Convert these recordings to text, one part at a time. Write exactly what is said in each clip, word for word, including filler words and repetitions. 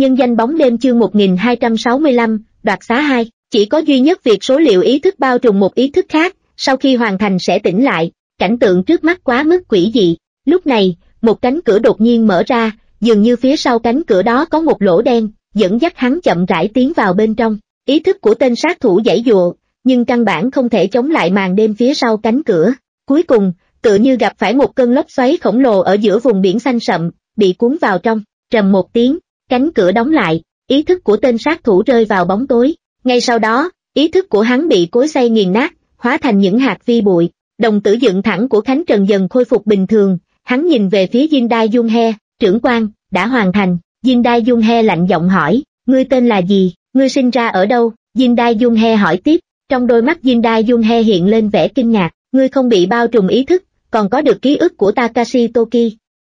Nhân danh bóng đêm chương một nghìn hai trăm sáu mươi lăm, đoạt xá hai, chỉ có duy nhất việc số liệu ý thức bao trùm một ý thức khác, sau khi hoàn thành sẽ tỉnh lại, cảnh tượng trước mắt quá mức quỷ dị. Lúc này, một cánh cửa đột nhiên mở ra, dường như phía sau cánh cửa đó có một lỗ đen, dẫn dắt hắn chậm rãi tiến vào bên trong. Ý thức của tên sát thủ giãy giụa, nhưng căn bản không thể chống lại màn đêm phía sau cánh cửa. Cuối cùng, tựa như gặp phải một cơn lốc xoáy khổng lồ ở giữa vùng biển xanh sậm, bị cuốn vào trong. Trầm một tiếng, cánh cửa đóng lại, ý thức của tên sát thủ rơi vào bóng tối. Ngay sau đó, ý thức của hắn bị cối xay nghiền nát, hóa thành những hạt vi bụi. Đồng tử dựng thẳng của Khánh Trần dần khôi phục bình thường, hắn nhìn về phía Jin Dai Jun He, trưởng quan, đã hoàn thành. Jin Dai Jun He lạnh giọng hỏi, ngươi tên là gì, ngươi sinh ra ở đâu? Jin Dai Jun He hỏi tiếp, trong đôi mắt Jin Dai Jun He hiện lên vẻ kinh ngạc, ngươi không bị bao trùm ý thức, còn có được ký ức của Takashi Toki.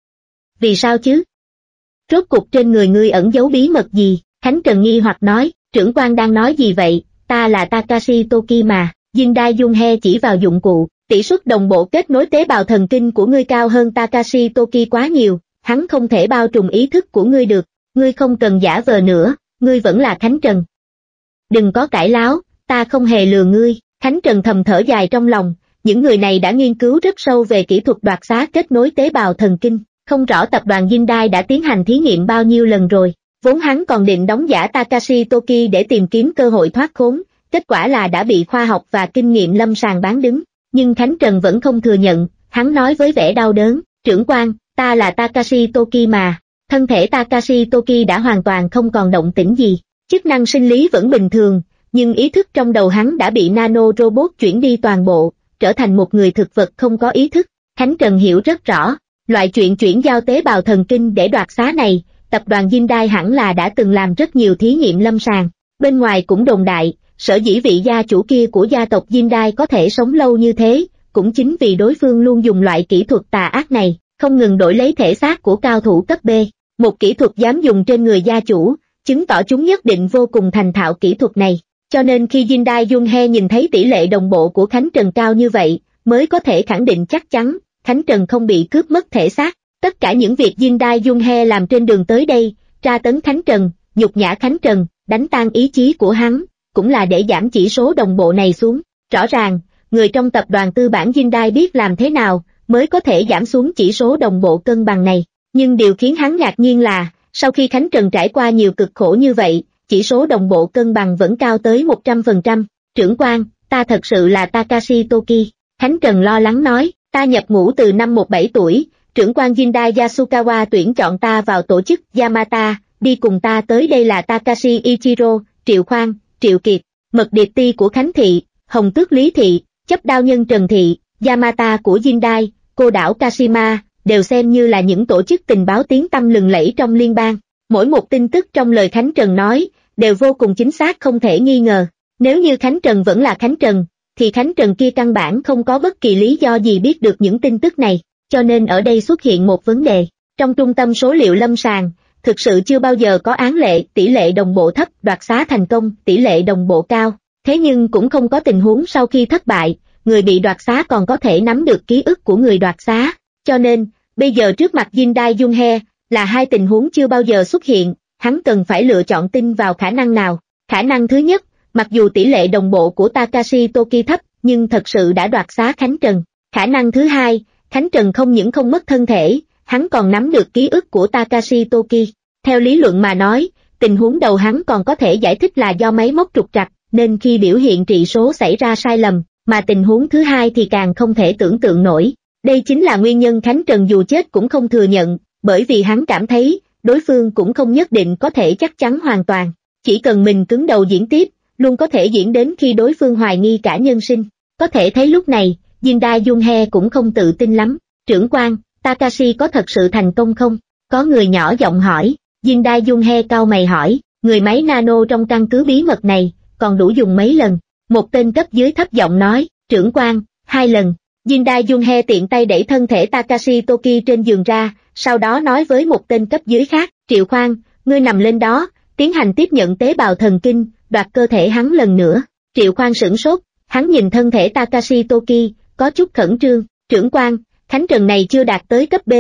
Vì sao chứ? Rốt cục trên người ngươi ẩn giấu bí mật gì? Khánh Trần nghi hoặc nói, trưởng quan đang nói gì vậy, ta là Takashi Toki mà. Jin Dai Jun He chỉ vào dụng cụ, tỷ suất đồng bộ kết nối tế bào thần kinh của ngươi cao hơn Takashi Toki quá nhiều, hắn không thể bao trùm ý thức của ngươi được, ngươi không cần giả vờ nữa, ngươi vẫn là Khánh Trần. Đừng có cãi láo, ta không hề lừa ngươi. Khánh Trần thầm thở dài trong lòng, những người này đã nghiên cứu rất sâu về kỹ thuật đoạt xá kết nối tế bào thần kinh, không rõ tập đoàn Jin Dai đã tiến hành thí nghiệm bao nhiêu lần rồi. Vốn hắn còn định đóng giả Takashi Toki để tìm kiếm cơ hội thoát khốn, kết quả là đã bị khoa học và kinh nghiệm lâm sàng bán đứng, nhưng Khánh Trần vẫn không thừa nhận, hắn nói với vẻ đau đớn, trưởng quan, ta là Takashi Toki mà. Thân thể Takashi Toki đã hoàn toàn không còn động tĩnh gì, chức năng sinh lý vẫn bình thường, nhưng ý thức trong đầu hắn đã bị nano robot chuyển đi toàn bộ, trở thành một người thực vật không có ý thức. Khánh Trần hiểu rất rõ, loại chuyện chuyển giao tế bào thần kinh để đoạt xá này, tập đoàn Jin Dai hẳn là đã từng làm rất nhiều thí nghiệm lâm sàng. Bên ngoài cũng đồn đại, sở dĩ vị gia chủ kia của gia tộc Jin Dai có thể sống lâu như thế, cũng chính vì đối phương luôn dùng loại kỹ thuật tà ác này, không ngừng đổi lấy thể xác của cao thủ cấp B. Một kỹ thuật dám dùng trên người gia chủ, chứng tỏ chúng nhất định vô cùng thành thạo kỹ thuật này. Cho nên khi Jin Dai Jun He nhìn thấy tỷ lệ đồng bộ của Khánh Trần cao như vậy, mới có thể khẳng định chắc chắn, Khánh Trần không bị cướp mất thể xác. Tất cả những việc Jin Dai Jun He làm trên đường tới đây, tra tấn Khánh Trần, nhục nhã Khánh Trần, đánh tan ý chí của hắn, cũng là để giảm chỉ số đồng bộ này xuống. Rõ ràng, người trong tập đoàn tư bản Jin Dai biết làm thế nào mới có thể giảm xuống chỉ số đồng bộ cân bằng này. Nhưng điều khiến hắn ngạc nhiên là, sau khi Khánh Trần trải qua nhiều cực khổ như vậy, chỉ số đồng bộ cân bằng vẫn cao tới một trăm phần trăm. Trưởng quan, ta thật sự là Takashi Toki. Khánh Trần lo lắng nói, ta nhập ngũ từ năm mười bảy tuổi, trưởng quan Jin Dai Yasukawa tuyển chọn ta vào tổ chức Yamata, đi cùng ta tới đây là Takashi Ichiro, Triệu Khoan, Triệu Kiệt, Mật Điệp Ti của Khánh Thị, Hồng Tước Lý Thị, Chấp Đao Nhân Trần Thị, Yamata của Jin Dai, Cô đảo Kashima, đều xem như là những tổ chức tình báo tiếng tăm lừng lẫy trong liên bang. Mỗi một tin tức trong lời Khánh Trần nói, đều vô cùng chính xác không thể nghi ngờ. Nếu như Khánh Trần vẫn là Khánh Trần, thì Khánh Trần kia căn bản không có bất kỳ lý do gì biết được những tin tức này. Cho nên ở đây xuất hiện một vấn đề. Trong trung tâm số liệu lâm sàng, thực sự chưa bao giờ có án lệ tỷ lệ đồng bộ thấp đoạt xá thành công, tỷ lệ đồng bộ cao. Thế nhưng cũng không có tình huống sau khi thất bại, người bị đoạt xá còn có thể nắm được ký ức của người đoạt xá. Cho nên, bây giờ trước mặt Jin Dai Jun He, là hai tình huống chưa bao giờ xuất hiện, hắn cần phải lựa chọn tin vào khả năng nào. Khả năng thứ nhất, mặc dù tỷ lệ đồng bộ của Takashi Toki thấp, nhưng thật sự đã đoạt xá Khánh Trần. Khả năng thứ hai, Khánh Trần không những không mất thân thể, hắn còn nắm được ký ức của Takashi Toki. Theo lý luận mà nói, tình huống đầu hắn còn có thể giải thích là do máy móc trục trặc, nên khi biểu hiện trị số xảy ra sai lầm, mà tình huống thứ hai thì càng không thể tưởng tượng nổi. Đây chính là nguyên nhân Khánh Trần dù chết cũng không thừa nhận, bởi vì hắn cảm thấy, đối phương cũng không nhất định có thể chắc chắn hoàn toàn. Chỉ cần mình cứng đầu diễn tiếp, luôn có thể diễn đến khi đối phương hoài nghi cả nhân sinh. Có thể thấy lúc này, Jin Dai Jun He cũng không tự tin lắm. Trưởng quan, Takashi có thật sự thành công không? Có người nhỏ giọng hỏi. Jin Dai Jun He cau mày hỏi, người máy nano trong căn cứ bí mật này, còn đủ dùng mấy lần? Một tên cấp dưới thấp giọng nói, trưởng quan, hai lần. Jin Dai Jun He tiện tay đẩy thân thể Takashi Toki trên giường ra, sau đó nói với một tên cấp dưới khác, Triệu Khoan, ngươi nằm lên đó, tiến hành tiếp nhận tế bào thần kinh, đoạt cơ thể hắn lần nữa. Triệu Khoan sửng sốt, hắn nhìn thân thể Takashi Toki, có chút khẩn trương, trưởng quan, Khánh Trần này chưa đạt tới cấp B,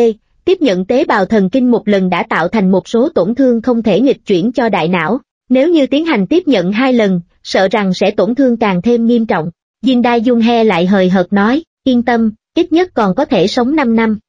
tiếp nhận tế bào thần kinh một lần đã tạo thành một số tổn thương không thể nghịch chuyển cho đại não. Nếu như tiến hành tiếp nhận hai lần, sợ rằng sẽ tổn thương càng thêm nghiêm trọng. Jin Dae Jung He lại hời hợt nói, yên tâm, ít nhất còn có thể sống năm năm.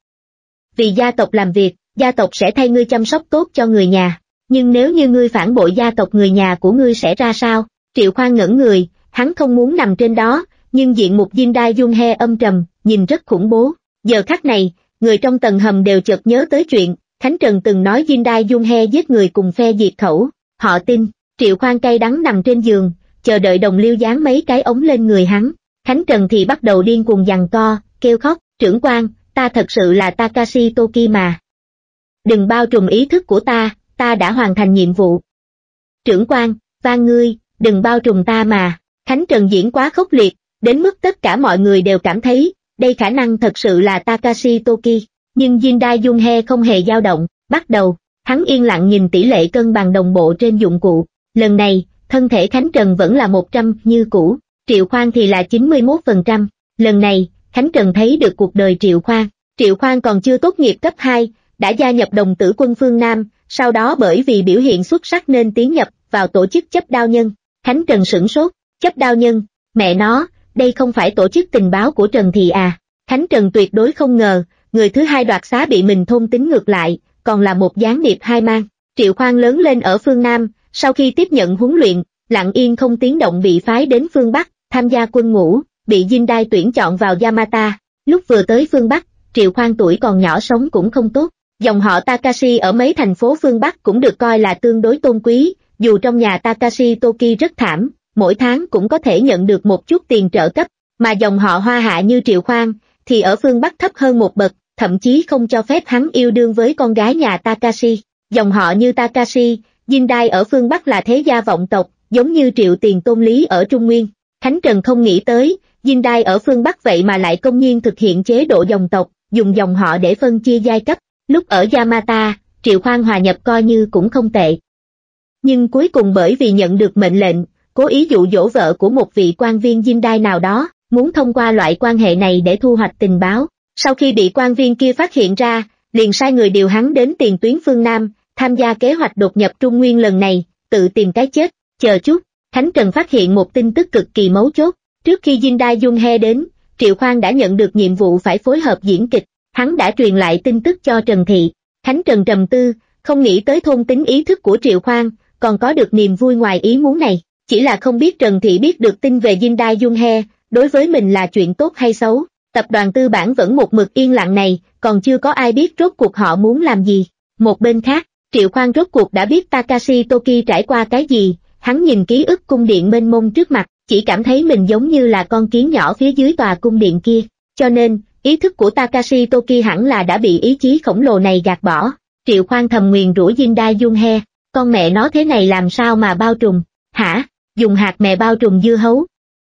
Vì gia tộc làm việc, gia tộc sẽ thay ngươi chăm sóc tốt cho người nhà. Nhưng nếu như ngươi phản bội gia tộc, người nhà của ngươi sẽ ra sao? Triệu Khoan ngẩn người, hắn không muốn nằm trên đó, nhưng diện mục Jin Dae Jung He âm trầm, nhìn rất khủng bố. Giờ khắc này, người trong tầng hầm đều chợt nhớ tới chuyện, Khánh Trần từng nói Jin Dae Jung He giết người cùng phe diệt khẩu, họ tin. Triệu Khoan cay đắng nằm trên giường, chờ đợi đồng liêu dán mấy cái ống lên người hắn. Khánh Trần thì bắt đầu điên cuồng giằng co, kêu khóc, trưởng quan, ta thật sự là Takashi Toki mà. Đừng bao trùm ý thức của ta, ta đã hoàn thành nhiệm vụ. Trưởng quan, van ngươi, đừng bao trùm ta mà. Khánh Trần diễn quá khốc liệt, đến mức tất cả mọi người đều cảm thấy, đây khả năng thật sự là Takashi Toki. Nhưng Jin Dae Jung He không hề dao động, bắt đầu, hắn yên lặng nhìn tỷ lệ cân bằng đồng bộ trên dụng cụ. Lần này, thân thể Khánh Trần vẫn là một trăm như cũ, Triệu Khoan thì là chín mươi mốt phần trăm. Lần này, Khánh Trần thấy được cuộc đời Triệu Khoan. Triệu Khoan còn chưa tốt nghiệp cấp hai, đã gia nhập đồng tử quân phương Nam, sau đó bởi vì biểu hiện xuất sắc nên tiến nhập vào tổ chức chấp đao nhân. Khánh Trần sửng sốt, chấp đao nhân, mẹ nó, đây không phải tổ chức tình báo của Trần Thị à. Khánh Trần tuyệt đối không ngờ, người thứ hai đoạt xá bị mình thôn tính ngược lại, còn là một gián điệp hai mang. Triệu Khoan lớn lên ở phương Nam, sau khi tiếp nhận huấn luyện, lặng yên không tiếng động bị phái đến phương Bắc, tham gia quân ngũ, bị Jin Dae tuyển chọn vào Yamata. Lúc vừa tới phương Bắc, Triệu Khoan tuổi còn nhỏ sống cũng không tốt. Dòng họ Takashi ở mấy thành phố phương Bắc cũng được coi là tương đối tôn quý, dù trong nhà Takashi Toki rất thảm, mỗi tháng cũng có thể nhận được một chút tiền trợ cấp, mà dòng họ Hoa Hạ như Triệu Khoan, thì ở phương Bắc thấp hơn một bậc, thậm chí không cho phép hắn yêu đương với con gái nhà Takashi. Dòng họ như Takashi, Jin Dae ở phương Bắc là thế gia vọng tộc, giống như Triệu Tiền Tôn Lý ở Trung Nguyên. Khánh Trần không nghĩ tới, Jin Dae ở phương Bắc vậy mà lại công nhiên thực hiện chế độ dòng tộc, dùng dòng họ để phân chia giai cấp. Lúc ở Yamata, Triệu Khoan hòa nhập coi như cũng không tệ. Nhưng cuối cùng bởi vì nhận được mệnh lệnh, cố ý dụ dỗ vợ của một vị quan viên Jin Dae nào đó, muốn thông qua loại quan hệ này để thu hoạch tình báo. Sau khi bị quan viên kia phát hiện ra, liền sai người điều hắn đến tiền tuyến phương Nam, tham gia kế hoạch đột nhập Trung Nguyên lần này, tự tìm cái chết. Chờ chút, Khánh Trần phát hiện một tin tức cực kỳ mấu chốt. Trước khi Jin Dae Jung He đến, Triệu Khoan đã nhận được nhiệm vụ phải phối hợp diễn kịch. Hắn đã truyền lại tin tức cho Trần Thị. Khánh Trần trầm tư, không nghĩ tới thôn tính ý thức của Triệu Khoan, còn có được niềm vui ngoài ý muốn này. Chỉ là không biết Trần Thị biết được tin về Jin Dae Jung He, đối với mình là chuyện tốt hay xấu. Tập đoàn tư bản vẫn một mực yên lặng này, còn chưa có ai biết rốt cuộc họ muốn làm gì. Một bên khác, Triệu Khoan rốt cuộc đã biết Takashi Toki trải qua cái gì, hắn nhìn ký ức cung điện mênh mông trước mặt, chỉ cảm thấy mình giống như là con kiến nhỏ phía dưới tòa cung điện kia. Cho nên, ý thức của Takashi Toki hẳn là đã bị ý chí khổng lồ này gạt bỏ. Triệu Khoan thầm nguyền rủa Jin Dae Jung He, con mẹ nó thế này làm sao mà bao trùm, hả, dùng hạt mè bao trùm dưa hấu.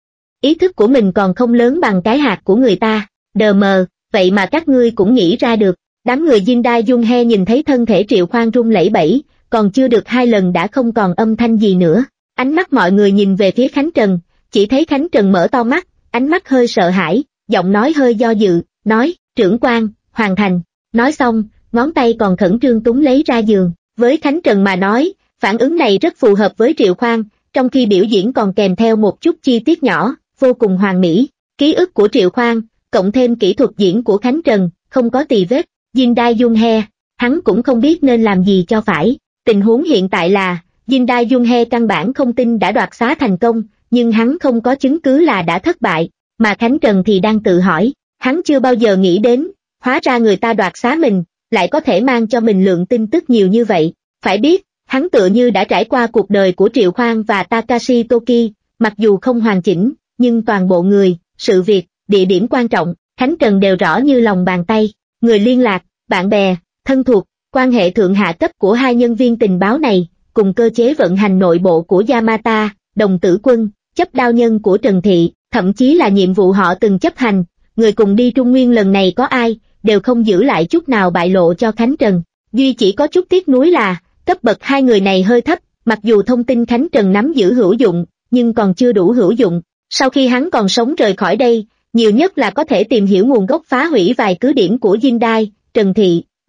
Ý thức của mình còn không lớn bằng cái hạt của người ta, đờ mờ, vậy mà các ngươi cũng nghĩ ra được. Đám người Jin Dae Jung He nhìn thấy thân thể Triệu Khoan rung lẩy bẩy, còn chưa được hai lần đã không còn âm thanh gì nữa. Ánh mắt mọi người nhìn về phía Khánh Trần, chỉ thấy Khánh Trần mở to mắt, ánh mắt hơi sợ hãi, giọng nói hơi do dự, nói, trưởng quan, hoàn thành. Nói xong, ngón tay còn khẩn trương túng lấy ra giường. Với Khánh Trần mà nói, phản ứng này rất phù hợp với Triệu Khoan, trong khi biểu diễn còn kèm theo một chút chi tiết nhỏ, vô cùng hoàn mỹ. Ký ức của Triệu Khoan, cộng thêm kỹ thuật diễn của Khánh Trần, không có tì vết. Jin Dae Jung He, hắn cũng không biết nên làm gì cho phải. Tình huống hiện tại là, Jin Dae Jung He căn bản không tin đã đoạt xá thành công, nhưng hắn không có chứng cứ là đã thất bại, mà Khánh Trần thì đang tự hỏi, hắn chưa bao giờ nghĩ đến, hóa ra người ta đoạt xá mình, lại có thể mang cho mình lượng tin tức nhiều như vậy. Phải biết, hắn tựa như đã trải qua cuộc đời của Triệu Khoan và Takashi Toki, mặc dù không hoàn chỉnh, nhưng toàn bộ người, sự việc, địa điểm quan trọng, Khánh Trần đều rõ như lòng bàn tay. Người liên lạc, bạn bè, thân thuộc, quan hệ thượng hạ cấp của hai nhân viên tình báo này, cùng cơ chế vận hành nội bộ của Yamata, đồng tử quân, chấp đao nhân của Trần Thị, thậm chí là nhiệm vụ họ từng chấp hành, người cùng đi Trung Nguyên lần này có ai, đều không giữ lại chút nào bại lộ cho Khánh Trần. Duy chỉ có chút tiếc nuối là, cấp bậc hai người này hơi thấp, mặc dù thông tin Khánh Trần nắm giữ hữu dụng, nhưng còn chưa đủ hữu dụng. Sau khi hắn còn sống rời khỏi đây, nhiều nhất là có thể tìm hiểu nguồn gốc phá hủy vài cứ điểm của Jin Dae, Trần Thị,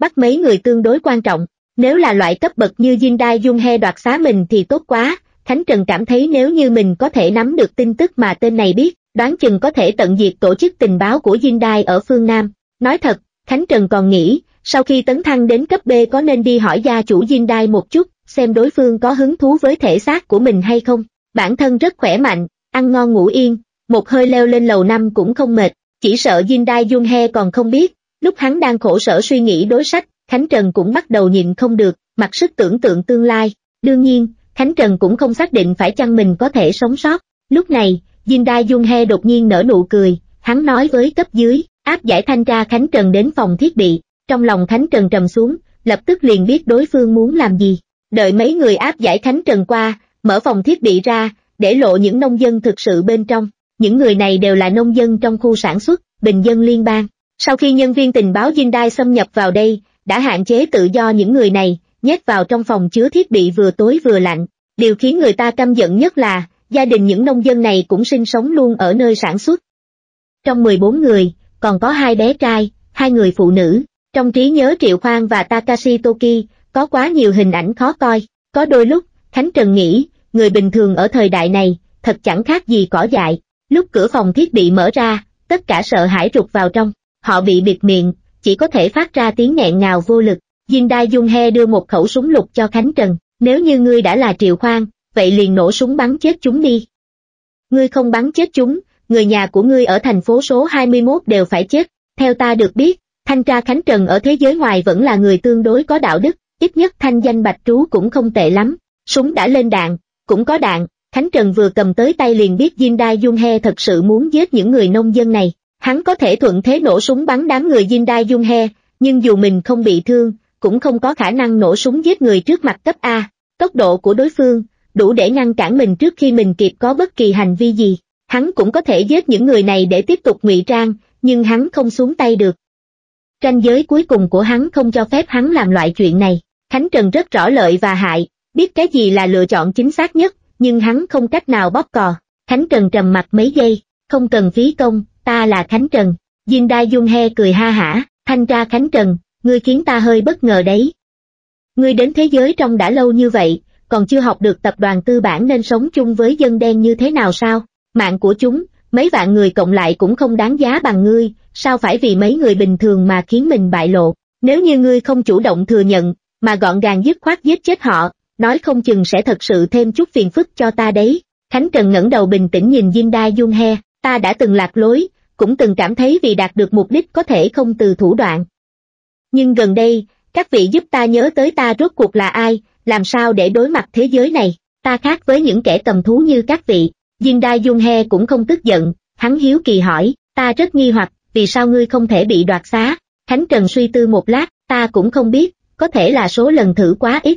bắt mấy người tương đối quan trọng. Nếu là loại cấp bậc như Jin Dae Jung He đoạt xá mình thì tốt quá, Khánh Trần cảm thấy nếu như mình có thể nắm được tin tức mà tên này biết, đoán chừng có thể tận diệt tổ chức tình báo của Jin Dae ở phương Nam. Nói thật, Khánh Trần còn nghĩ, sau khi tấn thăng đến cấp B có nên đi hỏi gia chủ Jin Dae một chút, xem đối phương có hứng thú với thể xác của mình hay không. Bản thân rất khỏe mạnh, ăn ngon ngủ yên, một hơi leo lên lầu năm cũng không mệt, chỉ sợ Jin Dae Jung He còn không biết. Lúc hắn đang khổ sở suy nghĩ đối sách, Khánh Trần cũng bắt đầu nhịn không được, mặc sức tưởng tượng tương lai. Đương nhiên, Khánh Trần cũng không xác định phải chăng mình có thể sống sót. Lúc này, Jin Dae Jung He đột nhiên nở nụ cười, hắn nói với cấp dưới, áp giải thanh tra Khánh Trần đến phòng thiết bị. Trong lòng Khánh Trần trầm xuống, lập tức liền biết đối phương muốn làm gì. Đợi mấy người áp giải Khánh Trần qua, mở phòng thiết bị ra, để lộ những nông dân thực sự bên trong. Những người này đều là nông dân trong khu sản xuất, bình dân liên bang. Sau khi nhân viên tình báo Jin Dae xâm nhập vào đây, đã hạn chế tự do những người này, nhét vào trong phòng chứa thiết bị vừa tối vừa lạnh. Điều khiến người ta căm giận nhất là, gia đình những nông dân này cũng sinh sống luôn ở nơi sản xuất. Trong mười bốn người, còn có hai bé trai, hai người phụ nữ. Trong trí nhớ Triệu Khoan và Takashi Toki, có quá nhiều hình ảnh khó coi. Có đôi lúc, Khánh Trần nghĩ, người bình thường ở thời đại này, thật chẳng khác gì cỏ dại. Lúc cửa phòng thiết bị mở ra, tất cả sợ hãi rụt vào trong. Họ bị bịt miệng, chỉ có thể phát ra tiếng nghẹn ngào vô lực. Jin Dae Jung He đưa một khẩu súng lục cho Khánh Trần. Nếu như ngươi đã là Triệu Khoan, vậy liền nổ súng bắn chết chúng đi. Ngươi không bắn chết chúng, người nhà của ngươi ở thành phố số hai mươi mốt đều phải chết. Theo ta được biết, thanh tra Khánh Trần ở thế giới ngoài vẫn là người tương đối có đạo đức, ít nhất thanh danh bạch trú cũng không tệ lắm. Súng đã lên đạn, cũng có đạn, Khánh Trần vừa cầm tới tay liền biết Jin Dae Jung He thật sự muốn giết những người nông dân này. Hắn có thể thuận thế nổ súng bắn đám người Jin Dae Jung He, nhưng dù mình không bị thương, cũng không có khả năng nổ súng giết người trước mặt cấp A. Tốc độ của đối phương, đủ để ngăn cản mình trước khi mình kịp có bất kỳ hành vi gì. Hắn cũng có thể giết những người này để tiếp tục ngụy trang, nhưng hắn không xuống tay được. Ranh giới cuối cùng của hắn không cho phép hắn làm loại chuyện này. Khánh Trần rất rõ lợi và hại, biết cái gì là lựa chọn chính xác nhất, nhưng hắn không cách nào bóp cò. Khánh Trần trầm mặt mấy giây, không cần phí công, ta là Khánh Trần. Jin Dae Jung He cười ha hả, thanh tra Khánh Trần, ngươi khiến ta hơi bất ngờ đấy. Ngươi đến thế giới trong đã lâu như vậy, còn chưa học được tập đoàn tư bản nên sống chung với dân đen như thế nào sao? Mạng của chúng, mấy vạn người cộng lại cũng không đáng giá bằng ngươi, sao phải vì mấy người bình thường mà khiến mình bại lộ? Nếu như ngươi không chủ động thừa nhận, mà gọn gàng dứt khoát giết chết họ, nói không chừng sẽ thật sự thêm chút phiền phức cho ta đấy. Khánh Trần ngẩng đầu bình tĩnh nhìn Jin Dae Jung He, ta đã từng lạc lối, cũng từng cảm thấy vì đạt được mục đích có thể không từ thủ đoạn. Nhưng gần đây, các vị giúp ta nhớ tới ta rốt cuộc là ai, làm sao để đối mặt thế giới này, ta khác với những kẻ cầm thú như các vị. Jin Dae Jung He cũng không tức giận, hắn hiếu kỳ hỏi, ta rất nghi hoặc, vì sao ngươi không thể bị đoạt xá? Khánh Trần suy tư một lát, ta cũng không biết, có thể là số lần thử quá ít.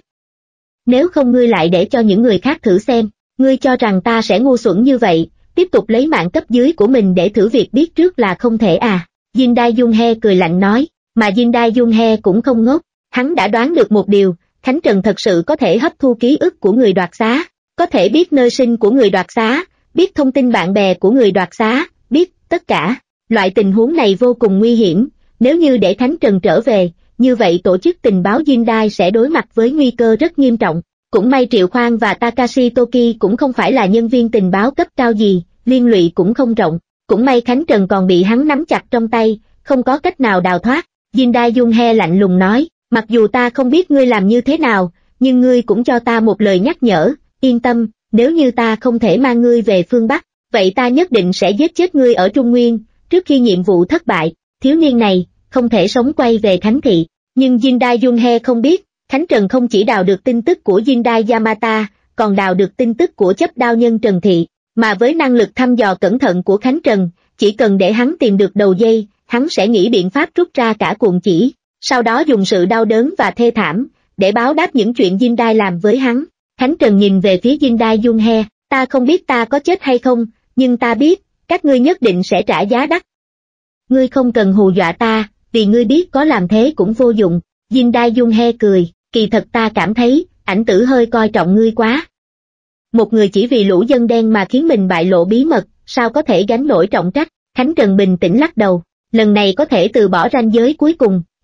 Nếu không ngươi lại để cho những người khác thử xem, ngươi cho rằng ta sẽ ngu xuẩn như vậy, tiếp tục lấy mạng cấp dưới của mình để thử việc biết trước là không thể à? Jin Dae Jung He cười lạnh nói, mà Jin Dae Jung He cũng không ngốc, hắn đã đoán được một điều, Khánh Trần thật sự có thể hấp thu ký ức của người đoạt xá, có thể biết nơi sinh của người đoạt xá, biết thông tin bạn bè của người đoạt xá, biết tất cả. Loại tình huống này vô cùng nguy hiểm, nếu như để Khánh Trần trở về, như vậy tổ chức tình báo Jin Dae sẽ đối mặt với nguy cơ rất nghiêm trọng. Cũng may Triệu Khoan và Takashi Toki cũng không phải là nhân viên tình báo cấp cao gì, liên lụy cũng không rộng. Cũng may Khánh Trần còn bị hắn nắm chặt trong tay, không có cách nào đào thoát. Jin Dae Jung He lạnh lùng nói, mặc dù ta không biết ngươi làm như thế nào, nhưng ngươi cũng cho ta một lời nhắc nhở, yên tâm, nếu như ta không thể mang ngươi về phương Bắc, vậy ta nhất định sẽ giết chết ngươi ở Trung Nguyên, trước khi nhiệm vụ thất bại. Thiếu niên này, không thể sống quay về Khánh Thị. Nhưng Jin Dae Jung He không biết, Khánh Trần không chỉ đào được tin tức của Jin Dae Yamata, còn đào được tin tức của chấp đao nhân Trần Thị, mà với năng lực thăm dò cẩn thận của Khánh Trần, chỉ cần để hắn tìm được đầu dây, hắn sẽ nghĩ biện pháp rút ra cả cuộn chỉ, sau đó dùng sự đau đớn và thê thảm, để báo đáp những chuyện Jin Dae làm với hắn. Khánh Trần nhìn về phía Jin Dae Jung He, ta không biết ta có chết hay không, nhưng ta biết, các ngươi nhất định sẽ trả giá đắt. Ngươi không cần hù dọa ta, vì ngươi biết có làm thế cũng vô dụng. Jin Dae Jung He cười, kỳ thật ta cảm thấy, ảnh tử hơi coi trọng ngươi quá. Một người chỉ vì lũ dân đen mà khiến mình bại lộ bí mật, sao có thể gánh nổi trọng trách? Khánh Trần bình tĩnh lắc đầu, lần này có thể từ bỏ ranh giới cuối cùng,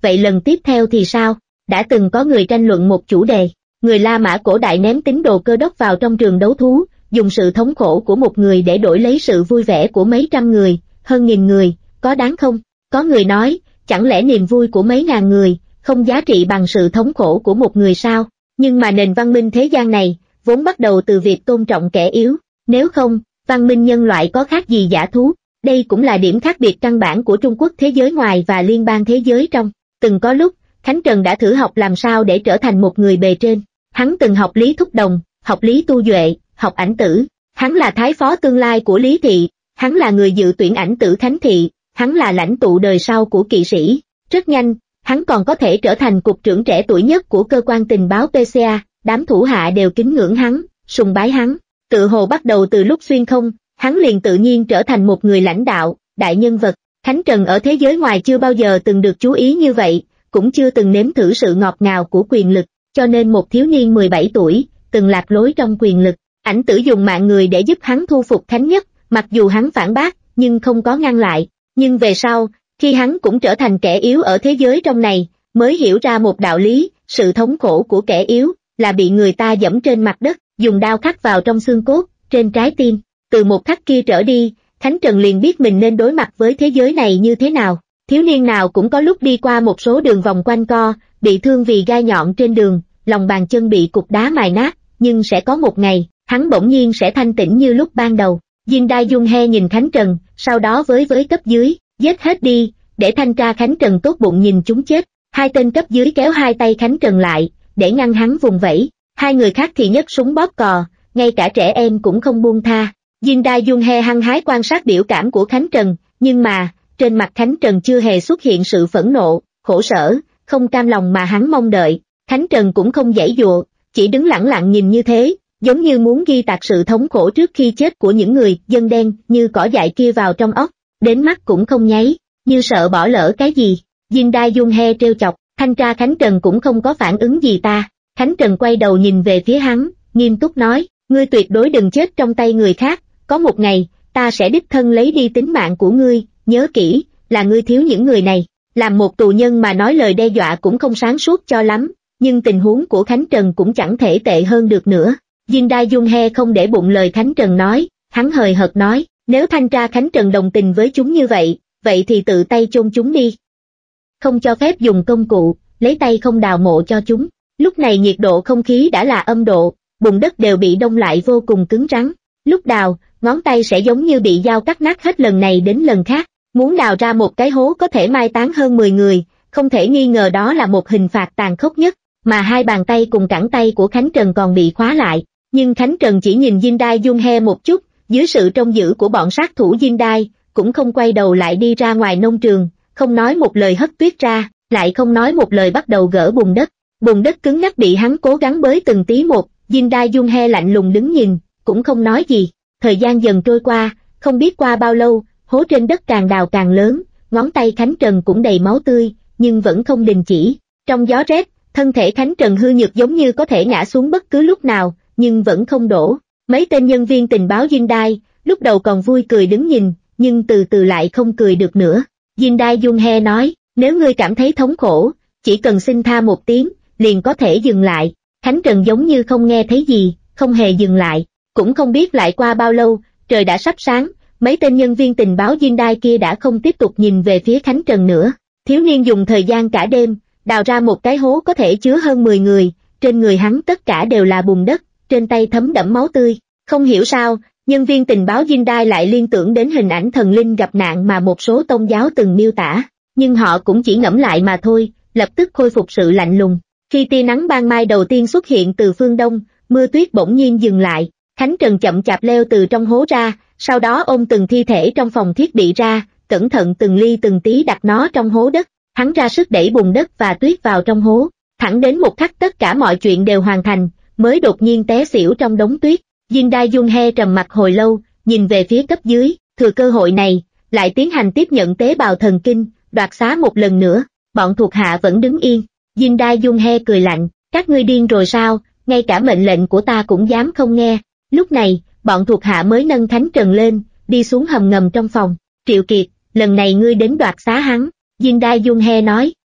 vậy lần tiếp theo thì sao? Đã từng có người tranh luận một chủ đề, người La Mã cổ đại ném tín đồ Cơ Đốc vào trong trường đấu thú, dùng sự thống khổ của một người để đổi lấy sự vui vẻ của mấy trăm người, hơn nghìn người, có đáng không? Có người nói, chẳng lẽ niềm vui của mấy ngàn người, không giá trị bằng sự thống khổ của một người sao? Nhưng mà nền văn minh thế gian này, vốn bắt đầu từ việc tôn trọng kẻ yếu, nếu không, văn minh nhân loại có khác gì dã thú? Đây cũng là điểm khác biệt căn bản của Trung Quốc thế giới ngoài và liên bang thế giới trong. Từng có lúc, Khánh Trần đã thử học làm sao để trở thành một người bề trên. Hắn từng học Lý Thúc Đồng, học Lý Tu Duệ, học ảnh tử. Hắn là thái phó tương lai của Lý Thị, hắn là người dự tuyển ảnh tử Khánh Thị, hắn là lãnh tụ đời sau của kỵ sĩ. Rất nhanh, hắn còn có thể trở thành cục trưởng trẻ tuổi nhất của cơ quan tình báo pê xê a, đám thủ hạ đều kính ngưỡng hắn, sùng bái hắn. Tự hồ bắt đầu từ lúc xuyên không, hắn liền tự nhiên trở thành một người lãnh đạo, đại nhân vật. Khánh Trần ở thế giới ngoài chưa bao giờ từng được chú ý như vậy, cũng chưa từng nếm thử sự ngọt ngào của quyền lực, cho nên một thiếu niên mười bảy tuổi, từng lạc lối trong quyền lực. Ảnh tử dùng mạng người để giúp hắn thu phục Khánh Nhất, mặc dù hắn phản bác, nhưng không có ngăn lại. Nhưng về sau, khi hắn cũng trở thành kẻ yếu ở thế giới trong này, mới hiểu ra một đạo lý, sự thống khổ của kẻ yếu, là bị người ta giẫm trên mặt đất, dùng đao khắc vào trong xương cốt, trên trái tim. Từ một khắc kia trở đi, Khánh Trần liền biết mình nên đối mặt với thế giới này như thế nào. Thiếu niên nào cũng có lúc đi qua một số đường vòng quanh co, bị thương vì gai nhọn trên đường, lòng bàn chân bị cục đá mài nát, nhưng sẽ có một ngày, hắn bỗng nhiên sẽ thanh tĩnh như lúc ban đầu. Jin Dai Dung He nhìn Khánh Trần, sau đó với với cấp dưới, giết hết đi, để thanh tra Khánh Trần tốt bụng nhìn chúng chết. Hai tên cấp dưới kéo hai tay Khánh Trần lại, để ngăn hắn vùng vẫy. Hai người khác thì nhấc súng bóp cò, ngay cả trẻ em cũng không buông tha. Jin Dai Dung He hăng hái quan sát biểu cảm của Khánh Trần, nhưng mà, trên mặt Khánh Trần chưa hề xuất hiện sự phẫn nộ, khổ sở, không cam lòng mà hắn mong đợi. Khánh Trần cũng không giãy giụa, chỉ đứng lẳng lặng nhìn như thế, giống như muốn ghi tạc sự thống khổ trước khi chết của những người dân đen như cỏ dại kia vào trong óc, đến mắt cũng không nháy, như sợ bỏ lỡ cái gì. Jin Dai Dung He trêu chọc, thanh tra Khánh Trần cũng không có phản ứng gì ta. Khánh Trần quay đầu nhìn về phía hắn, nghiêm túc nói, ngươi tuyệt đối đừng chết trong tay người khác, có một ngày, ta sẽ đích thân lấy đi tính mạng của ngươi, nhớ kỹ, là ngươi thiếu những người này. Làm một tù nhân mà nói lời đe dọa cũng không sáng suốt cho lắm, nhưng tình huống của Khánh Trần cũng chẳng thể tệ hơn được nữa. Jin Dai Dung He không để bụng lời Khánh Trần nói, hắn hời hợt nói, nếu thanh tra Khánh Trần đồng tình với chúng như vậy, vậy thì tự tay chôn chúng đi. Không cho phép dùng công cụ, lấy tay không đào mộ cho chúng. Lúc này nhiệt độ không khí đã là âm độ, bùn đất đều bị đông lại vô cùng cứng rắn. Lúc đào, ngón tay sẽ giống như bị dao cắt nát hết lần này đến lần khác. Muốn đào ra một cái hố có thể mai táng hơn mười người, không thể nghi ngờ đó là một hình phạt tàn khốc nhất, mà hai bàn tay cùng cẳng tay của Khánh Trần còn bị khóa lại. Nhưng Khánh Trần chỉ nhìn Jin Dai Dung He một chút, dưới sự trông giữ của bọn sát thủ Jin Dai, cũng không quay đầu lại đi ra ngoài nông trường, không nói một lời hất tuyết ra, lại không nói một lời bắt đầu gỡ bùn đất. Bùn đất cứng ngắc bị hắn cố gắng bới từng tí một, Jin Dai Dung He lạnh lùng đứng nhìn, cũng không nói gì. Thời gian dần trôi qua, không biết qua bao lâu, hố trên đất càng đào càng lớn, ngón tay Khánh Trần cũng đầy máu tươi, nhưng vẫn không đình chỉ. Trong gió rét, thân thể Khánh Trần hư nhược giống như có thể ngã xuống bất cứ lúc nào, nhưng vẫn không đổ. Mấy tên nhân viên tình báo Jin Dai, lúc đầu còn vui cười đứng nhìn, nhưng từ từ lại không cười được nữa. Jin Dai Dung He nói, nếu ngươi cảm thấy thống khổ, chỉ cần xin tha một tiếng, liền có thể dừng lại. Khánh Trần giống như không nghe thấy gì, không hề dừng lại. Cũng không biết lại qua bao lâu, trời đã sắp sáng, mấy tên nhân viên tình báo Jin Dai kia đã không tiếp tục nhìn về phía Khánh Trần nữa. Thiếu niên dùng thời gian cả đêm, đào ra một cái hố có thể chứa hơn mười người, trên người hắn tất cả đều là bùn đất, trên tay thấm đẫm máu tươi. Không hiểu sao, nhân viên tình báo Jin Dai lại liên tưởng đến hình ảnh thần linh gặp nạn mà một số tôn giáo từng miêu tả, nhưng họ cũng chỉ ngẫm lại mà thôi, lập tức khôi phục sự lạnh lùng. Khi tia nắng ban mai đầu tiên xuất hiện từ phương đông, mưa tuyết bỗng nhiên dừng lại. Khánh Trần chậm chạp leo từ trong hố ra, sau đó ôm từng thi thể trong phòng thiết bị ra, cẩn thận từng ly từng tí đặt nó trong hố đất. Hắn ra sức đẩy bùn đất và tuyết vào trong hố, thẳng đến một khắc tất cả mọi chuyện đều hoàn thành, mới đột nhiên té xỉu trong đống tuyết. Jin Dai Dung He trầm mặt hồi lâu, nhìn về phía cấp dưới, thừa cơ hội này, lại tiến hành tiếp nhận tế bào thần kinh, đoạt xá một lần nữa. Bọn thuộc hạ vẫn đứng yên. Jin Dai Dung He cười lạnh, các ngươi điên rồi sao, ngay cả mệnh lệnh của ta cũng dám không nghe. Lúc này, bọn thuộc hạ mới nâng Khánh Trần lên, đi xuống hầm ngầm trong phòng. Triệu Kiệt, lần này ngươi đến đoạt xá hắn. Jin Dai Dung He nói,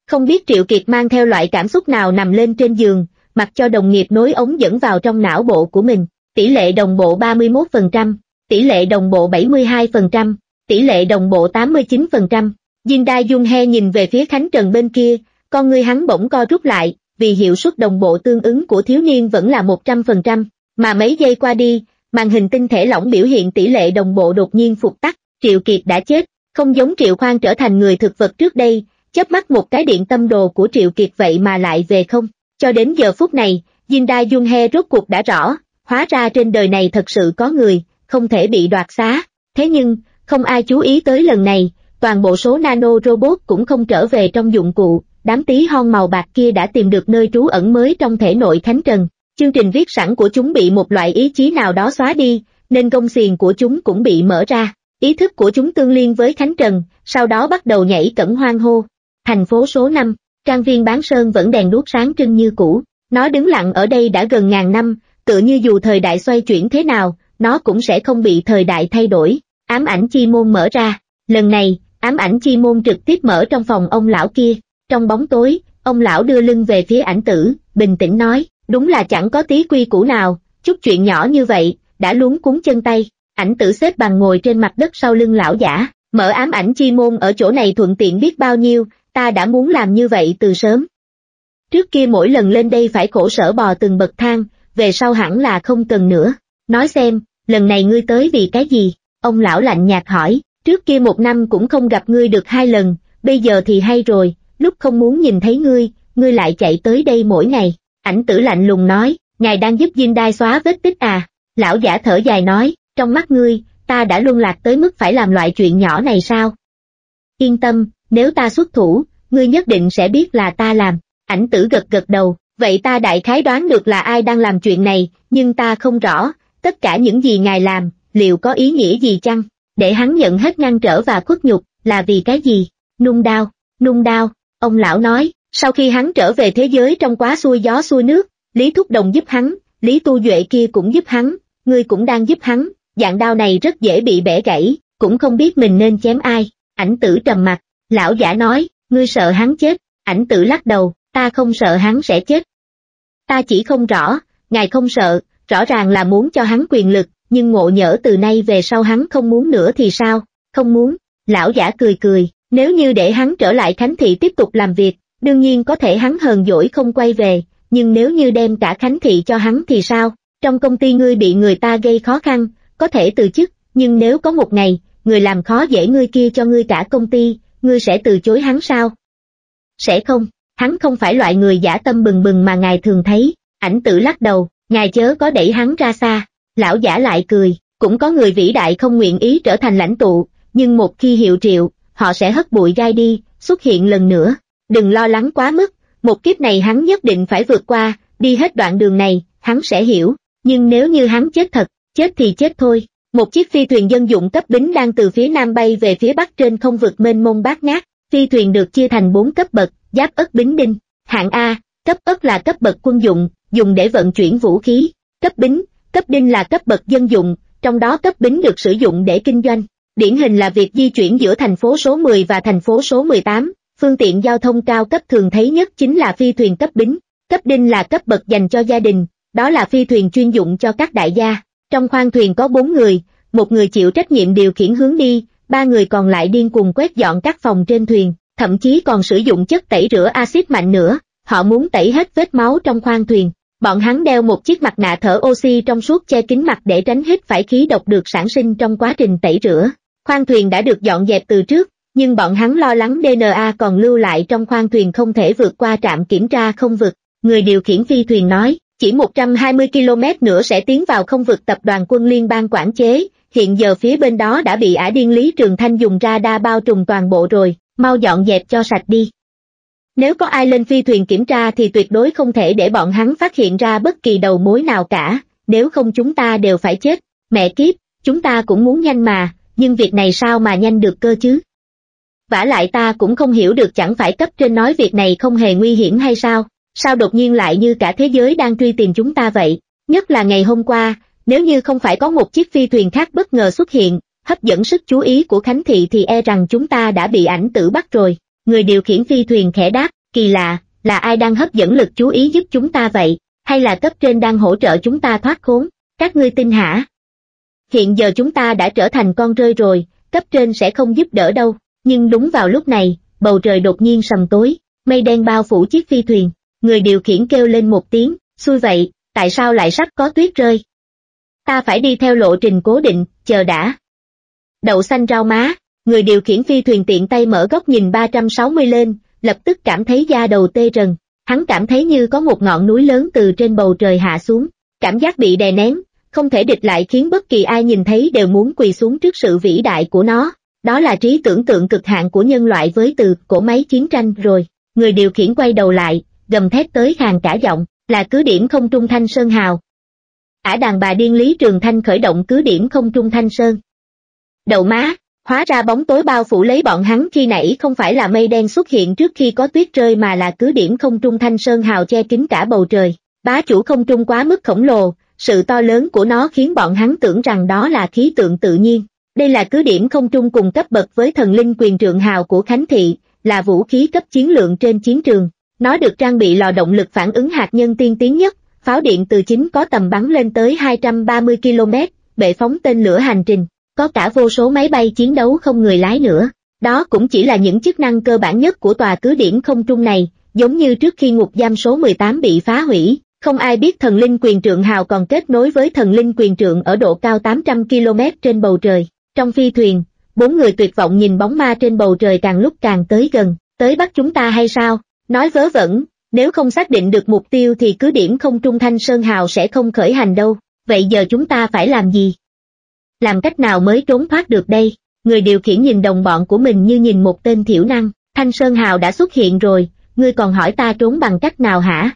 Không biết Triệu Kiệt mang theo loại cảm xúc nào nằm lên trên giường, mặc cho đồng nghiệp nối ống dẫn vào trong não bộ của mình. Tỷ lệ đồng bộ ba mươi mốt phần trăm, tỷ lệ đồng bộ bảy mươi hai phần trăm, tỷ lệ đồng bộ tám mươi chín phần trăm. Jin Dae Jung He nhìn về phía Khánh Trần bên kia, con ngươi hắn bỗng co rút lại, vì hiệu suất đồng bộ tương ứng của thiếu niên vẫn là một trăm phần trăm, mà mấy giây qua đi, màn hình tinh thể lỏng biểu hiện tỷ lệ đồng bộ đột nhiên phục tắt, Triệu Kiệt đã chết, không giống Triệu Khoan trở thành người thực vật trước đây, chớp mắt một cái điện tâm đồ của Triệu Kiệt vậy mà lại về không. Cho đến giờ phút này, Jin Dae Jung He rốt cuộc đã rõ, hóa ra trên đời này thật sự có người, không thể bị đoạt xá. Thế nhưng, không ai chú ý tới lần này, toàn bộ số nano robot cũng không trở về trong dụng cụ, đám tí hon màu bạc kia đã tìm được nơi trú ẩn mới trong thể nội Khánh Trần. Chương trình viết sẵn của chúng bị một loại ý chí nào đó xóa đi, nên gông xiềng của chúng cũng bị mở ra. Ý thức của chúng tương liên với Khánh Trần, sau đó bắt đầu nhảy cẫng hoang hô. Thành phố số năm, trang viên Bán Sơn vẫn đèn đuốc sáng trưng như cũ, nó đứng lặng ở đây đã gần ngàn năm, tựa như dù thời đại xoay chuyển thế nào, nó cũng sẽ không bị thời đại thay đổi. Ám ảnh chi môn mở ra, lần này, ám ảnh chi môn trực tiếp mở trong phòng ông lão kia. Trong bóng tối, ông lão đưa lưng về phía ảnh tử, bình tĩnh nói, đúng là chẳng có tí quy củ nào, chút chuyện nhỏ như vậy, đã luống cuống chân tay. Ảnh tử xếp bằng ngồi trên mặt đất sau lưng lão giả, mở ám ảnh chi môn ở chỗ này thuận tiện biết bao nhiêu, ta đã muốn làm như vậy từ sớm. Trước kia mỗi lần lên đây phải khổ sở bò từng bậc thang, về sau hẳn là không cần nữa. Nói xem, lần này ngươi tới vì cái gì? Ông lão lạnh nhạt hỏi, trước kia một năm cũng không gặp ngươi được hai lần, bây giờ thì hay rồi, lúc không muốn nhìn thấy ngươi, ngươi lại chạy tới đây mỗi ngày. Ảnh tử lạnh lùng nói, ngài đang giúp Jin Dae xóa vết tích à? Lão giả thở dài nói, trong mắt ngươi, ta đã luân lạc tới mức phải làm loại chuyện nhỏ này sao? Yên tâm, nếu ta xuất thủ, ngươi nhất định sẽ biết là ta làm. Ảnh tử gật gật đầu, vậy ta đại khái đoán được là ai đang làm chuyện này, nhưng ta không rõ, tất cả những gì ngài làm, liệu có ý nghĩa gì chăng? Để hắn nhận hết ngăn trở và khuất nhục, là vì cái gì? Nung đao, nung đao, ông lão nói, sau khi hắn trở về thế giới trong quá xuôi gió xuôi nước, Lý Thúc Đồng giúp hắn, Lý Tu Duệ kia cũng giúp hắn, ngươi cũng đang giúp hắn, dạng đao này rất dễ bị bẻ gãy, cũng không biết mình nên chém ai. Ảnh tử trầm mặt, lão giả nói, ngươi sợ hắn chết? Ảnh tử lắc đầu, ta không sợ hắn sẽ chết. Ta chỉ không rõ, ngài không sợ, rõ ràng là muốn cho hắn quyền lực, nhưng ngộ nhỡ từ nay về sau hắn không muốn nữa thì sao? Không muốn, lão giả cười cười, nếu như để hắn trở lại Khánh Thị tiếp tục làm việc, đương nhiên có thể hắn hờn dỗi không quay về, nhưng nếu như đem cả Khánh Thị cho hắn thì sao? Trong công ty ngươi bị người ta gây khó khăn, có thể từ chức, nhưng nếu có một ngày, người làm khó dễ ngươi kia cho ngươi cả công ty, ngươi sẽ từ chối hắn sao? Sẽ không, hắn không phải loại người dã tâm bừng bừng mà ngài thường thấy. Ảnh tử lắc đầu, ngài chớ có đẩy hắn ra xa. Lão giả lại cười, cũng có người vĩ đại không nguyện ý trở thành lãnh tụ, nhưng một khi hiệu triệu, họ sẽ hất bụi gai đi, xuất hiện lần nữa. Đừng lo lắng quá mức, một kiếp này hắn nhất định phải vượt qua, đi hết đoạn đường này, hắn sẽ hiểu. Nhưng nếu như hắn chết thật, chết thì chết thôi. Một chiếc phi thuyền dân dụng cấp bính đang từ phía nam bay về phía bắc trên không vực mênh mông bát ngát. Phi thuyền được chia thành bốn cấp bậc, giáp ất bính đinh. Hạng A, cấp ất là cấp bậc quân dụng, dùng để vận chuyển vũ khí. Cấp bính, cấp đinh là cấp bậc dân dụng, trong đó cấp bính được sử dụng để kinh doanh. Điển hình là việc di chuyển giữa thành phố số mười và thành phố số mười tám. Phương tiện giao thông cao cấp thường thấy nhất chính là phi thuyền cấp bính. Cấp đinh là cấp bậc dành cho gia đình, đó là phi thuyền chuyên dụng cho các đại gia. Trong khoang thuyền có bốn người, một người chịu trách nhiệm điều khiển hướng đi, ba người còn lại điên cuồng quét dọn các phòng trên thuyền, thậm chí còn sử dụng chất tẩy rửa axit mạnh nữa, họ muốn tẩy hết vết máu trong khoang thuyền. Bọn hắn đeo một chiếc mặt nạ thở oxy trong suốt che kín mặt để tránh hít phải khí độc được sản sinh trong quá trình tẩy rửa. Khoang thuyền đã được dọn dẹp từ trước, nhưng bọn hắn lo lắng đê en a còn lưu lại trong khoang thuyền không thể vượt qua trạm kiểm tra không vực. Người điều khiển phi thuyền nói, chỉ một trăm hai mươi ki lô mét nữa sẽ tiến vào không vực tập đoàn quân liên bang quản chế, hiện giờ phía bên đó đã bị ả điên Lý Trường Thanh dùng radar bao trùm toàn bộ rồi, mau dọn dẹp cho sạch đi. Nếu có ai lên phi thuyền kiểm tra thì tuyệt đối không thể để bọn hắn phát hiện ra bất kỳ đầu mối nào cả, nếu không chúng ta đều phải chết. Mẹ kiếp, chúng ta cũng muốn nhanh mà, nhưng việc này sao mà nhanh được cơ chứ? Vả lại ta cũng không hiểu được, chẳng phải cấp trên nói việc này không hề nguy hiểm hay sao? Sao đột nhiên lại như cả thế giới đang truy tìm chúng ta vậy? Nhất là ngày hôm qua, nếu như không phải có một chiếc phi thuyền khác bất ngờ xuất hiện, hấp dẫn sức chú ý của Khánh Thị thì e rằng chúng ta đã bị ảnh tử bắt rồi. Người điều khiển phi thuyền khẽ đáp, kỳ lạ, là ai đang hấp dẫn lực chú ý giúp chúng ta vậy, hay là cấp trên đang hỗ trợ chúng ta thoát khốn, các ngươi tin hả? Hiện giờ chúng ta đã trở thành con rơi rồi, cấp trên sẽ không giúp đỡ đâu, nhưng đúng vào lúc này, bầu trời đột nhiên sầm tối, mây đen bao phủ chiếc phi thuyền, người điều khiển kêu lên một tiếng, xui vậy, tại sao lại sắp có tuyết rơi? Ta phải đi theo lộ trình cố định, chờ đã. Đậu xanh rau má, người điều khiển phi thuyền tiện tay mở góc nhìn ba trăm sáu mươi lên, lập tức cảm thấy da đầu tê rần, hắn cảm thấy như có một ngọn núi lớn từ trên bầu trời hạ xuống, cảm giác bị đè nén, không thể địch lại khiến bất kỳ ai nhìn thấy đều muốn quỳ xuống trước sự vĩ đại của nó, đó là trí tưởng tượng cực hạn của nhân loại với từ cỗ máy chiến tranh rồi, người điều khiển quay đầu lại, gầm thét tới khàn cả giọng, là cứ điểm không trung Thanh Sơn Hào. Ả đàn bà điên Lý Trường Thanh khởi động cứ điểm không trung Thanh Sơn. Đậu má, hóa ra bóng tối bao phủ lấy bọn hắn khi nãy không phải là mây đen xuất hiện trước khi có tuyết rơi mà là cứ điểm không trung Thanh Sơn Hào che kín cả bầu trời. Bá chủ không trung quá mức khổng lồ, sự to lớn của nó khiến bọn hắn tưởng rằng đó là khí tượng tự nhiên. Đây là cứ điểm không trung cùng cấp bậc với thần linh quyền trượng hào của Khánh Thị, là vũ khí cấp chiến lượng trên chiến trường. Nó được trang bị lò động lực phản ứng hạt nhân tiên tiến nhất, pháo điện từ chính có tầm bắn lên tới hai trăm ba mươi ki lô mét, bệ phóng tên lửa hành trình, có cả vô số máy bay chiến đấu không người lái nữa. Đó cũng chỉ là những chức năng cơ bản nhất của tòa cứ điểm không trung này, giống như trước khi ngục giam số mười tám bị phá hủy, không ai biết thần linh quyền trượng hào còn kết nối với thần linh quyền trượng ở độ cao tám trăm ki lô mét trên bầu trời. Trong phi thuyền, bốn người tuyệt vọng nhìn bóng ma trên bầu trời càng lúc càng tới gần, tới bắt chúng ta hay sao? Nói vớ vẩn, nếu không xác định được mục tiêu thì cứ điểm không trung Thanh Sơn Hào sẽ không khởi hành đâu, vậy giờ chúng ta phải làm gì? Làm cách nào mới trốn thoát được đây? Người điều khiển nhìn đồng bọn của mình như nhìn một tên thiểu năng, Thanh Sơn Hào đã xuất hiện rồi, ngươi còn hỏi ta trốn bằng cách nào hả?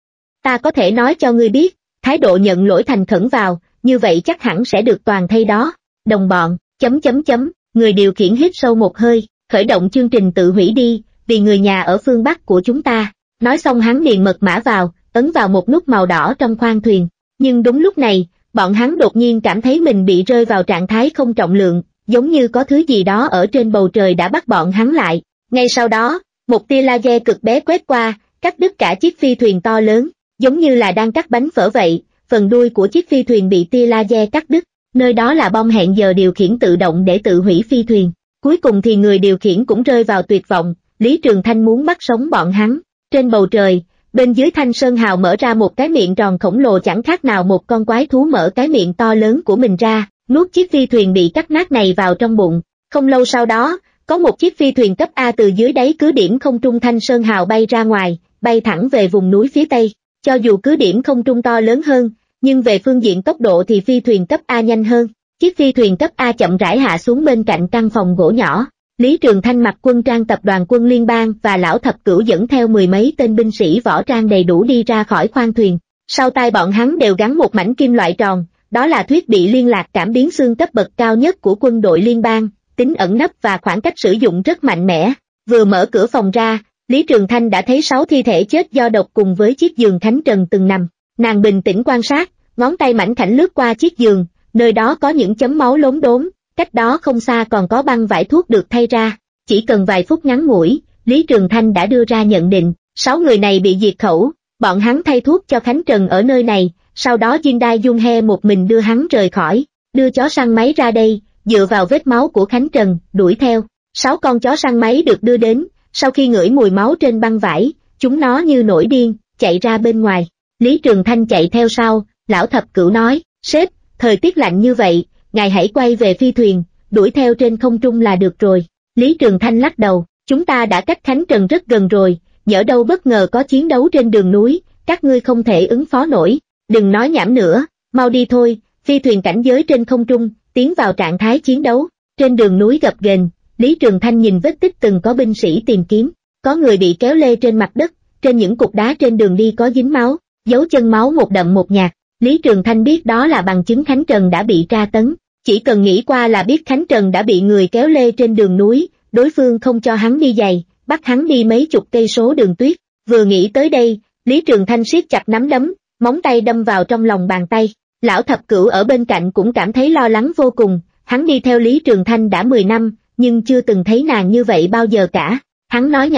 Ta có thể nói cho ngươi biết, thái độ nhận lỗi thành khẩn vào, như vậy chắc hẳn sẽ được toàn thây đó. Đồng bọn, chấm chấm chấm, người điều khiển hít sâu một hơi, khởi động chương trình tự hủy đi, vì người nhà ở phương Bắc của chúng ta. Nói xong hắn điền mật mã vào, ấn vào một nút màu đỏ trong khoang thuyền. Nhưng đúng lúc này, bọn hắn đột nhiên cảm thấy mình bị rơi vào trạng thái không trọng lượng, giống như có thứ gì đó ở trên bầu trời đã bắt bọn hắn lại. Ngay sau đó, một tia laser cực bé quét qua, cắt đứt cả chiếc phi thuyền to lớn, giống như là đang cắt bánh phở vậy, phần đuôi của chiếc phi thuyền bị tia laser cắt đứt. Nơi đó là bom hẹn giờ điều khiển tự động để tự hủy phi thuyền. Cuối cùng thì người điều khiển cũng rơi vào tuyệt vọng, Lý Trường Thanh muốn bắt sống bọn hắn. Trên bầu trời, bên dưới Thanh Sơn Hào mở ra một cái miệng tròn khổng lồ chẳng khác nào một con quái thú mở cái miệng to lớn của mình ra, nuốt chiếc phi thuyền bị cắt nát này vào trong bụng. Không lâu sau đó, có một chiếc phi thuyền cấp A từ dưới đáy cứ điểm không trung Thanh Sơn Hào bay ra ngoài, bay thẳng về vùng núi phía Tây. Cho dù cứ điểm không trung to lớn hơn, nhưng về phương diện tốc độ thì phi thuyền cấp A nhanh hơn. Chiếc phi thuyền cấp A chậm rãi hạ xuống bên cạnh căn phòng gỗ nhỏ. Lý Trường Thanh mặc quân trang tập đoàn quân liên bang và lão thập cửu dẫn theo mười mấy tên binh sĩ võ trang đầy đủ đi ra khỏi khoang thuyền. Sau tai bọn hắn đều gắn một mảnh kim loại tròn, đó là thiết bị liên lạc cảm biến xương cấp bậc cao nhất của quân đội liên bang, tính ẩn nấp và khoảng cách sử dụng rất mạnh mẽ. Vừa mở cửa phòng ra, Lý Trường Thanh đã thấy sáu thi thể chết do độc cùng với chiếc giường Khánh Trần từng nằm. Nàng bình tĩnh quan sát, ngón tay mảnh khảnh lướt qua chiếc giường, nơi đó có những chấm máu lốm đốm, cách đó không xa còn có băng vải thuốc được thay ra. Chỉ cần vài phút ngắn ngủi, Lý Trường Thanh đã đưa ra nhận định, sáu người này bị diệt khẩu, bọn hắn thay thuốc cho Khánh Trần ở nơi này, sau đó Jin Dai Dung He một mình đưa hắn rời khỏi, đưa chó săn máy ra đây, dựa vào vết máu của Khánh Trần, đuổi theo. Sáu con chó săn máy được đưa đến, sau khi ngửi mùi máu trên băng vải, chúng nó như nổi điên, chạy ra bên ngoài. Lý Trường Thanh chạy theo sau, lão thập cửu nói, sếp, thời tiết lạnh như vậy, ngài hãy quay về phi thuyền, đuổi theo trên không trung là được rồi. Lý Trường Thanh lắc đầu, chúng ta đã cách Khánh Trần rất gần rồi, nhỡ đâu bất ngờ có chiến đấu trên đường núi, các ngươi không thể ứng phó nổi. Đừng nói nhảm nữa, mau đi thôi. Phi thuyền cảnh giới trên không trung, tiến vào trạng thái chiến đấu. Trên đường núi gập ghềnh, Lý Trường Thanh nhìn vết tích từng có binh sĩ tìm kiếm, có người bị kéo lê trên mặt đất, trên những cục đá trên đường đi có dính máu, dấu chân máu một đậm một nhạt. Lý Trường Thanh biết đó là bằng chứng Khánh Trần đã bị tra tấn, chỉ cần nghĩ qua là biết Khánh Trần đã bị người kéo lê trên đường núi, đối phương không cho hắn đi giày, bắt hắn đi mấy chục cây số đường tuyết. Vừa nghĩ tới đây, Lý Trường Thanh siết chặt nắm đấm, móng tay đâm vào trong lòng bàn tay. Lão thập cửu ở bên cạnh cũng cảm thấy lo lắng vô cùng, hắn đi theo Lý Trường Thanh đã mười năm, nhưng chưa từng thấy nàng như vậy bao giờ cả. Hắn nói nhỏ,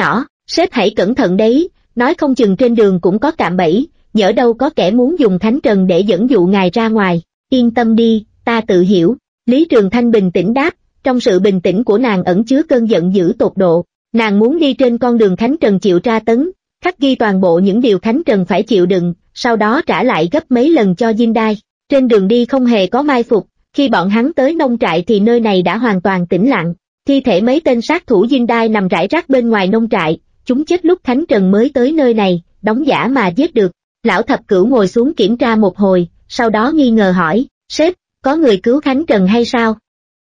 Sếp hãy cẩn thận đấy, nói không chừng trên đường cũng có cạm bẫy, nhỡ đâu có kẻ muốn dùng thánh trần để dẫn dụ ngài ra ngoài. Yên tâm đi, ta tự hiểu. Lý Trường Thanh bình tĩnh đáp, trong sự bình tĩnh của nàng ẩn chứa cơn giận dữ tột độ. Nàng muốn đi trên con đường thánh trần chịu tra tấn, khắc ghi toàn bộ những điều thánh trần phải chịu đựng, sau đó trả lại gấp mấy lần cho Jindai. Trên đường đi không hề có mai phục, khi bọn hắn tới nông trại thì nơi này đã hoàn toàn tĩnh lặng. Thi thể mấy tên sát thủ Jindai nằm rải rác bên ngoài nông trại, chúng chết lúc thánh trần mới tới nơi này, đóng giả mà giết được. Lão thập cửu ngồi xuống kiểm tra một hồi, sau đó nghi ngờ hỏi, sếp, có người cứu Khánh Trần hay sao?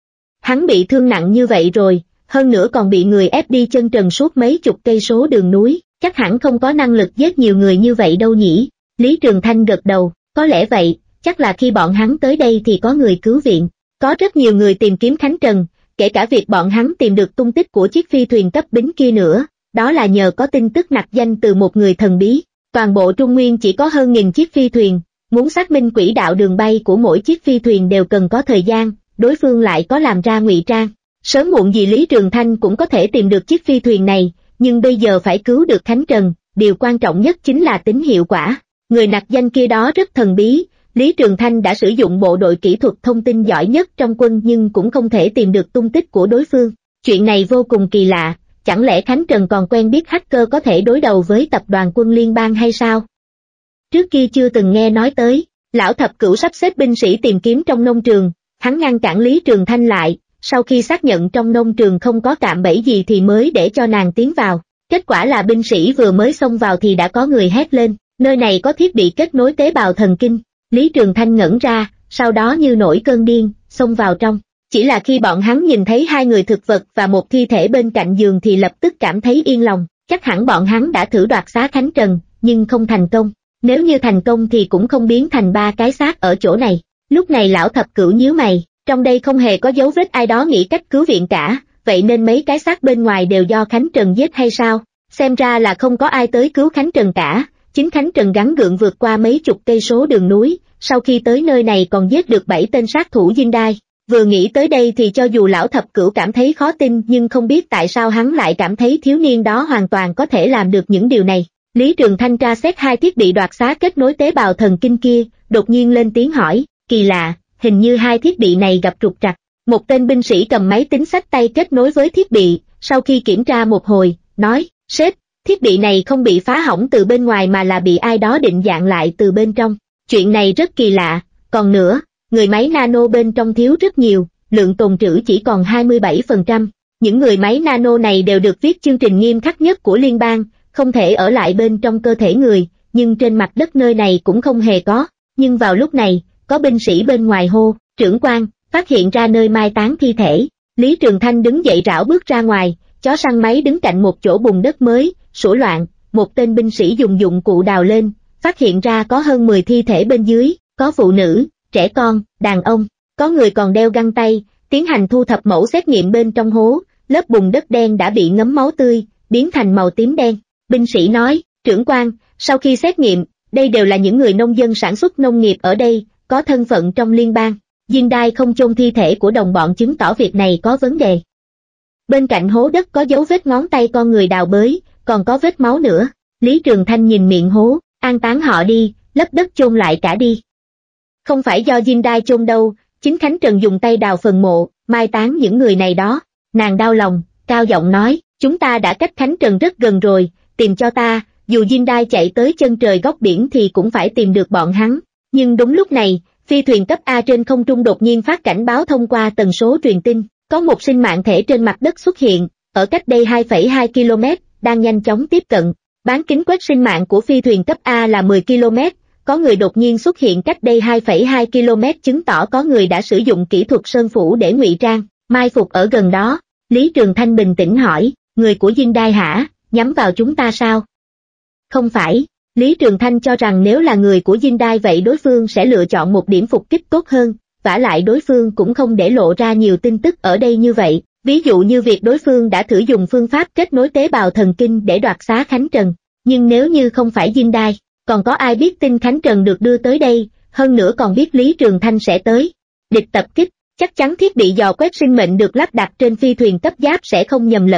Hắn bị thương nặng như vậy rồi, hơn nữa còn bị người ép đi chân trần suốt mấy chục cây số đường núi, chắc hẳn không có năng lực giết nhiều người như vậy đâu nhỉ? Lý Trường Thanh gật đầu, có lẽ vậy, chắc là khi bọn hắn tới đây thì có người cứu viện. Có rất nhiều người tìm kiếm Khánh Trần, kể cả việc bọn hắn tìm được tung tích của chiếc phi thuyền cấp bính kia nữa, đó là nhờ có tin tức nặc danh từ một người thần bí. Toàn bộ Trung Nguyên chỉ có hơn nghìn chiếc phi thuyền, muốn xác minh quỹ đạo đường bay của mỗi chiếc phi thuyền đều cần có thời gian, đối phương lại có làm ra ngụy trang. Sớm muộn gì Lý Trường Thanh cũng có thể tìm được chiếc phi thuyền này, nhưng bây giờ phải cứu được Khánh Trần, điều quan trọng nhất chính là tính hiệu quả. Người nặc danh kia đó rất thần bí, Lý Trường Thanh đã sử dụng bộ đội kỹ thuật thông tin giỏi nhất trong quân nhưng cũng không thể tìm được tung tích của đối phương. Chuyện này vô cùng kỳ lạ, chẳng lẽ Khánh Trần còn quen biết hacker có thể đối đầu với tập đoàn quân liên bang hay sao? Trước kia chưa từng nghe nói tới. Lão thập cửu sắp xếp binh sĩ tìm kiếm trong nông trường, hắn ngăn cản Lý Trường Thanh lại, sau khi xác nhận trong nông trường không có cạm bẫy gì thì mới để cho nàng tiến vào. Kết quả là binh sĩ vừa mới xông vào thì đã có người hét lên, nơi này có thiết bị kết nối tế bào thần kinh. Lý Trường Thanh ngẩn ra, sau đó như nổi cơn điên, xông vào trong. Chỉ là khi bọn hắn nhìn thấy hai người thực vật và một thi thể bên cạnh giường thì lập tức cảm thấy yên lòng, chắc hẳn bọn hắn đã thử đoạt xá Khánh Trần, nhưng không thành công. Nếu như thành công thì cũng không biến thành ba cái xác ở chỗ này. Lúc này lão thập cửu nhíu mày, trong đây không hề có dấu vết ai đó nghĩ cách cứu viện cả, vậy nên mấy cái xác bên ngoài đều do Khánh Trần giết hay sao? Xem ra là không có ai tới cứu Khánh Trần cả, chính Khánh Trần gắng gượng vượt qua mấy chục cây số đường núi, sau khi tới nơi này còn giết được bảy tên sát thủ Jindai. Vừa nghĩ tới đây thì cho dù lão thập cửu cảm thấy khó tin nhưng không biết tại sao hắn lại cảm thấy thiếu niên đó hoàn toàn có thể làm được những điều này. Lý Trường Thanh tra xét hai thiết bị đoạt xá kết nối tế bào thần kinh kia, đột nhiên lên tiếng hỏi, kỳ lạ, hình như hai thiết bị này gặp trục trặc. Một tên binh sĩ cầm máy tính xách tay kết nối với thiết bị, sau khi kiểm tra một hồi, nói, sếp, thiết bị này không bị phá hỏng từ bên ngoài mà là bị ai đó định dạng lại từ bên trong. Chuyện này rất kỳ lạ, còn nữa, người máy nano bên trong thiếu rất nhiều, lượng tồn trữ chỉ còn hai mươi bảy phần trăm. Những người máy nano này đều được viết chương trình nghiêm khắc nhất của liên bang, không thể ở lại bên trong cơ thể người, nhưng trên mặt đất nơi này cũng không hề có. Nhưng vào lúc này, có binh sĩ bên ngoài hô, trưởng quan, phát hiện ra nơi mai táng thi thể. Lý Trường Thanh đứng dậy rảo bước ra ngoài, chó săn máy đứng cạnh một chỗ bùn đất mới, sủa loạn, một tên binh sĩ dùng dụng cụ đào lên, phát hiện ra có hơn mười thi thể bên dưới, có phụ nữ, trẻ con, đàn ông, có người còn đeo găng tay, tiến hành thu thập mẫu xét nghiệm bên trong hố, lớp bùn đất đen đã bị ngấm máu tươi, biến thành màu tím đen. Binh sĩ nói, trưởng quan, sau khi xét nghiệm, đây đều là những người nông dân sản xuất nông nghiệp ở đây, có thân phận trong liên bang. Jindai không chôn thi thể của đồng bọn chứng tỏ việc này có vấn đề. Bên cạnh hố đất có dấu vết ngón tay con người đào bới, còn có vết máu nữa. Lý Trường Thanh nhìn miệng hố, an táng họ đi, lấp đất chôn lại cả đi. Không phải do Jindai chôn đâu, chính Khánh Trần dùng tay đào phần mộ, mai táng những người này đó. Nàng đau lòng, cao giọng nói, chúng ta đã cách Khánh Trần rất gần rồi, tìm cho ta, dù Jindai chạy tới chân trời góc biển thì cũng phải tìm được bọn hắn. Nhưng đúng lúc này, phi thuyền cấp A trên không trung đột nhiên phát cảnh báo thông qua tần số truyền tin, có một sinh mạng thể trên mặt đất xuất hiện, ở cách đây hai phẩy hai ki lô mét, đang nhanh chóng tiếp cận. Bán kính quét sinh mạng của phi thuyền cấp A là mười ki lô mét, có người đột nhiên xuất hiện cách đây hai phẩy hai ki lô mét chứng tỏ có người đã sử dụng kỹ thuật sơn phủ để ngụy trang, mai phục ở gần đó. Lý Trường Thanh bình tĩnh hỏi, người của Jindai hả, nhắm vào chúng ta sao? Không phải, Lý Trường Thanh cho rằng nếu là người của Jindai vậy đối phương sẽ lựa chọn một điểm phục kích tốt hơn, vả lại đối phương cũng không để lộ ra nhiều tin tức ở đây như vậy, ví dụ như việc đối phương đã thử dùng phương pháp kết nối tế bào thần kinh để đoạt xá Khánh Trần, nhưng nếu như không phải Jindai, còn có ai biết tin Khánh Trần được đưa tới đây, hơn nữa còn biết Lý Trường Thanh sẽ tới. Địch tập kích, chắc chắn thiết bị dò quét sinh mệnh được lắp đặt trên phi thuyền cấp giáp sẽ không nhầm lẫn,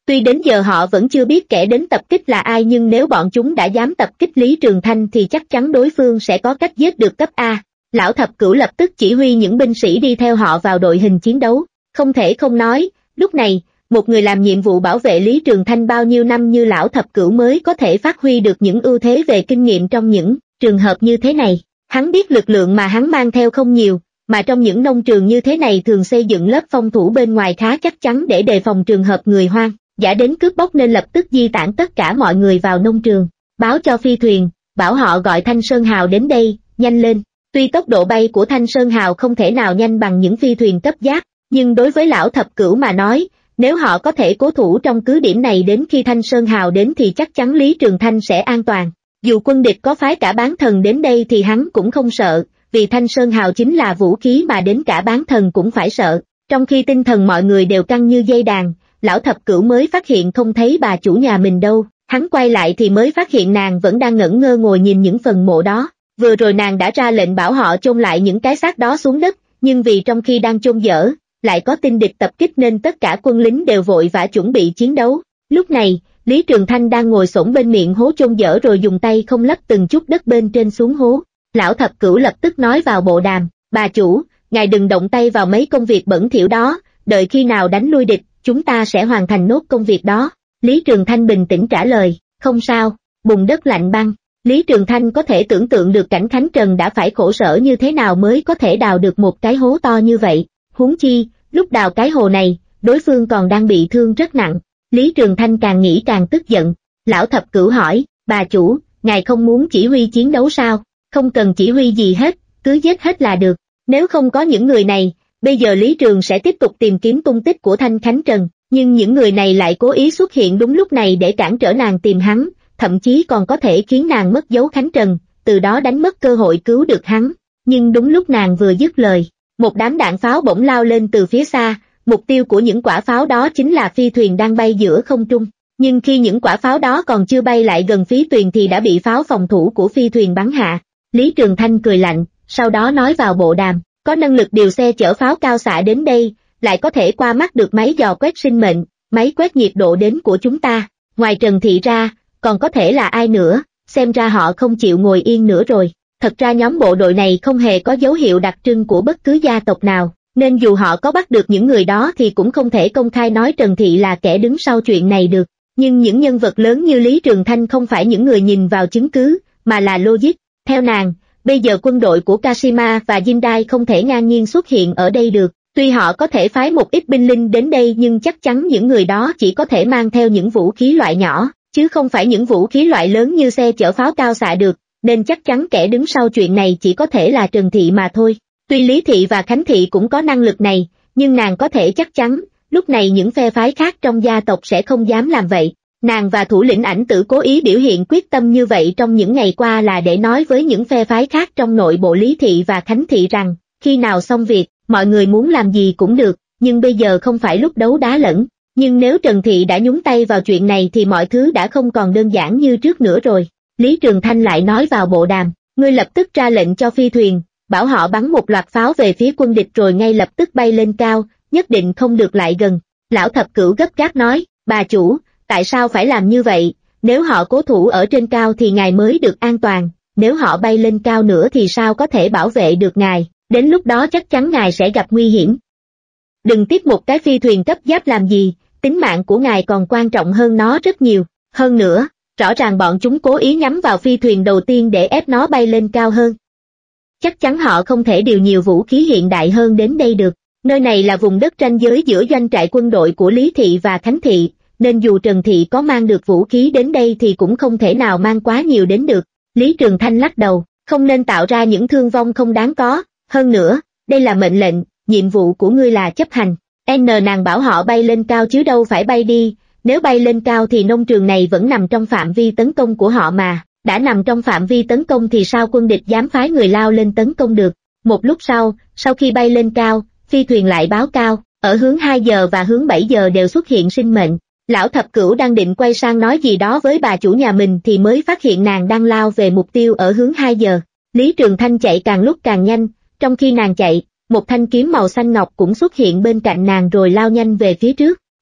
Tuy đến giờ họ vẫn chưa biết kẻ đến tập kích là ai, nhưng nếu bọn chúng đã dám tập kích Lý Trường Thanh thì chắc chắn đối phương sẽ có cách giết được cấp A. Lão thập cửu lập tức chỉ huy những binh sĩ đi theo họ vào đội hình chiến đấu. Không thể không nói, lúc này, một người làm nhiệm vụ bảo vệ Lý Trường Thanh bao nhiêu năm như lão thập cửu mới có thể phát huy được những ưu thế về kinh nghiệm trong những trường hợp như thế này. Hắn biết lực lượng mà hắn mang theo không nhiều, mà trong những nông trường như thế này thường xây dựng lớp phòng thủ bên ngoài khá chắc chắn để đề phòng trường hợp người hoang dã đến cướp bóc, nên lập tức di tản tất cả mọi người vào nông trường, báo cho phi thuyền, bảo họ gọi Thanh Sơn Hào đến đây, nhanh lên. Tuy tốc độ bay của Thanh Sơn Hào không thể nào nhanh bằng những phi thuyền cấp giáp, nhưng đối với lão thập cửu mà nói, nếu họ có thể cố thủ trong cứ điểm này đến khi Thanh Sơn Hào đến thì chắc chắn Lý Trường Thanh sẽ an toàn. Dù quân địch có phái cả bán thần đến đây thì hắn cũng không sợ, vì Thanh Sơn Hào chính là vũ khí mà đến cả bán thần cũng phải sợ. Trong khi tinh thần mọi người đều căng như dây đàn, lão thập cửu mới phát hiện không thấy bà chủ nhà mình đâu. Hắn quay lại thì mới phát hiện nàng vẫn đang ngẩn ngơ ngồi nhìn những phần mộ đó. Vừa rồi nàng đã ra lệnh bảo họ chôn lại những cái xác đó xuống đất, nhưng vì trong khi đang chôn dở, lại có tinh địch tập kích nên tất cả quân lính đều vội vã chuẩn bị chiến đấu. Lúc này, Lý Trường Thanh đang ngồi xổm bên miệng hố chôn dở rồi dùng tay không lấp từng chút đất bên trên xuống hố. Lão thập cửu lập tức nói vào bộ đàm, bà chủ, ngài đừng động tay vào mấy công việc bẩn thỉu đó, đợi khi nào đánh lui địch, chúng ta sẽ hoàn thành nốt công việc đó. Lý Trường Thanh bình tĩnh trả lời, không sao. Bùn đất lạnh băng. Lý Trường Thanh có thể tưởng tượng được cảnh Khánh Trần đã phải khổ sở như thế nào mới có thể đào được một cái hố to như vậy. Huống chi, lúc đào cái hồ này, đối phương còn đang bị thương rất nặng. Lý Trường Thanh càng nghĩ càng tức giận. Lão thập cửu hỏi, bà chủ, ngài không muốn chỉ huy chiến đấu sao? Không cần chỉ huy gì hết, cứ giết hết là được. Nếu không có những người này, bây giờ Lý Trường sẽ tiếp tục tìm kiếm tung tích của Thanh Khánh Trần, nhưng những người này lại cố ý xuất hiện đúng lúc này để cản trở nàng tìm hắn, thậm chí còn có thể khiến nàng mất dấu Khánh Trần, từ đó đánh mất cơ hội cứu được hắn. Nhưng đúng lúc nàng vừa dứt lời, một đám đạn pháo bỗng lao lên từ phía xa, mục tiêu của những quả pháo đó chính là phi thuyền đang bay giữa không trung. Nhưng khi những quả pháo đó còn chưa bay lại gần phi thuyền thì đã bị pháo phòng thủ của phi thuyền bắn hạ. Lý Trường Thanh cười lạnh, sau đó nói vào bộ đàm, có năng lực điều xe chở pháo cao xạ đến đây, lại có thể qua mắt được máy dò quét sinh mệnh, máy quét nhiệt độ đến của chúng ta. Ngoài Trần Thị ra, còn có thể là ai nữa, xem ra họ không chịu ngồi yên nữa rồi. Thật ra nhóm bộ đội này không hề có dấu hiệu đặc trưng của bất cứ gia tộc nào, nên dù họ có bắt được những người đó thì cũng không thể công khai nói Trần Thị là kẻ đứng sau chuyện này được. Nhưng những nhân vật lớn như Lý Trường Thanh không phải những người nhìn vào chứng cứ, mà là logic. Theo nàng, bây giờ quân đội của Kashima và Jindai không thể ngang nhiên xuất hiện ở đây được. Tuy họ có thể phái một ít binh lính đến đây nhưng chắc chắn những người đó chỉ có thể mang theo những vũ khí loại nhỏ, chứ không phải những vũ khí loại lớn như xe chở pháo cao xạ được, nên chắc chắn kẻ đứng sau chuyện này chỉ có thể là Trần Thị mà thôi. Tuy Lý Thị và Khánh Thị cũng có năng lực này, nhưng nàng có thể chắc chắn, lúc này những phe phái khác trong gia tộc sẽ không dám làm vậy. Nàng và thủ lĩnh Ảnh Tử cố ý biểu hiện quyết tâm như vậy trong những ngày qua là để nói với những phe phái khác trong nội bộ Lý Thị và Khánh Thị rằng, khi nào xong việc, mọi người muốn làm gì cũng được, nhưng bây giờ không phải lúc đấu đá lẫn. Nhưng nếu Trần Thị đã nhúng tay vào chuyện này thì mọi thứ đã không còn đơn giản như trước nữa rồi. Lý Trường Thanh lại nói vào bộ đàm, ngươi lập tức ra lệnh cho phi thuyền, bảo họ bắn một loạt pháo về phía quân địch rồi ngay lập tức bay lên cao, nhất định không được lại gần. Lão thập cửu gấp gáp nói, bà chủ, tại sao phải làm như vậy, nếu họ cố thủ ở trên cao thì ngài mới được an toàn, nếu họ bay lên cao nữa thì sao có thể bảo vệ được ngài, đến lúc đó chắc chắn ngài sẽ gặp nguy hiểm. Đừng tiếp một cái phi thuyền cấp giáp làm gì, tính mạng của ngài còn quan trọng hơn nó rất nhiều. Hơn nữa, rõ ràng bọn chúng cố ý nhắm vào phi thuyền đầu tiên để ép nó bay lên cao hơn. Chắc chắn họ không thể điều nhiều vũ khí hiện đại hơn đến đây được. Nơi này là vùng đất ranh giới giữa doanh trại quân đội của Lý Thị và Khánh Thị, nên dù Trần Thị có mang được vũ khí đến đây thì cũng không thể nào mang quá nhiều đến được. Lý Trường Thanh lắc đầu, không nên tạo ra những thương vong không đáng có. Hơn nữa, đây là mệnh lệnh, nhiệm vụ của ngươi là chấp hành. N nàng bảo họ bay lên cao chứ đâu phải bay đi, nếu bay lên cao thì nông trường này vẫn nằm trong phạm vi tấn công của họ mà, đã nằm trong phạm vi tấn công thì sao quân địch dám phái người lao lên tấn công được. Một lúc sau, sau khi bay lên cao, phi thuyền lại báo cao, ở hướng hai giờ và hướng bảy giờ đều xuất hiện sinh mệnh. Lão thập cửu đang định quay sang nói gì đó với bà chủ nhà mình thì mới phát hiện nàng đang lao về mục tiêu ở hướng hai giờ. Lý Trường Thanh chạy càng lúc càng nhanh, trong khi nàng chạy, một thanh kiếm màu xanh ngọc cũng xuất hiện bên cạnh nàng rồi lao nhanh về phía trước.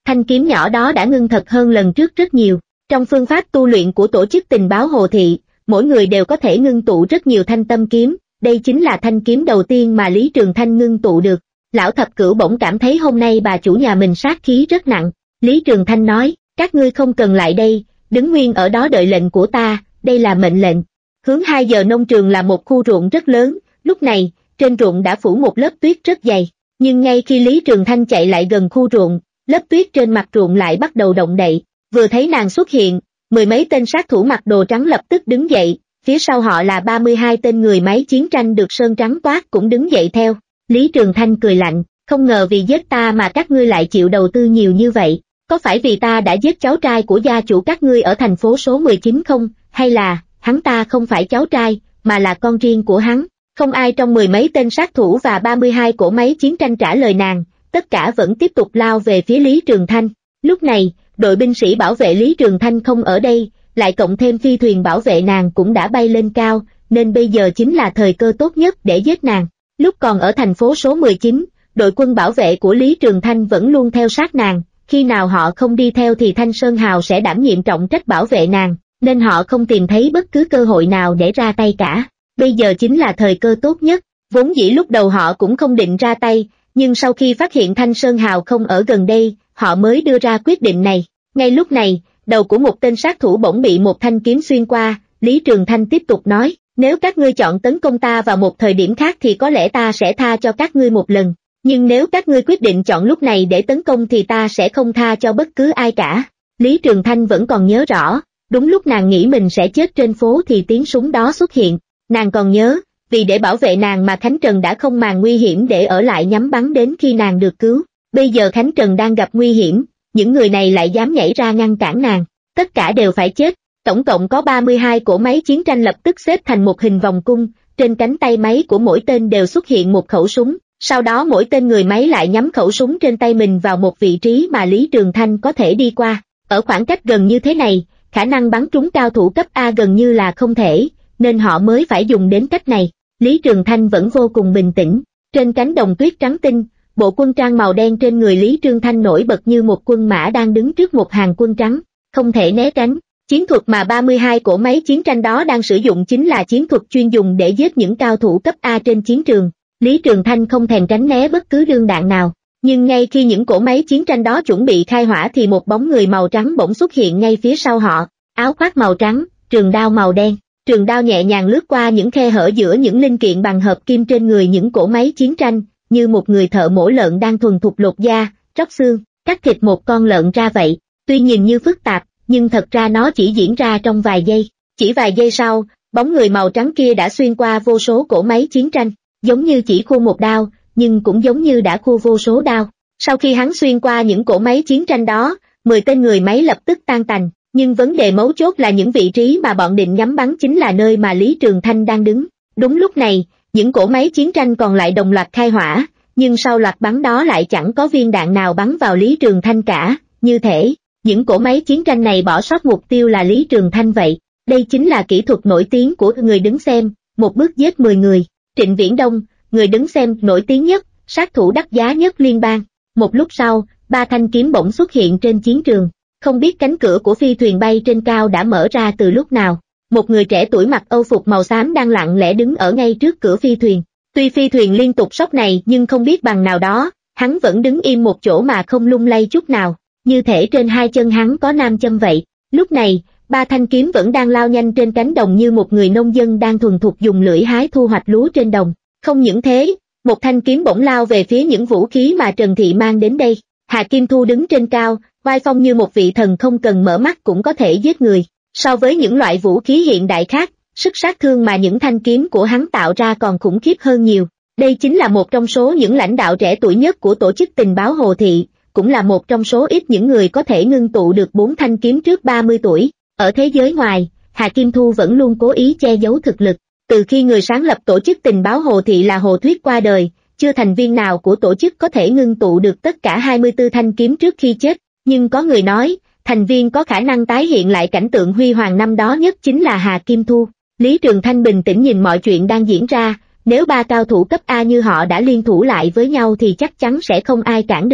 thanh kiếm nhỏ đó đã ngưng thật hơn lần trước rất nhiều. Trong phương pháp tu luyện của tổ chức tình báo Hồ Thị, mỗi người đều có thể ngưng tụ rất nhiều thanh tâm kiếm, đây chính là thanh kiếm đầu tiên mà Lý Trường Thanh ngưng tụ được. Lão thập cửu bỗng cảm thấy hôm nay bà chủ nhà mình sát khí rất nặng. Lý Trường Thanh nói, các ngươi không cần lại đây, đứng nguyên ở đó đợi lệnh của ta, đây là mệnh lệnh. Hướng hai giờ nông trường là một khu ruộng rất lớn, lúc này, trên ruộng đã phủ một lớp tuyết rất dày, nhưng ngay khi Lý Trường Thanh chạy lại gần khu ruộng, lớp tuyết trên mặt ruộng lại bắt đầu động đậy. Vừa thấy nàng xuất hiện, mười mấy tên sát thủ mặc đồ trắng lập tức đứng dậy, phía sau họ là ba mươi hai tên người máy chiến tranh được sơn trắng toát cũng đứng dậy theo. Lý Trường Thanh cười lạnh, không ngờ vì giết ta mà các ngươi lại chịu đầu tư nhiều như vậy, có phải vì ta đã giết cháu trai của gia chủ các ngươi ở thành phố số mười chín không, hay là, hắn ta không phải cháu trai, mà là con riêng của hắn? Không ai trong mười mấy tên sát thủ và ba mươi hai cỗ máy chiến tranh trả lời nàng, tất cả vẫn tiếp tục lao về phía Lý Trường Thanh. Lúc này, đội binh sĩ bảo vệ Lý Trường Thanh không ở đây, lại cộng thêm phi thuyền bảo vệ nàng cũng đã bay lên cao, nên bây giờ chính là thời cơ tốt nhất để giết nàng. Lúc còn ở thành phố số mười chín, đội quân bảo vệ của Lý Trường Thanh vẫn luôn theo sát nàng, khi nào họ không đi theo thì Thanh Sơn Hào sẽ đảm nhiệm trọng trách bảo vệ nàng, nên họ không tìm thấy bất cứ cơ hội nào để ra tay cả. Bây giờ chính là thời cơ tốt nhất, vốn dĩ lúc đầu họ cũng không định ra tay, nhưng sau khi phát hiện Thanh Sơn Hào không ở gần đây, họ mới đưa ra quyết định này. Ngay lúc này, đầu của một tên sát thủ bỗng bị một thanh kiếm xuyên qua, Lý Trường Thanh tiếp tục nói, nếu các ngươi chọn tấn công ta vào một thời điểm khác thì có lẽ ta sẽ tha cho các ngươi một lần, nhưng nếu các ngươi quyết định chọn lúc này để tấn công thì ta sẽ không tha cho bất cứ ai cả. Lý Trường Thanh vẫn còn nhớ rõ, đúng lúc nàng nghĩ mình sẽ chết trên phố thì tiếng súng đó xuất hiện, nàng còn nhớ, vì để bảo vệ nàng mà Khánh Trần đã không màng nguy hiểm để ở lại nhắm bắn đến khi nàng được cứu. Bây giờ Khánh Trần đang gặp nguy hiểm, những người này lại dám nhảy ra ngăn cản nàng, tất cả đều phải chết. Tổng cộng có ba mươi hai cỗ máy chiến tranh lập tức xếp thành một hình vòng cung, trên cánh tay máy của mỗi tên đều xuất hiện một khẩu súng, sau đó mỗi tên người máy lại nhắm khẩu súng trên tay mình vào một vị trí mà Lý Trường Thanh có thể đi qua. Ở khoảng cách gần như thế này, khả năng bắn trúng cao thủ cấp A gần như là không thể, nên họ mới phải dùng đến cách này. Lý Trường Thanh vẫn vô cùng bình tĩnh, trên cánh đồng tuyết trắng tinh, bộ quân trang màu đen trên người Lý Trường Thanh nổi bật như một quân mã đang đứng trước một hàng quân trắng, không thể né tránh. Chiến thuật mà ba mươi hai cỗ máy chiến tranh đó đang sử dụng chính là chiến thuật chuyên dùng để giết những cao thủ cấp A trên chiến trường. Lý Trường Thanh không thèm tránh né bất cứ đương đạn nào, nhưng ngay khi những cỗ máy chiến tranh đó chuẩn bị khai hỏa thì một bóng người màu trắng bỗng xuất hiện ngay phía sau họ, áo khoác màu trắng, trường đao màu đen. Trường đao nhẹ nhàng lướt qua những khe hở giữa những linh kiện bằng hợp kim trên người những cỗ máy chiến tranh, như một người thợ mổ lợn đang thuần thục lột da, tróc xương, cắt thịt một con lợn ra vậy. Tuy nhìn như phức tạp, nhưng thật ra nó chỉ diễn ra trong vài giây. Chỉ vài giây sau, bóng người màu trắng kia đã xuyên qua vô số cỗ máy chiến tranh, giống như chỉ khua một đao, nhưng cũng giống như đã khua vô số đao. Sau khi hắn xuyên qua những cỗ máy chiến tranh đó, mười tên người máy lập tức tan tành, nhưng vấn đề mấu chốt là những vị trí mà bọn định nhắm bắn chính là nơi mà Lý Trường Thanh đang đứng. Đúng lúc này, những cỗ máy chiến tranh còn lại đồng loạt khai hỏa, nhưng sau loạt bắn đó lại chẳng có viên đạn nào bắn vào Lý Trường Thanh cả, như thể những cỗ máy chiến tranh này bỏ sót mục tiêu là Lý Trường Thanh vậy. Đây chính là kỹ thuật nổi tiếng của người đứng xem, một bước giết mười người. Trịnh Viễn Đông, người đứng xem nổi tiếng nhất, sát thủ đắt giá nhất liên bang. Một lúc sau, ba thanh kiếm bỗng xuất hiện trên chiến trường. Không biết cánh cửa của phi thuyền bay trên cao đã mở ra từ lúc nào. Một người trẻ tuổi mặc âu phục màu xám đang lặng lẽ đứng ở ngay trước cửa phi thuyền. Tuy phi thuyền liên tục sốc này nhưng không biết bằng nào đó, hắn vẫn đứng im một chỗ mà không lung lay chút nào, như thể trên hai chân hắn có nam châm vậy. Lúc này, ba thanh kiếm vẫn đang lao nhanh trên cánh đồng như một người nông dân đang thuần thục dùng lưỡi hái thu hoạch lúa trên đồng. Không những thế, một thanh kiếm bỗng lao về phía những vũ khí mà Trần Thị mang đến đây. Hà Kim Thu đứng trên cao, vai phong như một vị thần không cần mở mắt cũng có thể giết người. So với những loại vũ khí hiện đại khác, sức sát thương mà những thanh kiếm của hắn tạo ra còn khủng khiếp hơn nhiều. Đây chính là một trong số những lãnh đạo trẻ tuổi nhất của tổ chức tình báo Hồ Thị, cũng là một trong số ít những người có thể ngưng tụ được bốn thanh kiếm trước ba mươi tuổi. Ở thế giới ngoài, Hà Kim Thu vẫn luôn cố ý che giấu thực lực. Từ khi người sáng lập tổ chức tình báo Hồ Thị là Hồ Thuyết qua đời, chưa thành viên nào của tổ chức có thể ngưng tụ được tất cả hai mươi tư thanh kiếm trước khi chết. Nhưng có người nói, thành viên có khả năng tái hiện lại cảnh tượng huy hoàng năm đó nhất chính là Hà Kim Thu. Lý Trường Thanh bình tĩnh nhìn mọi chuyện đang diễn ra, nếu ba cao thủ cấp A như họ đã liên thủ lại với nhau thì chắc chắn sẽ không ai cản được.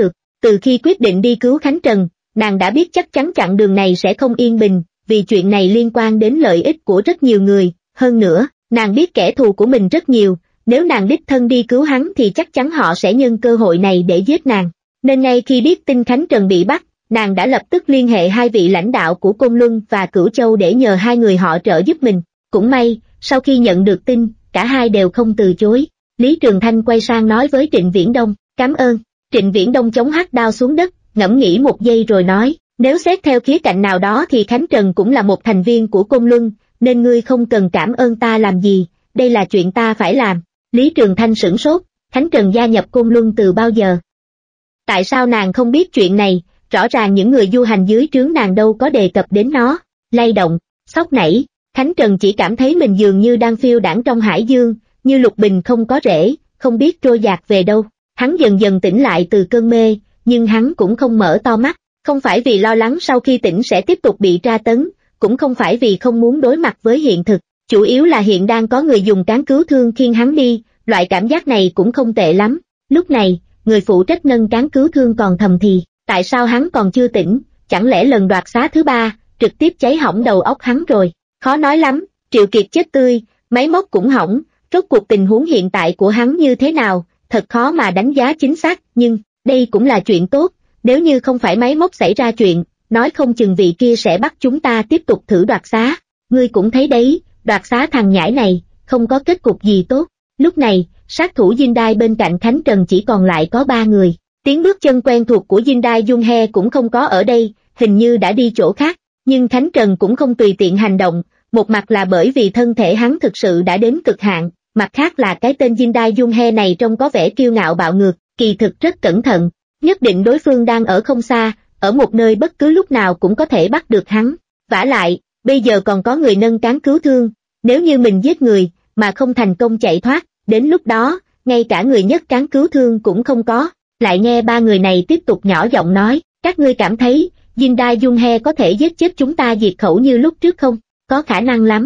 Từ khi quyết định đi cứu Khánh Trần, nàng đã biết chắc chắn chặng đường này sẽ không yên bình, vì chuyện này liên quan đến lợi ích của rất nhiều người, hơn nữa, nàng biết kẻ thù của mình rất nhiều, nếu nàng đích thân đi cứu hắn thì chắc chắn họ sẽ nhân cơ hội này để giết nàng. Nên ngay khi biết tin Khánh Trần bị bắt, nàng đã lập tức liên hệ hai vị lãnh đạo của Côn Luân và Cửu Châu để nhờ hai người họ trợ giúp mình. Cũng may, sau khi nhận được tin, cả hai đều không từ chối. Lý Trường Thanh quay sang nói với Trịnh Viễn Đông, cảm ơn. Trịnh Viễn Đông chống hắc đao xuống đất, ngẫm nghĩ một giây rồi nói, nếu xét theo khía cạnh nào đó thì Khánh Trần cũng là một thành viên của Côn Luân, nên ngươi không cần cảm ơn ta làm gì, đây là chuyện ta phải làm. Lý Trường Thanh sửng sốt, Khánh Trần gia nhập Côn Luân từ bao giờ? Tại sao nàng không biết chuyện này, rõ ràng những người du hành dưới trướng nàng đâu có đề cập đến nó. Lay động, sốc nảy, Khánh Trần chỉ cảm thấy mình dường như đang phiêu đãng trong hải dương, như lục bình không có rễ, không biết trôi dạt về đâu. Hắn dần dần tỉnh lại từ cơn mê, nhưng hắn cũng không mở to mắt, không phải vì lo lắng sau khi tỉnh sẽ tiếp tục bị tra tấn, cũng không phải vì không muốn đối mặt với hiện thực, chủ yếu là hiện đang có người dùng cán cứu thương khiêng hắn đi, loại cảm giác này cũng không tệ lắm. Lúc này, người phụ trách nâng cán cứu thương còn thầm thì, tại sao hắn còn chưa tỉnh, chẳng lẽ lần đoạt xá thứ ba, trực tiếp cháy hỏng đầu óc hắn rồi, khó nói lắm, Triệu Kiệt chết tươi, máy móc cũng hỏng, rốt cuộc tình huống hiện tại của hắn như thế nào, thật khó mà đánh giá chính xác, nhưng, đây cũng là chuyện tốt, nếu như không phải máy móc xảy ra chuyện, nói không chừng vị kia sẽ bắt chúng ta tiếp tục thử đoạt xá, ngươi cũng thấy đấy, đoạt xá thằng nhãi này, không có kết cục gì tốt. Lúc này, sát thủ Dinh Đai bên cạnh Khánh Trần chỉ còn lại có ba người, tiếng bước chân quen thuộc của Dinh Đai Dung He cũng không có ở đây, hình như đã đi chỗ khác, nhưng Khánh Trần cũng không tùy tiện hành động, một mặt là bởi vì thân thể hắn thực sự đã đến cực hạn, mặt khác là cái tên Dinh Đai Dung He này trông có vẻ kiêu ngạo bạo ngược, kỳ thực rất cẩn thận, nhất định đối phương đang ở không xa, ở một nơi bất cứ lúc nào cũng có thể bắt được hắn. Vả lại, bây giờ còn có người nâng cán cứu thương, nếu như mình giết người, mà không thành công chạy thoát, đến lúc đó, ngay cả người nhấc cán cứu thương cũng không có. Lại nghe ba người này tiếp tục nhỏ giọng nói, các ngươi cảm thấy, Dinh Đai Dung He có thể giết chết chúng ta diệt khẩu như lúc trước không? Có khả năng lắm.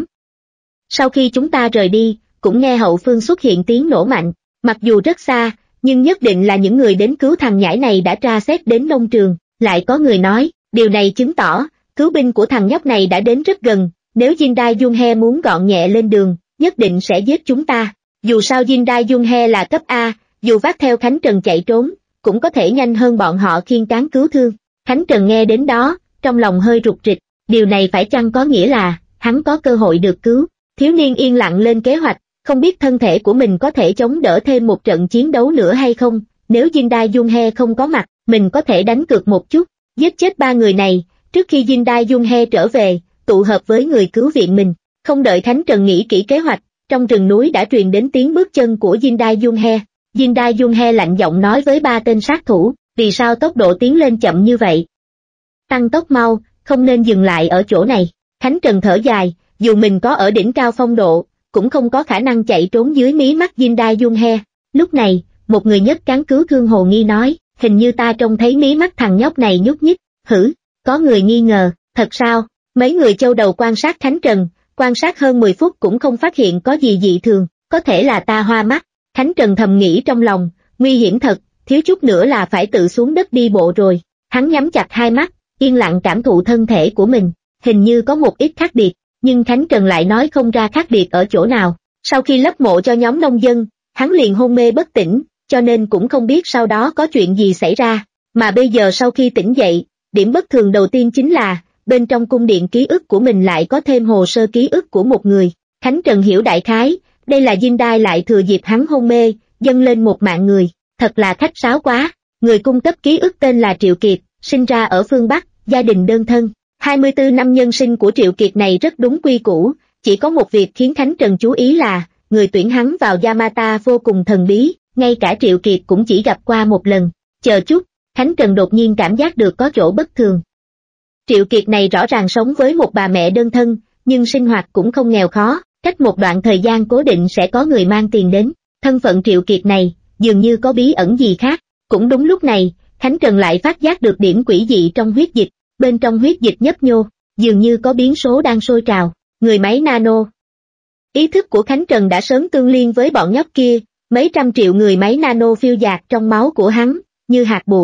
Sau khi chúng ta rời đi, cũng nghe hậu phương xuất hiện tiếng nổ mạnh, mặc dù rất xa, nhưng nhất định là những người đến cứu thằng nhãi này đã tra xét đến nông trường. Lại có người nói, điều này chứng tỏ, cứu binh của thằng nhóc này đã đến rất gần, nếu Dinh Đai Dung He muốn gọn nhẹ lên đường, nhất định sẽ giết chúng ta. Dù sao Dinh Đai Dung He là cấp A, dù vác theo Khánh Trần chạy trốn, cũng có thể nhanh hơn bọn họ khiêng cán cứu thương. Khánh Trần nghe đến đó, trong lòng hơi rụt rịch, điều này phải chăng có nghĩa là, hắn có cơ hội được cứu. Thiếu niên yên lặng lên kế hoạch, không biết thân thể của mình có thể chống đỡ thêm một trận chiến đấu nữa hay không, nếu Dinh Đai Dung He không có mặt, mình có thể đánh cược một chút, giết chết ba người này, trước khi Dinh Đai Dung He trở về, tụ hợp với người cứu viện mình. Không đợi Khánh Trần nghĩ kỹ kế hoạch, trong rừng núi đã truyền đến tiếng bước chân của Dinh Đai Dung He. Dinh Đai Dung He lạnh giọng nói với ba tên sát thủ, vì sao tốc độ tiến lên chậm như vậy? Tăng tốc mau, không nên dừng lại ở chỗ này. Khánh Trần thở dài, dù mình có ở đỉnh cao phong độ, cũng không có khả năng chạy trốn dưới mí mắt Dinh Đai Dung He. Lúc này, một người nhấc cán cứu thương hồ nghi nói, hình như ta trông thấy mí mắt thằng nhóc này nhúc nhích. Hử, có người nghi ngờ, thật sao? Mấy người châu đầu quan sát Khánh Trần, quan sát hơn mười phút cũng không phát hiện có gì dị thường, có thể là ta hoa mắt. Khánh Trần thầm nghĩ trong lòng, nguy hiểm thật, thiếu chút nữa là phải tự xuống đất đi bộ rồi. Hắn nhắm chặt hai mắt, yên lặng cảm thụ thân thể của mình, hình như có một ít khác biệt, nhưng Khánh Trần lại nói không ra khác biệt ở chỗ nào. Sau khi lấp mộ cho nhóm nông dân, hắn liền hôn mê bất tỉnh, cho nên cũng không biết sau đó có chuyện gì xảy ra. Mà bây giờ sau khi tỉnh dậy, điểm bất thường đầu tiên chính là, bên trong cung điện ký ức của mình lại có thêm hồ sơ ký ức của một người. Khánh Trần hiểu đại khái, đây là Dinh Đai lại thừa dịp hắn hôn mê, dâng lên một mạng người, thật là khách sáo quá. Người cung cấp ký ức tên là Triệu Kiệt, sinh ra ở phương Bắc, gia đình đơn thân. hai mươi tư năm nhân sinh của Triệu Kiệt này rất đúng quy củ, chỉ có một việc khiến Khánh Trần chú ý là, người tuyển hắn vào Yamata vô cùng thần bí, ngay cả Triệu Kiệt cũng chỉ gặp qua một lần. Chờ chút, Khánh Trần đột nhiên cảm giác được có chỗ bất thường. Triệu Kiệt này rõ ràng sống với một bà mẹ đơn thân, nhưng sinh hoạt cũng không nghèo khó, cách một đoạn thời gian cố định sẽ có người mang tiền đến. Thân phận Triệu Kiệt này, dường như có bí ẩn gì khác. Cũng đúng lúc này, Khánh Trần lại phát giác được điểm quỷ dị trong huyết dịch, bên trong huyết dịch nhấp nhô, dường như có biến số đang sôi trào. Người máy nano. Ý thức của Khánh Trần đã sớm tương liên với bọn nhóc kia, mấy trăm triệu người máy nano phiêu dạt trong máu của hắn, như hạt bụi,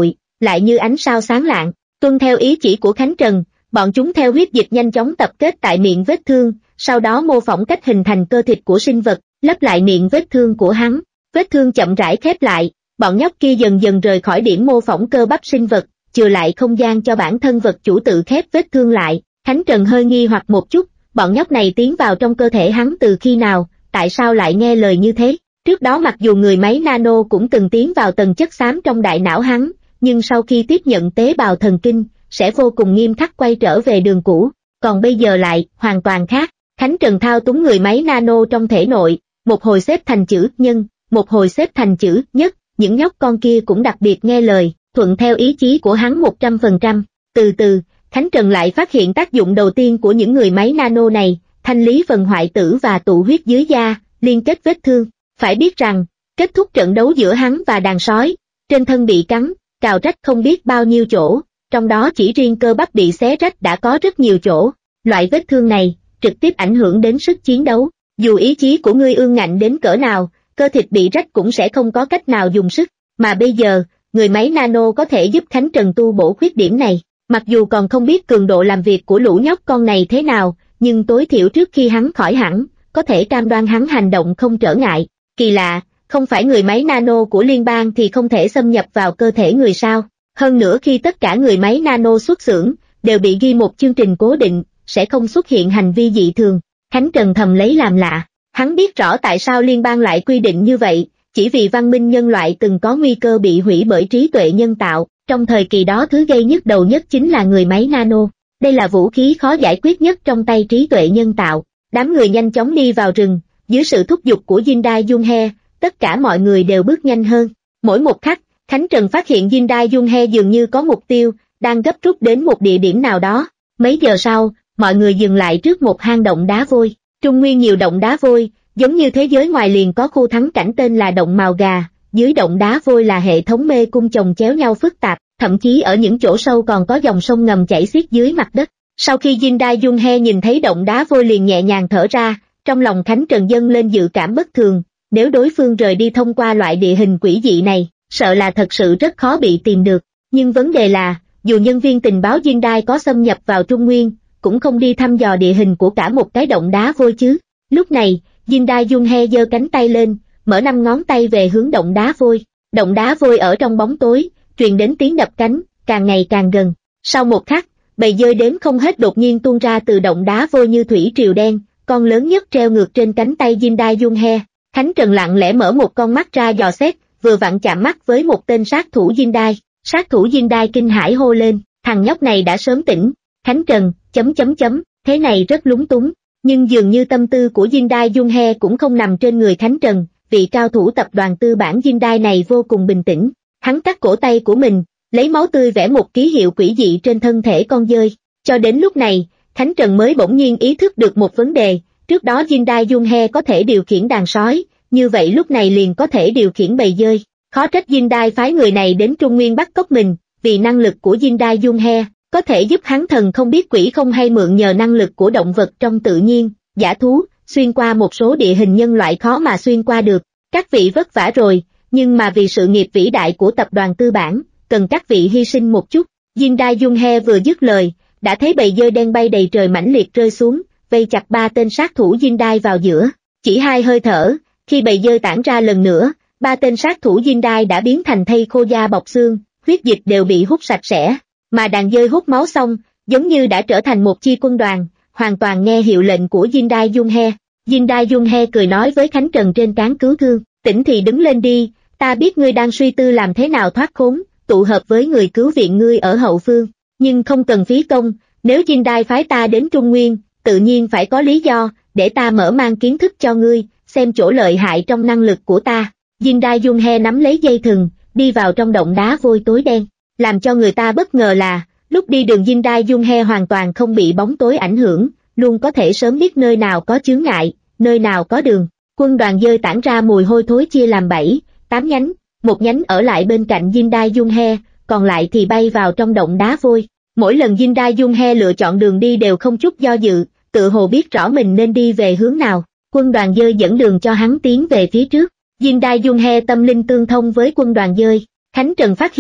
lại như ánh sao sáng lạng. Tuân theo ý chỉ của Khánh Trần, bọn chúng theo huyết dịch nhanh chóng tập kết tại miệng vết thương, sau đó mô phỏng cách hình thành cơ thịt của sinh vật, lấp lại miệng vết thương của hắn. Vết thương chậm rãi khép lại, bọn nhóc kia dần dần rời khỏi điểm mô phỏng cơ bắp sinh vật, chừa lại không gian cho bản thân vật chủ tự khép vết thương lại. Khánh Trần hơi nghi hoặc một chút, bọn nhóc này tiến vào trong cơ thể hắn từ khi nào, tại sao lại nghe lời như thế? Trước đó mặc dù người máy nano cũng từng tiến vào tầng chất xám trong đại não hắn, nhưng sau khi tiếp nhận tế bào thần kinh, sẽ vô cùng nghiêm khắc quay trở về đường cũ, còn bây giờ lại, hoàn toàn khác. Khánh Trần thao túng người máy nano trong thể nội, một hồi xếp thành chữ nhân, một hồi xếp thành chữ nhất, những nhóc con kia cũng đặc biệt nghe lời, thuận theo ý chí của hắn một trăm phần trăm. Từ từ, Khánh Trần lại phát hiện tác dụng đầu tiên của những người máy nano này, thanh lý phần hoại tử và tụ huyết dưới da, liên kết vết thương. Phải biết rằng, kết thúc trận đấu giữa hắn và đàn sói, trên thân bị cắn, cào rách không biết bao nhiêu chỗ, trong đó chỉ riêng cơ bắp bị xé rách đã có rất nhiều chỗ. Loại vết thương này, trực tiếp ảnh hưởng đến sức chiến đấu. Dù ý chí của ngươi ương ngạnh đến cỡ nào, cơ thịt bị rách cũng sẽ không có cách nào dùng sức. Mà bây giờ, người máy nano có thể giúp Khánh Trần tu bổ khuyết điểm này. Mặc dù còn không biết cường độ làm việc của lũ nhóc con này thế nào, nhưng tối thiểu trước khi hắn khỏi hẳn, có thể cam đoan hắn hành động không trở ngại. Kỳ lạ, không phải người máy nano của liên bang thì không thể xâm nhập vào cơ thể người sao? Hơn nữa khi tất cả người máy nano xuất xưởng, đều bị ghi một chương trình cố định, sẽ không xuất hiện hành vi dị thường. Khánh Trần thầm lấy làm lạ, hắn biết rõ tại sao liên bang lại quy định như vậy, chỉ vì văn minh nhân loại từng có nguy cơ bị hủy bởi trí tuệ nhân tạo, trong thời kỳ đó thứ gây nhức đầu nhất chính là người máy nano. Đây là vũ khí khó giải quyết nhất trong tay trí tuệ nhân tạo. Đám người nhanh chóng đi vào rừng, dưới sự thúc giục của Jindai Junhe, tất cả mọi người đều bước nhanh hơn. Mỗi một khắc, Khánh Trần phát hiện Jindai Junhe dường như có mục tiêu, đang gấp rút đến một địa điểm nào đó. Mấy giờ sau, mọi người dừng lại trước một hang động đá vôi. Trung Nguyên nhiều động đá vôi, giống như thế giới ngoài liền có khu thắng cảnh tên là động Mào Gà, dưới động đá vôi là hệ thống mê cung chồng chéo nhau phức tạp, thậm chí ở những chỗ sâu còn có dòng sông ngầm chảy xiết dưới mặt đất. Sau khi Jindai Junhe nhìn thấy động đá vôi liền nhẹ nhàng thở ra, trong lòng Khánh Trần dâng lên dự cảm bất thường, nếu đối phương rời đi thông qua loại địa hình quỷ dị này, sợ là thật sự rất khó bị tìm được. Nhưng vấn đề là, dù nhân viên tình báo Jindai có xâm nhập vào Trung Nguyên, cũng không đi thăm dò địa hình của cả một cái động đá vôi chứ. Lúc này, Jindai Junhe giơ cánh tay lên, mở năm ngón tay về hướng động đá vôi. Động đá vôi ở trong bóng tối, truyền đến tiếng đập cánh, càng ngày càng gần. Sau một khắc, bầy dơi đếm không hết đột nhiên tuôn ra từ động đá vôi như thủy triều đen, con lớn nhất treo ngược trên cánh tay Jindai Junhe. Khánh Trần lặng lẽ mở một con mắt ra dò xét, vừa vặn chạm mắt với một tên sát thủ Jindai. Sát thủ Jindai kinh hãi hô lên, thằng nhóc này đã sớm tỉnh. Khánh Trần, chấm chấm chấm, thế này rất lúng túng. Nhưng dường như tâm tư của Jindai Junhe cũng không nằm trên người Khánh Trần, vị cao thủ tập đoàn tư bản Jindai này vô cùng bình tĩnh. Hắn cắt cổ tay của mình, lấy máu tươi vẽ một ký hiệu quỷ dị trên thân thể con dơi. Cho đến lúc này, Khánh Trần mới bỗng nhiên ý thức được một vấn đề, trước đó Jindai Junhe có thể điều khiển đàn sói, như vậy lúc này liền có thể điều khiển bầy dơi. Khó trách Jindai phái người này đến Trung Nguyên bắt cóc mình, vì năng lực của Jindai Junhe có thể giúp hắn thần không biết quỷ không hay mượn nhờ năng lực của động vật trong tự nhiên, dã thú, xuyên qua một số địa hình nhân loại khó mà xuyên qua được. Các vị vất vả rồi, nhưng mà vì sự nghiệp vĩ đại của tập đoàn tư bản, cần các vị hy sinh một chút. Jindai Junhe vừa dứt lời, đã thấy bầy dơi đen bay đầy trời mãnh liệt rơi xuống, vây chặt ba tên sát thủ Jindai vào giữa. Chỉ hai hơi thở, khi bầy dơi tản ra lần nữa, ba tên sát thủ Jindai đã biến thành thây khô da bọc xương, huyết dịch đều bị hút sạch sẽ, mà đàn dơi hút máu xong, giống như đã trở thành một chi quân đoàn, hoàn toàn nghe hiệu lệnh của Jindai Junhe. Jindai Junhe cười nói với Khánh Trần trên cán cứu thương, tỉnh thì đứng lên đi, ta biết ngươi đang suy tư làm thế nào thoát khốn, tụ hợp với người cứu viện ngươi ở hậu phương, nhưng không cần phí công, nếu Jindai phái ta đến Trung Nguyên, tự nhiên phải có lý do, để ta mở mang kiến thức cho ngươi, xem chỗ lợi hại trong năng lực của ta. Jindai Junhe nắm lấy dây thừng, đi vào trong động đá vôi tối đen. Làm cho người ta bất ngờ là, lúc đi đường Jindai Junhe hoàn toàn không bị bóng tối ảnh hưởng, luôn có thể sớm biết nơi nào có chướng ngại, nơi nào có đường. Quân đoàn dơi tản ra mùi hôi thối chia làm bảy, tám nhánh, một nhánh ở lại bên cạnh Jindai Junhe, còn lại thì bay vào trong động đá vôi. Mỗi lần Jindai Junhe lựa chọn đường đi đều không chút do dự, tự hồ biết rõ mình nên đi về hướng nào. Quân đoàn dơi dẫn đường cho hắn tiến về phía trước. Jindai Junhe tâm linh tương thông với quân đoàn dơi. Khánh Trần phát hiện,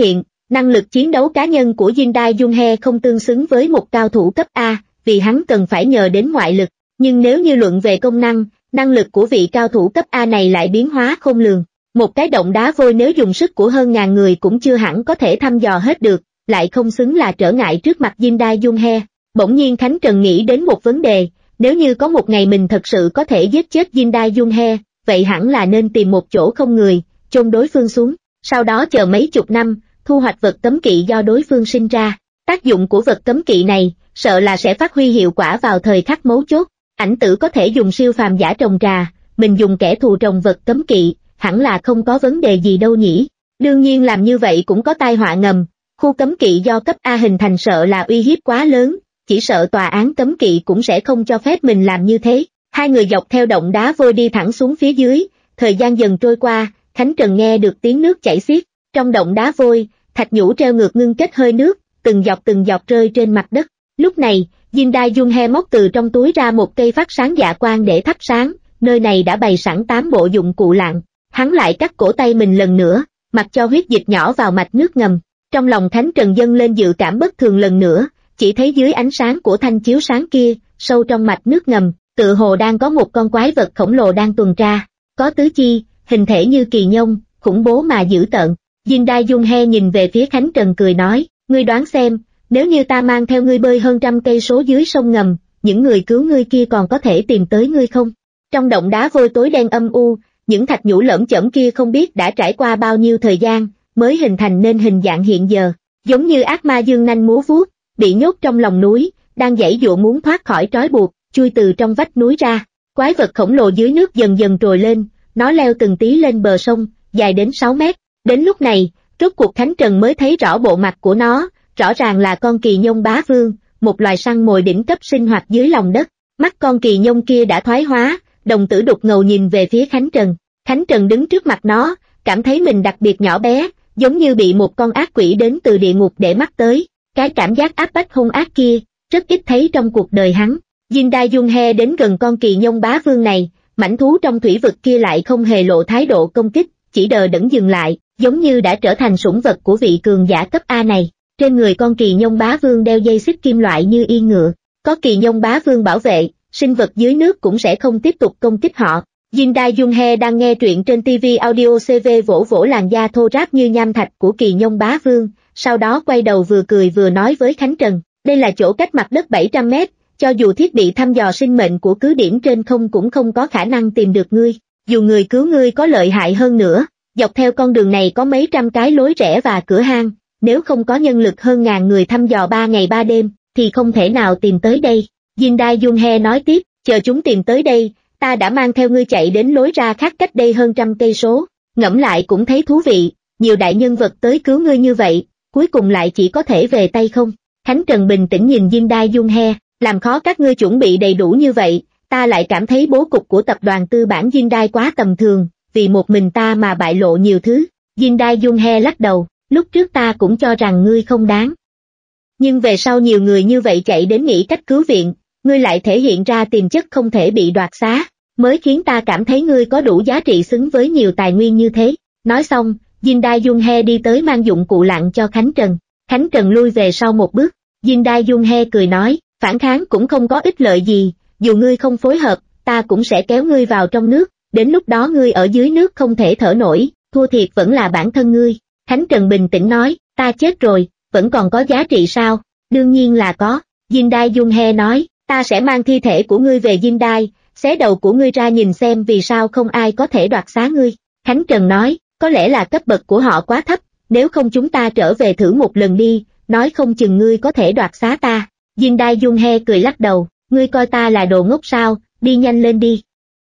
Năng lực chiến đấu cá nhân của Jin Dae Jung-hae không tương xứng với một cao thủ cấp A, vì hắn cần phải nhờ đến ngoại lực, nhưng nếu như luận về công năng, năng lực của vị cao thủ cấp A này lại biến hóa khôn lường. Một cái động đá vôi nếu dùng sức của hơn ngàn người cũng chưa hẳn có thể thăm dò hết được, lại không xứng là trở ngại trước mặt Jin Dae Jung-hae. Bỗng nhiên Khánh Trần nghĩ đến một vấn đề, nếu như có một ngày mình thật sự có thể giết chết Jin Dae Jung-hae, vậy hẳn là nên tìm một chỗ không người, chôn đối phương xuống, sau đó chờ mấy chục năm, thu hoạch vật cấm kỵ do đối phương sinh ra. Tác dụng của vật cấm kỵ này, sợ là sẽ phát huy hiệu quả vào thời khắc mấu chốt. Ảnh Tử có thể dùng siêu phàm giả trồng trà, mình dùng kẻ thù trồng vật cấm kỵ, hẳn là không có vấn đề gì đâu nhỉ. Đương nhiên làm như vậy cũng có tai họa ngầm, khu cấm kỵ do cấp A hình thành sợ là uy hiếp quá lớn, chỉ sợ tòa án cấm kỵ cũng sẽ không cho phép mình làm như thế. Hai người dọc theo động đá vôi đi thẳng xuống phía dưới, thời gian dần trôi qua, Khánh Trần nghe được tiếng nước chảy xiết. Trong động đá vôi, thạch nhũ treo ngược ngưng kết hơi nước, từng giọt từng giọt rơi trên mặt đất. Lúc này, Jin Dae Jung-hae móc từ trong túi ra một cây phát sáng dạ quang để thắp sáng, nơi này đã bày sẵn tám bộ dụng cụ lặn. Hắn lại cắt cổ tay mình lần nữa, mặc cho huyết dịch nhỏ vào mạch nước ngầm. Trong lòng Khánh Trần dâng lên dự cảm bất thường lần nữa, chỉ thấy dưới ánh sáng của thanh chiếu sáng kia, sâu trong mạch nước ngầm, tựa hồ đang có một con quái vật khổng lồ đang tuần tra, có tứ chi, hình thể như kỳ nhông, khủng bố mà dữ tợn. Jin Dae Jung-hae nhìn về phía Khánh Trần cười nói, ngươi đoán xem, nếu như ta mang theo ngươi bơi hơn trăm cây số dưới sông ngầm, những người cứu ngươi kia còn có thể tìm tới ngươi không? Trong động đá vôi tối đen âm u, những thạch nhũ lởm chởm kia không biết đã trải qua bao nhiêu thời gian, mới hình thành nên hình dạng hiện giờ, giống như ác ma dương nanh múa vuốt, bị nhốt trong lòng núi, đang giãy giụa muốn thoát khỏi trói buộc, chui từ trong vách núi ra. Quái vật khổng lồ dưới nước dần dần trồi lên, nó leo từng tí lên bờ sông, dài đến sáu mét. Đến lúc này, rốt cuộc Khánh Trần mới thấy rõ bộ mặt của nó, rõ ràng là con kỳ nhông bá vương, một loài săn mồi đỉnh cấp sinh hoạt dưới lòng đất. Mắt con kỳ nhông kia đã thoái hóa, đồng tử đục ngầu nhìn về phía Khánh Trần. Khánh Trần đứng trước mặt nó, cảm thấy mình đặc biệt nhỏ bé, giống như bị một con ác quỷ đến từ địa ngục để mắt tới. Cái cảm giác áp bách hung ác kia, rất ít thấy trong cuộc đời hắn. Jin Dae Jung-hae đến gần con kỳ nhông bá vương này, mãnh thú trong thủy vực kia lại không hề lộ thái độ công kích, chỉ đờ đẫn dừng lại, giống như đã trở thành sủng vật của vị cường giả cấp A này. Trên người con kỳ nhông bá vương đeo dây xích kim loại như yên ngựa, có kỳ nhông bá vương bảo vệ, sinh vật dưới nước cũng sẽ không tiếp tục công kích họ. Jin Dae Jung-hae đang nghe truyện trên ti vi audio xê vê vỗ vỗ làn da thô ráp như nham thạch của kỳ nhông bá vương, sau đó quay đầu vừa cười vừa nói với Khánh Trần, đây là chỗ cách mặt đất bảy trăm mét, cho dù thiết bị thăm dò sinh mệnh của cứ điểm trên không cũng không có khả năng tìm được ngươi, dù người cứu ngươi có lợi hại hơn nữa, dọc theo con đường này có mấy trăm cái lối rẽ và cửa hang, nếu không có nhân lực hơn ngàn người thăm dò ba ngày ba đêm, thì không thể nào tìm tới đây. Jin Dae Jung-hae nói tiếp, chờ chúng tìm tới đây, ta đã mang theo ngươi chạy đến lối ra khác cách đây hơn trăm cây số, ngẫm lại cũng thấy thú vị, nhiều đại nhân vật tới cứu ngươi như vậy, cuối cùng lại chỉ có thể về tay không. Khánh Trần bình tĩnh nhìn Jin Dae Jung-hae, làm khó các ngươi chuẩn bị đầy đủ như vậy, ta lại cảm thấy bố cục của tập đoàn tư bản Jin Dae quá tầm thường, vì một mình ta mà bại lộ nhiều thứ. Jin Dae Jung-hae lắc đầu, lúc trước ta cũng cho rằng ngươi không đáng. Nhưng về sau nhiều người như vậy chạy đến nghĩ cách cứu viện, ngươi lại thể hiện ra tiềm chất không thể bị đoạt xá, mới khiến ta cảm thấy ngươi có đủ giá trị xứng với nhiều tài nguyên như thế. Nói xong, Jin Dae Jung-hae đi tới mang dụng cụ lặn cho Khánh Trần. Khánh Trần lui về sau một bước, Jin Dae Jung-hae cười nói, phản kháng cũng không có ích lợi gì, dù ngươi không phối hợp, ta cũng sẽ kéo ngươi vào trong nước, đến lúc đó ngươi ở dưới nước không thể thở nổi, thua thiệt vẫn là bản thân ngươi. Khánh Trần bình tĩnh nói, ta chết rồi, vẫn còn có giá trị sao? Đương nhiên là có. Jin Dae Jung-hae nói, ta sẽ mang thi thể của ngươi về Jin Dae, xé đầu của ngươi ra nhìn xem vì sao không ai có thể đoạt xá ngươi. Khánh Trần nói, có lẽ là cấp bậc của họ quá thấp, nếu không chúng ta trở về thử một lần đi, nói không chừng ngươi có thể đoạt xá ta. Jin Dae Jung-hae cười lắc đầu, ngươi coi ta là đồ ngốc sao, đi nhanh lên đi.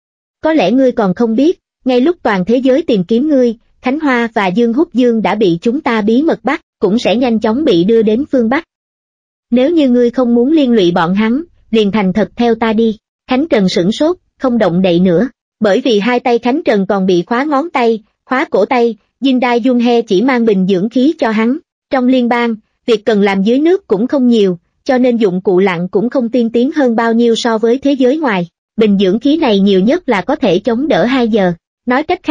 Có lẽ ngươi còn không biết, ngay lúc toàn thế giới tìm kiếm ngươi, Khánh Hoa và Dương Húc Dương đã bị chúng ta bí mật bắt, cũng sẽ nhanh chóng bị đưa đến phương Bắc. Nếu như ngươi không muốn liên lụy bọn hắn, liền thành thật theo ta đi. Khánh Trần sửng sốt, không động đậy nữa, bởi vì hai tay Khánh Trần còn bị khóa ngón tay, khóa cổ tay, Jin Dae Jung-hae chỉ mang bình dưỡng khí cho hắn. Trong liên bang, việc cần làm dưới nước cũng không nhiều, cho nên dụng cụ lặn cũng không tiên tiến hơn bao nhiêu so với thế giới ngoài. Bình dưỡng khí này nhiều nhất là có thể chống đỡ hai giờ. Nói cách khác,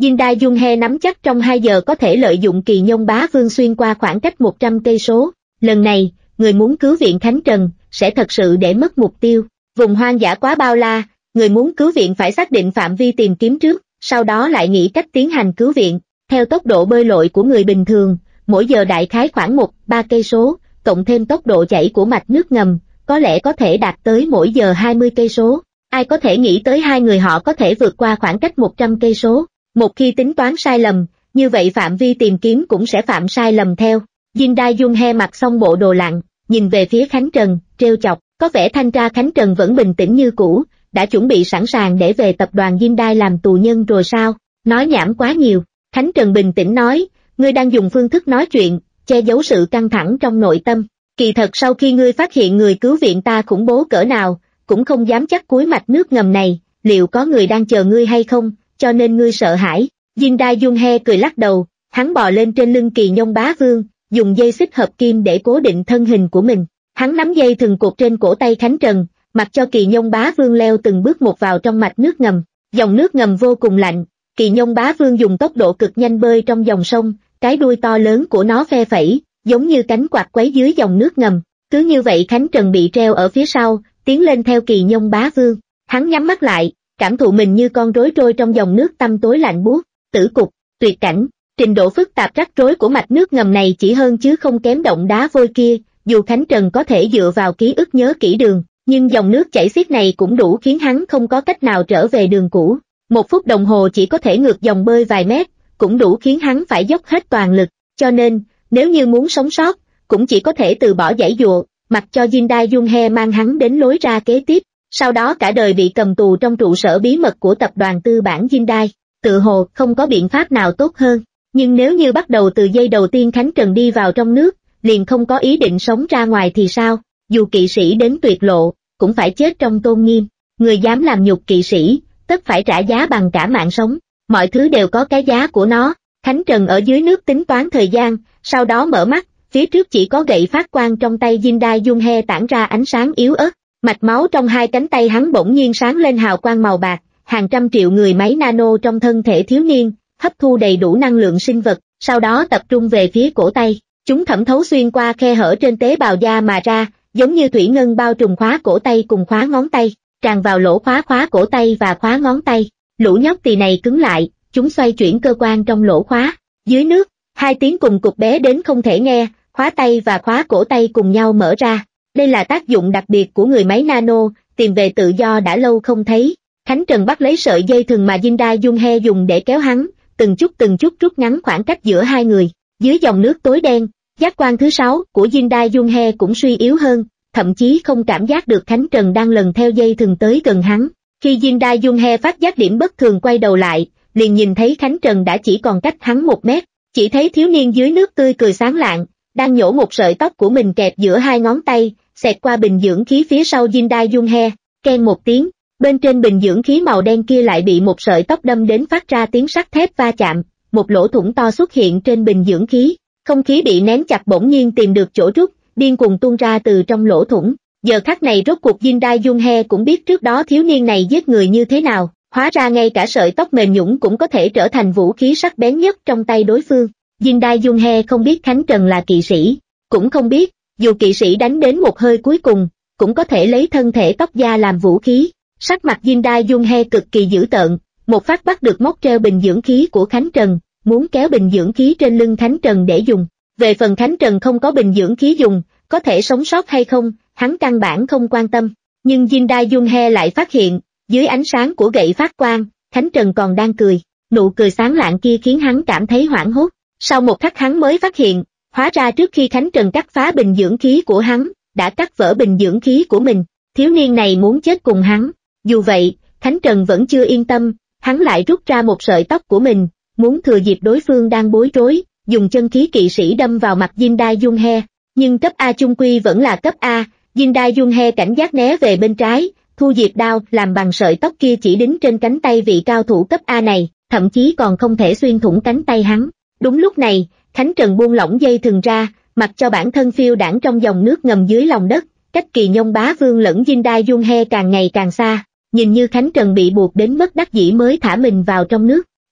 Jin Dae Jung He nắm chắc trong hai giờ có thể lợi dụng Kỳ Nhông Bá Vương xuyên qua khoảng cách một trăm cây số. Lần này, người muốn cứu viện Khánh Trần sẽ thật sự để mất mục tiêu. Vùng hoang dã quá bao la, người muốn cứu viện phải xác định phạm vi tìm kiếm trước, sau đó lại nghĩ cách tiến hành cứu viện. Theo tốc độ bơi lội của người bình thường, mỗi giờ đại khái khoảng một ba cây số, cộng thêm tốc độ chảy của mạch nước ngầm, có lẽ có thể đạt tới mỗi giờ hai mươi cây số. Ai có thể nghĩ tới hai người họ có thể vượt qua khoảng cách một trăm cây số. Một khi tính toán sai lầm, như vậy phạm vi tìm kiếm cũng sẽ phạm sai lầm theo. Jin Dae Jung He mặc xong bộ đồ lặn, nhìn về phía Khánh Trần, trêu chọc, có vẻ thanh tra Khánh Trần vẫn bình tĩnh như cũ, đã chuẩn bị sẵn sàng để về tập đoàn Jin Dae làm tù nhân rồi sao? Nói nhảm quá nhiều. Khánh Trần bình tĩnh nói, ngươi đang dùng phương thức nói chuyện, che giấu sự căng thẳng trong nội tâm. Kỳ thật sau khi ngươi phát hiện người cứu viện ta khủng bố cỡ nào, cũng không dám chắc cuối mạch nước ngầm này, liệu có người đang chờ ngươi hay không, cho nên ngươi sợ hãi. Jin Dae Jung He cười lắc đầu, hắn bò lên trên lưng Kỳ Nhông Bá Vương, dùng dây xích hợp kim để cố định thân hình của mình. Hắn nắm dây thừng cột trên cổ tay Khánh Trần, mặc cho Kỳ Nhông Bá Vương leo từng bước một vào trong mạch nước ngầm. Dòng nước ngầm vô cùng lạnh, Kỳ Nhông Bá Vương dùng tốc độ cực nhanh bơi trong dòng sông, cái đuôi to lớn của nó phe phẩy, giống như cánh quạt quấy dưới dòng nước ngầm. Cứ như vậy Khánh Trần bị treo ở phía sau, tiến lên theo Kỳ Nhông Bá Vương. Hắn nhắm mắt lại, cảm thụ mình như con rối trôi trong dòng nước tăm tối lạnh buốt. Tử cục, tuyệt cảnh, trình độ phức tạp rắc rối của mạch nước ngầm này chỉ hơn chứ không kém động đá vôi kia. Dù Khánh Trần có thể dựa vào ký ức nhớ kỹ đường, nhưng dòng nước chảy xiết này cũng đủ khiến hắn không có cách nào trở về đường cũ. Một phút đồng hồ chỉ có thể ngược dòng bơi vài mét, cũng đủ khiến hắn phải dốc hết toàn lực. Cho nên, nếu như muốn sống sót, cũng chỉ có thể từ bỏ giãy giụa, mặc cho Jin Dae Jung He mang hắn đến lối ra kế tiếp. Sau đó cả đời bị cầm tù trong trụ sở bí mật của tập đoàn tư bản Jin Dae, tự hồ không có biện pháp nào tốt hơn. Nhưng nếu như bắt đầu từ giây đầu tiên Khánh Trần đi vào trong nước, liền không có ý định sống ra ngoài thì sao? Dù kỵ sĩ đến tuyệt lộ, cũng phải chết trong tôn nghiêm. Người dám làm nhục kỵ sĩ, tất phải trả giá bằng cả mạng sống. Mọi thứ đều có cái giá của nó. Khánh Trần ở dưới nước tính toán thời gian, sau đó mở mắt, phía trước chỉ có gậy phát quang trong tay Jin Dae Jung He tản ra ánh sáng yếu ớt. Mạch máu trong hai cánh tay hắn bỗng nhiên sáng lên hào quang màu bạc, hàng trăm triệu người máy nano trong thân thể thiếu niên, hấp thu đầy đủ năng lượng sinh vật, sau đó tập trung về phía cổ tay. Chúng thẩm thấu xuyên qua khe hở trên tế bào da mà ra, giống như thủy ngân bao trùm khóa cổ tay cùng khóa ngón tay, tràn vào lỗ khóa khóa cổ tay và khóa ngón tay. Lũ nhóc tỳ này cứng lại, chúng xoay chuyển cơ quan trong lỗ khóa. Dưới nước, hai tiếng cùng cục bé đến không thể nghe, khóa tay và khóa cổ tay cùng nhau mở ra. Đây là tác dụng đặc biệt của người máy nano, tìm về tự do đã lâu không thấy. Khánh Trần bắt lấy sợi dây thừng mà Jin Dae Jung He dùng để kéo hắn, từng chút từng chút rút ngắn khoảng cách giữa hai người. Dưới dòng nước tối đen, giác quan thứ sáu của Jin Dae Jung He cũng suy yếu hơn, thậm chí không cảm giác được Khánh Trần đang lần theo dây thừng tới gần hắn. Khi Jin Dae Jung He phát giác điểm bất thường quay đầu lại, liền nhìn thấy Khánh Trần đã chỉ còn cách hắn một mét, chỉ thấy thiếu niên dưới nước tươi cười sáng lạng, đang nhổ một sợi tóc của mình kẹp giữa hai ngón tay, xẹt qua bình dưỡng khí phía sau Jin Dae Jung He, keng một tiếng, bên trên bình dưỡng khí màu đen kia lại bị một sợi tóc đâm đến phát ra tiếng sắt thép va chạm, một lỗ thủng to xuất hiện trên bình dưỡng khí, không khí bị nén chặt bỗng nhiên tìm được chỗ rút, điên cuồng tuôn ra từ trong lỗ thủng. Giờ khắc này rốt cuộc Jin Dae Jung He cũng biết trước đó thiếu niên này giết người như thế nào, hóa ra ngay cả sợi tóc mềm nhũn cũng có thể trở thành vũ khí sắc bén nhất trong tay đối phương. Jin Dae Jung He không biết Khánh Trần là kỵ sĩ, cũng không biết, dù kỵ sĩ đánh đến một hơi cuối cùng, cũng có thể lấy thân thể tóc da làm vũ khí. Sắc mặt Jin Dae Jung He cực kỳ dữ tợn, một phát bắt được móc treo bình dưỡng khí của Khánh Trần, muốn kéo bình dưỡng khí trên lưng Khánh Trần để dùng. Về phần Khánh Trần không có bình dưỡng khí dùng, có thể sống sót hay không, hắn căn bản không quan tâm. Nhưng Jin Dae Jung He lại phát hiện, dưới ánh sáng của gậy phát quang, Khánh Trần còn đang cười, nụ cười sáng lạng kia khiến hắn cảm thấy hoảng hốt. Sau một khắc hắn mới phát hiện, hóa ra trước khi Khánh Trần cắt phá bình dưỡng khí của hắn, đã cắt vỡ bình dưỡng khí của mình. Thiếu niên này muốn chết cùng hắn. Dù vậy, Khánh Trần vẫn chưa yên tâm, hắn lại rút ra một sợi tóc của mình, muốn thừa dịp đối phương đang bối rối, dùng chân khí kỵ sĩ đâm vào mặt Jin Dae Jung He. Nhưng cấp A chung quy vẫn là cấp A, Jin Dae Jung He cảnh giác né về bên trái, thu diệt đao làm bằng sợi tóc kia chỉ đính trên cánh tay vị cao thủ cấp A này, thậm chí còn không thể xuyên thủng cánh tay hắn. Đúng lúc này, Khánh Trần buông lỏng dây thừng ra, mặc cho bản thân phiêu đãng trong dòng nước ngầm dưới lòng đất, cách Kỳ Nhông Bá Vương lẫn Jin Dae Jung He càng ngày càng xa, nhìn như Khánh Trần bị buộc đến bất đắc dĩ mới thả mình vào trong nước.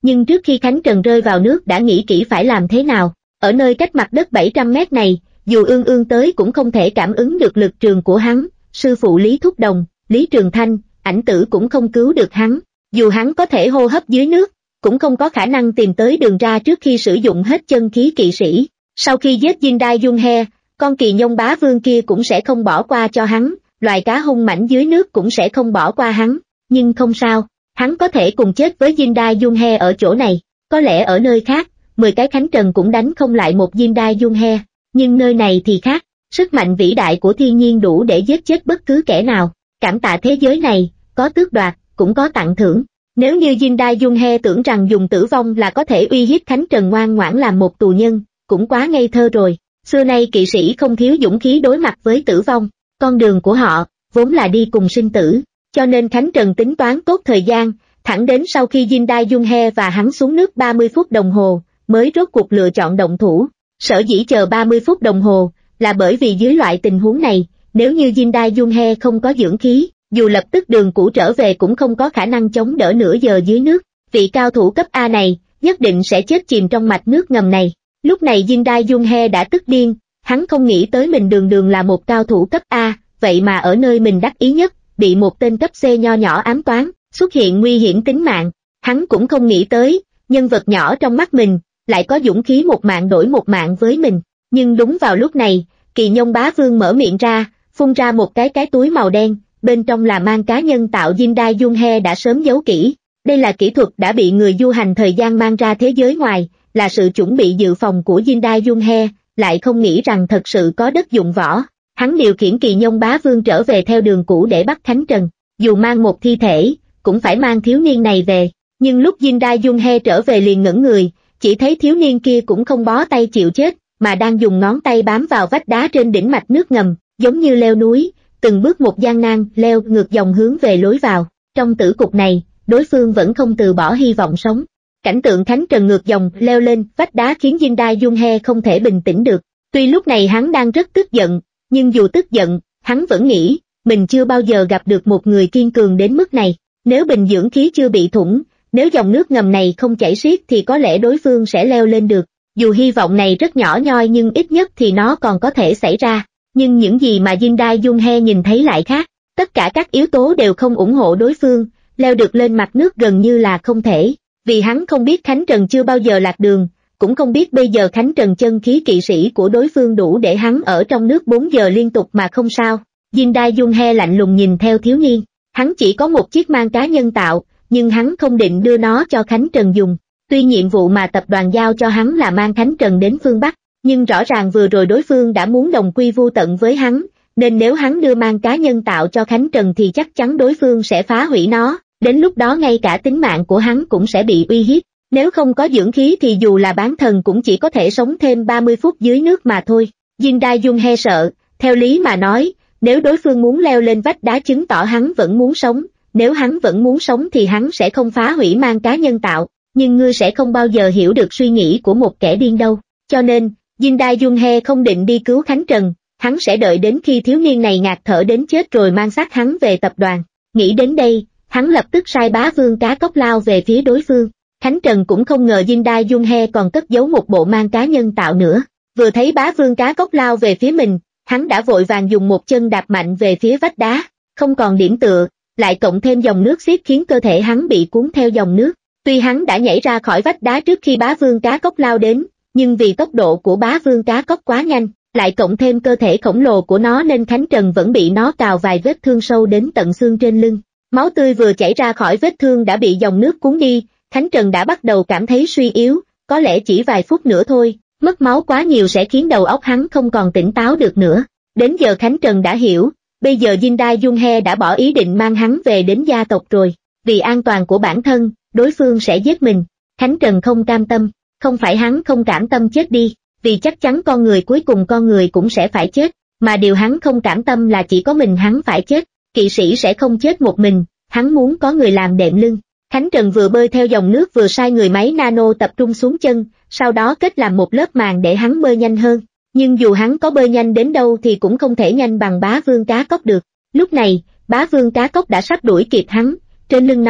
nhưng trước khi Khánh Trần rơi vào nước đã nghĩ kỹ phải làm thế nào. Ở nơi cách mặt đất bảy trăm mét này, dù ương ương tới cũng không thể cảm ứng được lực trường của hắn, sư phụ Lý Thúc Đồng, Lý Trường Thanh, Ảnh Tử cũng không cứu được hắn. Dù hắn có thể hô hấp dưới nước, cũng không có khả năng tìm tới đường ra trước khi sử dụng hết chân khí kỵ sĩ. Sau khi giết Jin Dai Dung He, con kỳ nhông bá vương kia cũng sẽ không bỏ qua cho hắn, loài cá hung mãnh dưới nước cũng sẽ không bỏ qua hắn. Nhưng không sao, hắn có thể cùng chết với Jin Dai Dung He ở chỗ này. Có lẽ ở nơi khác, mười cái Khánh Trần cũng đánh không lại một Jin Dai Dung He, nhưng nơi này thì khác, sức mạnh vĩ đại của thiên nhiên đủ để giết chết bất cứ kẻ nào. Cảm tạ thế giới này, có tước đoạt, cũng có tặng thưởng. Nếu như Jin Dai Dung He tưởng rằng dùng tử vong là có thể uy hiếp Khánh Trần ngoan ngoãn làm một tù nhân, cũng quá ngây thơ rồi. Xưa nay kỵ sĩ không thiếu dũng khí đối mặt với tử vong, con đường của họ, vốn là đi cùng sinh tử, cho nên Khánh Trần tính toán tốt thời gian, thẳng đến sau khi Jin Dai Dung He và hắn xuống nước ba mươi phút đồng hồ, mới rốt cuộc lựa chọn động thủ. Sở dĩ chờ ba mươi phút đồng hồ, là bởi vì dưới loại tình huống này, nếu như Jin Dai Dung He không có dưỡng khí, dù lập tức đường cũ trở về cũng không có khả năng chống đỡ nửa giờ dưới nước. Vị cao thủ cấp A này, nhất định sẽ chết chìm trong mạch nước ngầm này. Lúc này Jin Dai Dung He đã tức điên, hắn không nghĩ tới mình đường đường là một cao thủ cấp A, vậy mà ở nơi mình đắc ý nhất, bị một tên cấp C nho nhỏ ám toán, xuất hiện nguy hiểm tính mạng. Hắn cũng không nghĩ tới, nhân vật nhỏ trong mắt mình, lại có dũng khí một mạng đổi một mạng với mình. Nhưng đúng vào lúc này, kỳ nhông bá vương mở miệng ra, phun ra một cái cái túi màu đen, bên trong là mang cá nhân tạo Jin Dai Dung He đã sớm giấu kỹ. Đây là kỹ thuật đã bị người du hành thời gian mang ra thế giới ngoài, là sự chuẩn bị dự phòng của Jin Dai Dung He, lại không nghĩ rằng thật sự có đất dụng võ. Hắn điều khiển kỳ nhông bá vương trở về theo đường cũ để bắt Khánh Trần, dù mang một thi thể, cũng phải mang thiếu niên này về. Nhưng lúc Jin Dai Dung He trở về liền ngẩn người, chỉ thấy thiếu niên kia cũng không bó tay chịu chết, mà đang dùng ngón tay bám vào vách đá trên đỉnh mạch nước ngầm, giống như leo núi, từng bước một gian nan leo ngược dòng hướng về lối vào. Trong tử cục này, đối phương vẫn không từ bỏ hy vọng sống. Cảnh tượng Khánh Trần ngược dòng leo lên vách đá khiến Jin Dai Dung He không thể bình tĩnh được. Tuy lúc này hắn đang rất tức giận, nhưng dù tức giận, hắn vẫn nghĩ, mình chưa bao giờ gặp được một người kiên cường đến mức này. Nếu bình dưỡng khí chưa bị thủng, nếu dòng nước ngầm này không chảy xiết thì có lẽ đối phương sẽ leo lên được. Dù hy vọng này rất nhỏ nhoi nhưng ít nhất thì nó còn có thể xảy ra. Nhưng những gì mà Jin Dai Dung He nhìn thấy lại khác. Tất cả các yếu tố đều không ủng hộ đối phương, leo được lên mặt nước gần như là không thể. Vì hắn không biết Khánh Trần chưa bao giờ lạc đường, cũng không biết bây giờ Khánh Trần chân khí kỵ sĩ của đối phương đủ để hắn ở trong nước bốn giờ liên tục mà không sao. Jin Dai Dung He lạnh lùng nhìn theo thiếu niên, hắn chỉ có một chiếc mang cá nhân tạo, nhưng hắn không định đưa nó cho Khánh Trần dùng. Tuy nhiệm vụ mà tập đoàn giao cho hắn là mang Khánh Trần đến phương Bắc, nhưng rõ ràng vừa rồi đối phương đã muốn đồng quy vu tận với hắn, nên nếu hắn đưa mang cá nhân tạo cho Khánh Trần thì chắc chắn đối phương sẽ phá hủy nó, đến lúc đó ngay cả tính mạng của hắn cũng sẽ bị uy hiếp. Nếu không có dưỡng khí thì dù là bán thần cũng chỉ có thể sống thêm ba mươi phút dưới nước mà thôi. Jin Dai Dung He sợ, theo lý mà nói, nếu đối phương muốn leo lên vách đá chứng tỏ hắn vẫn muốn sống, nếu hắn vẫn muốn sống thì hắn sẽ không phá hủy mang cá nhân tạo, nhưng ngươi sẽ không bao giờ hiểu được suy nghĩ của một kẻ điên đâu. Cho nên, Jin Dai Dung He không định đi cứu Khánh Trần, hắn sẽ đợi đến khi thiếu niên này ngạt thở đến chết rồi mang xác hắn về tập đoàn. Nghĩ đến đây, hắn lập tức sai bá vương cá cốc lao về phía đối phương. Khánh Trần cũng không ngờ Jin Dai Dung He còn cất giấu một bộ mang cá nhân tạo nữa. Vừa thấy bá vương cá cốc lao về phía mình, hắn đã vội vàng dùng một chân đạp mạnh về phía vách đá, không còn điểm tựa, lại cộng thêm dòng nước xiết khiến cơ thể hắn bị cuốn theo dòng nước. Tuy hắn đã nhảy ra khỏi vách đá trước khi bá vương cá cốc lao đến, nhưng vì tốc độ của bá vương cá cốc quá nhanh, lại cộng thêm cơ thể khổng lồ của nó nên Khánh Trần vẫn bị nó cào vài vết thương sâu đến tận xương trên lưng. Máu tươi vừa chảy ra khỏi vết thương đã bị dòng nước cuốn đi, Khánh Trần đã bắt đầu cảm thấy suy yếu, có lẽ chỉ vài phút nữa thôi, mất máu quá nhiều sẽ khiến đầu óc hắn không còn tỉnh táo được nữa. Đến giờ Khánh Trần đã hiểu, bây giờ Jin Dai Dung He đã bỏ ý định mang hắn về đến gia tộc rồi, vì an toàn của bản thân, đối phương sẽ giết mình. Khánh Trần không cam tâm, không phải hắn không cảm tâm chết đi, vì chắc chắn con người cuối cùng con người cũng sẽ phải chết, mà điều hắn không cảm tâm là chỉ có mình hắn phải chết, kỵ sĩ sẽ không chết một mình, hắn muốn có người làm đệm lưng. Khánh Trần vừa bơi theo dòng nước vừa sai người máy nano tập trung xuống chân, sau đó kết làm một lớp màng để hắn bơi nhanh hơn. Nhưng dù hắn có bơi nhanh đến đâu thì cũng không thể nhanh bằng bá vương cá cốc được. Lúc này, bá vương cá cốc đã sắp đuổi kịp hắn, trên lưng nó,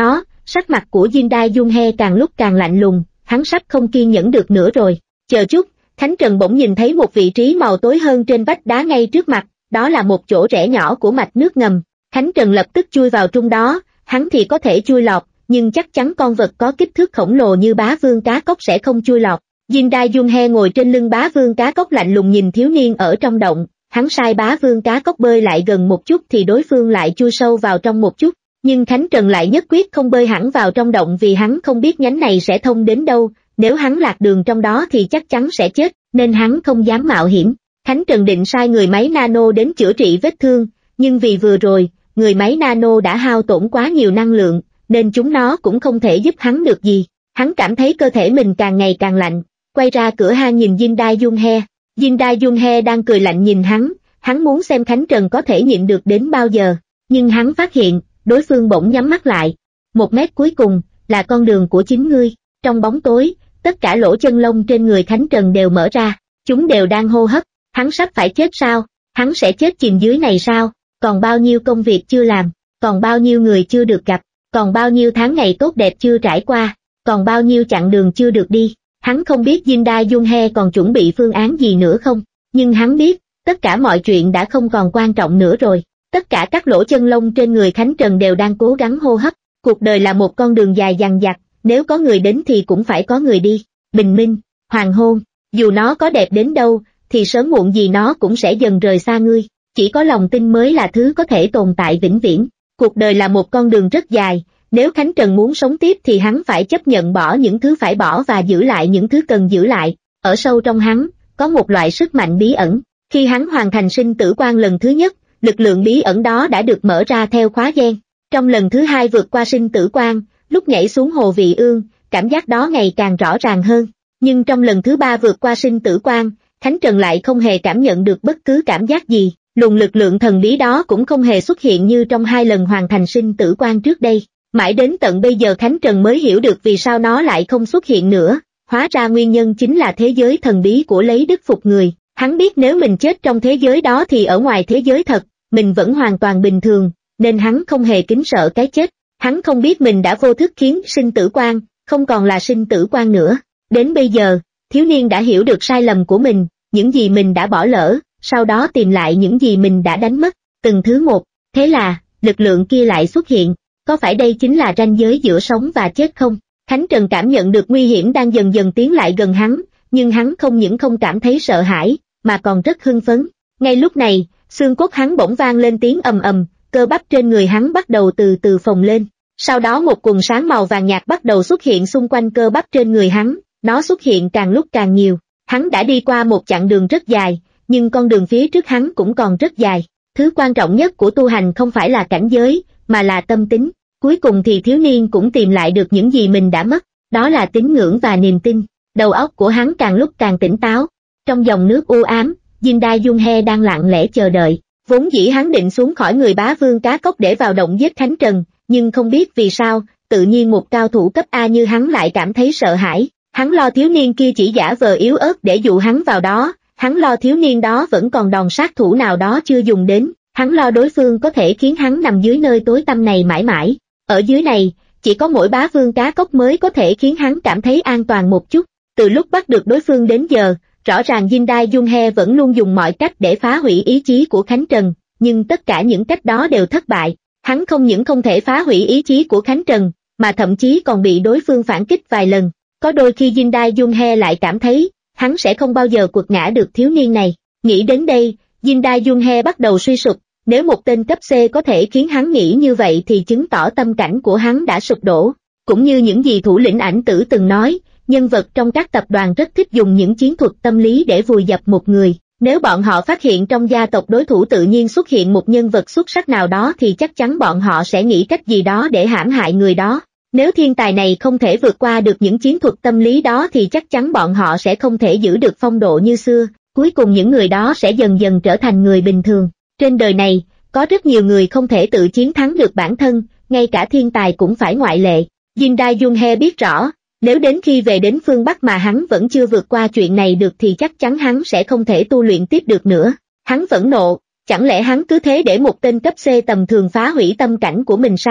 Sắc mặt của Jin Dae Jung-he càng lúc càng lạnh lùng, hắn sắp không kiên nhẫn được nữa rồi. Chờ chút, Khánh Trần bỗng nhìn thấy một vị trí màu tối hơn trên vách đá ngay trước mặt, đó là một chỗ rẽ nhỏ của mạch nước ngầm. Khánh Trần lập tức chui vào trong đó, hắn thì có thể chui lọt, nhưng chắc chắn con vật có kích thước khổng lồ như bá vương cá cốc sẽ không chui lọt. Jin Dae Jung-he ngồi trên lưng bá vương cá cốc lạnh lùng nhìn thiếu niên ở trong động, hắn sai bá vương cá cốc bơi lại gần một chút thì đối phương lại chui sâu vào trong một chút, nhưng Khánh Trần lại nhất quyết không bơi hẳn vào trong động vì hắn không biết nhánh này sẽ thông đến đâu, nếu hắn lạc đường trong đó thì chắc chắn sẽ chết, nên hắn không dám mạo hiểm. Khánh Trần định sai người máy nano đến chữa trị vết thương, nhưng vì vừa rồi, người máy nano đã hao tổn quá nhiều năng lượng, nên chúng nó cũng không thể giúp hắn được gì. Hắn cảm thấy cơ thể mình càng ngày càng lạnh, quay ra cửa hang nhìn Jin Dae Jung-he. Jin Dae Jung-he đang cười lạnh nhìn hắn, hắn muốn xem Khánh Trần có thể nhịn được đến bao giờ, nhưng hắn phát hiện, đối phương bỗng nhắm mắt lại. Một mét cuối cùng, là con đường của chính ngươi. Trong bóng tối, tất cả lỗ chân lông trên người Khánh Trần đều mở ra, chúng đều đang hô hấp. Hắn sắp phải chết sao? Hắn sẽ chết chìm dưới này sao? Còn bao nhiêu công việc chưa làm, còn bao nhiêu người chưa được gặp, còn bao nhiêu tháng ngày tốt đẹp chưa trải qua, còn bao nhiêu chặng đường chưa được đi. Hắn không biết Jin Dae Jung-he còn chuẩn bị phương án gì nữa không, nhưng hắn biết, tất cả mọi chuyện đã không còn quan trọng nữa rồi. Tất cả các lỗ chân lông trên người Khánh Trần đều đang cố gắng hô hấp. Cuộc đời là một con đường dài dằng dặc, nếu có người đến thì cũng phải có người đi. Bình minh, hoàng hôn, dù nó có đẹp đến đâu, thì sớm muộn gì nó cũng sẽ dần rời xa ngươi. Chỉ có lòng tin mới là thứ có thể tồn tại vĩnh viễn. Cuộc đời là một con đường rất dài, nếu Khánh Trần muốn sống tiếp thì hắn phải chấp nhận bỏ những thứ phải bỏ và giữ lại những thứ cần giữ lại. Ở sâu trong hắn, có một loại sức mạnh bí ẩn. Khi hắn hoàn thành sinh tử quan lần thứ nhất, lực lượng bí ẩn đó đã được mở ra theo khóa gen. Trong lần thứ hai vượt qua sinh tử quan, lúc nhảy xuống hồ Vị Ương, cảm giác đó ngày càng rõ ràng hơn. Nhưng trong lần thứ ba vượt qua sinh tử quan, Khánh Trần lại không hề cảm nhận được bất cứ cảm giác gì. Luồng lực lượng thần bí đó cũng không hề xuất hiện như trong hai lần hoàn thành sinh tử quan trước đây. Mãi đến tận bây giờ Khánh Trần mới hiểu được vì sao nó lại không xuất hiện nữa. Hóa ra nguyên nhân chính là thế giới thần bí của lấy đức phục người. Hắn biết nếu mình chết trong thế giới đó thì ở ngoài thế giới thật, mình vẫn hoàn toàn bình thường, nên hắn không hề kính sợ cái chết. Hắn không biết mình đã vô thức khiến sinh tử quan, không còn là sinh tử quan nữa. Đến bây giờ, thiếu niên đã hiểu được sai lầm của mình, những gì mình đã bỏ lỡ, sau đó tìm lại những gì mình đã đánh mất, từng thứ một. Thế là, lực lượng kia lại xuất hiện. Có phải đây chính là ranh giới giữa sống và chết không? Khánh Trần cảm nhận được nguy hiểm đang dần dần tiến lại gần hắn, nhưng hắn không những không cảm thấy sợ hãi, mà còn rất hưng phấn. Ngay lúc này, xương cốt hắn bỗng vang lên tiếng ầm ầm, cơ bắp trên người hắn bắt đầu từ từ phồng lên. Sau đó một quầng sáng màu vàng nhạt bắt đầu xuất hiện xung quanh cơ bắp trên người hắn, nó xuất hiện càng lúc càng nhiều. Hắn đã đi qua một chặng đường rất dài, nhưng con đường phía trước hắn cũng còn rất dài. Thứ quan trọng nhất của tu hành không phải là cảnh giới, mà là tâm tính. Cuối cùng thì thiếu niên cũng tìm lại được những gì mình đã mất, đó là tín ngưỡng và niềm tin. Đầu óc của hắn càng lúc càng tỉnh táo. Trong dòng nước u ám, Jin Dae Jung-he đang lặng lẽ chờ đợi. Vốn dĩ hắn định xuống khỏi người bá vương cá cốc để vào động giết Khánh Trần, nhưng không biết vì sao, tự nhiên một cao thủ cấp A như hắn lại cảm thấy sợ hãi. Hắn lo thiếu niên kia chỉ giả vờ yếu ớt để dụ hắn vào đó, hắn lo thiếu niên đó vẫn còn đòn sát thủ nào đó chưa dùng đến, hắn lo đối phương có thể khiến hắn nằm dưới nơi tối tăm này mãi mãi. Ở dưới này, chỉ có mỗi bá vương cá cốc mới có thể khiến hắn cảm thấy an toàn một chút. Từ lúc bắt được đối phương đến giờ, rõ ràng Jin Dae Jung-he vẫn luôn dùng mọi cách để phá hủy ý chí của Khánh Trần, nhưng tất cả những cách đó đều thất bại. Hắn không những không thể phá hủy ý chí của Khánh Trần, mà thậm chí còn bị đối phương phản kích vài lần. Có đôi khi Jin Dae Jung-he lại cảm thấy, hắn sẽ không bao giờ quật ngã được thiếu niên này. Nghĩ đến đây, Jin Dae Jung-he bắt đầu suy sụp. Nếu một tên cấp C có thể khiến hắn nghĩ như vậy thì chứng tỏ tâm cảnh của hắn đã sụp đổ. Cũng như những gì thủ lĩnh Ảnh Tử từng nói, nhân vật trong các tập đoàn rất thích dùng những chiến thuật tâm lý để vùi dập một người. Nếu bọn họ phát hiện trong gia tộc đối thủ tự nhiên xuất hiện một nhân vật xuất sắc nào đó thì chắc chắn bọn họ sẽ nghĩ cách gì đó để hãm hại người đó. Nếu thiên tài này không thể vượt qua được những chiến thuật tâm lý đó thì chắc chắn bọn họ sẽ không thể giữ được phong độ như xưa. Cuối cùng những người đó sẽ dần dần trở thành người bình thường. Trên đời này, có rất nhiều người không thể tự chiến thắng được bản thân, ngay cả thiên tài cũng phải ngoại lệ. Jin Dae Jung-he biết rõ, nếu đến khi về đến phương Bắc mà hắn vẫn chưa vượt qua chuyện này được thì chắc chắn hắn sẽ không thể tu luyện tiếp được nữa. Hắn phẫn nộ, chẳng lẽ hắn cứ thế để một tên cấp C tầm thường phá hủy tâm cảnh của mình sao?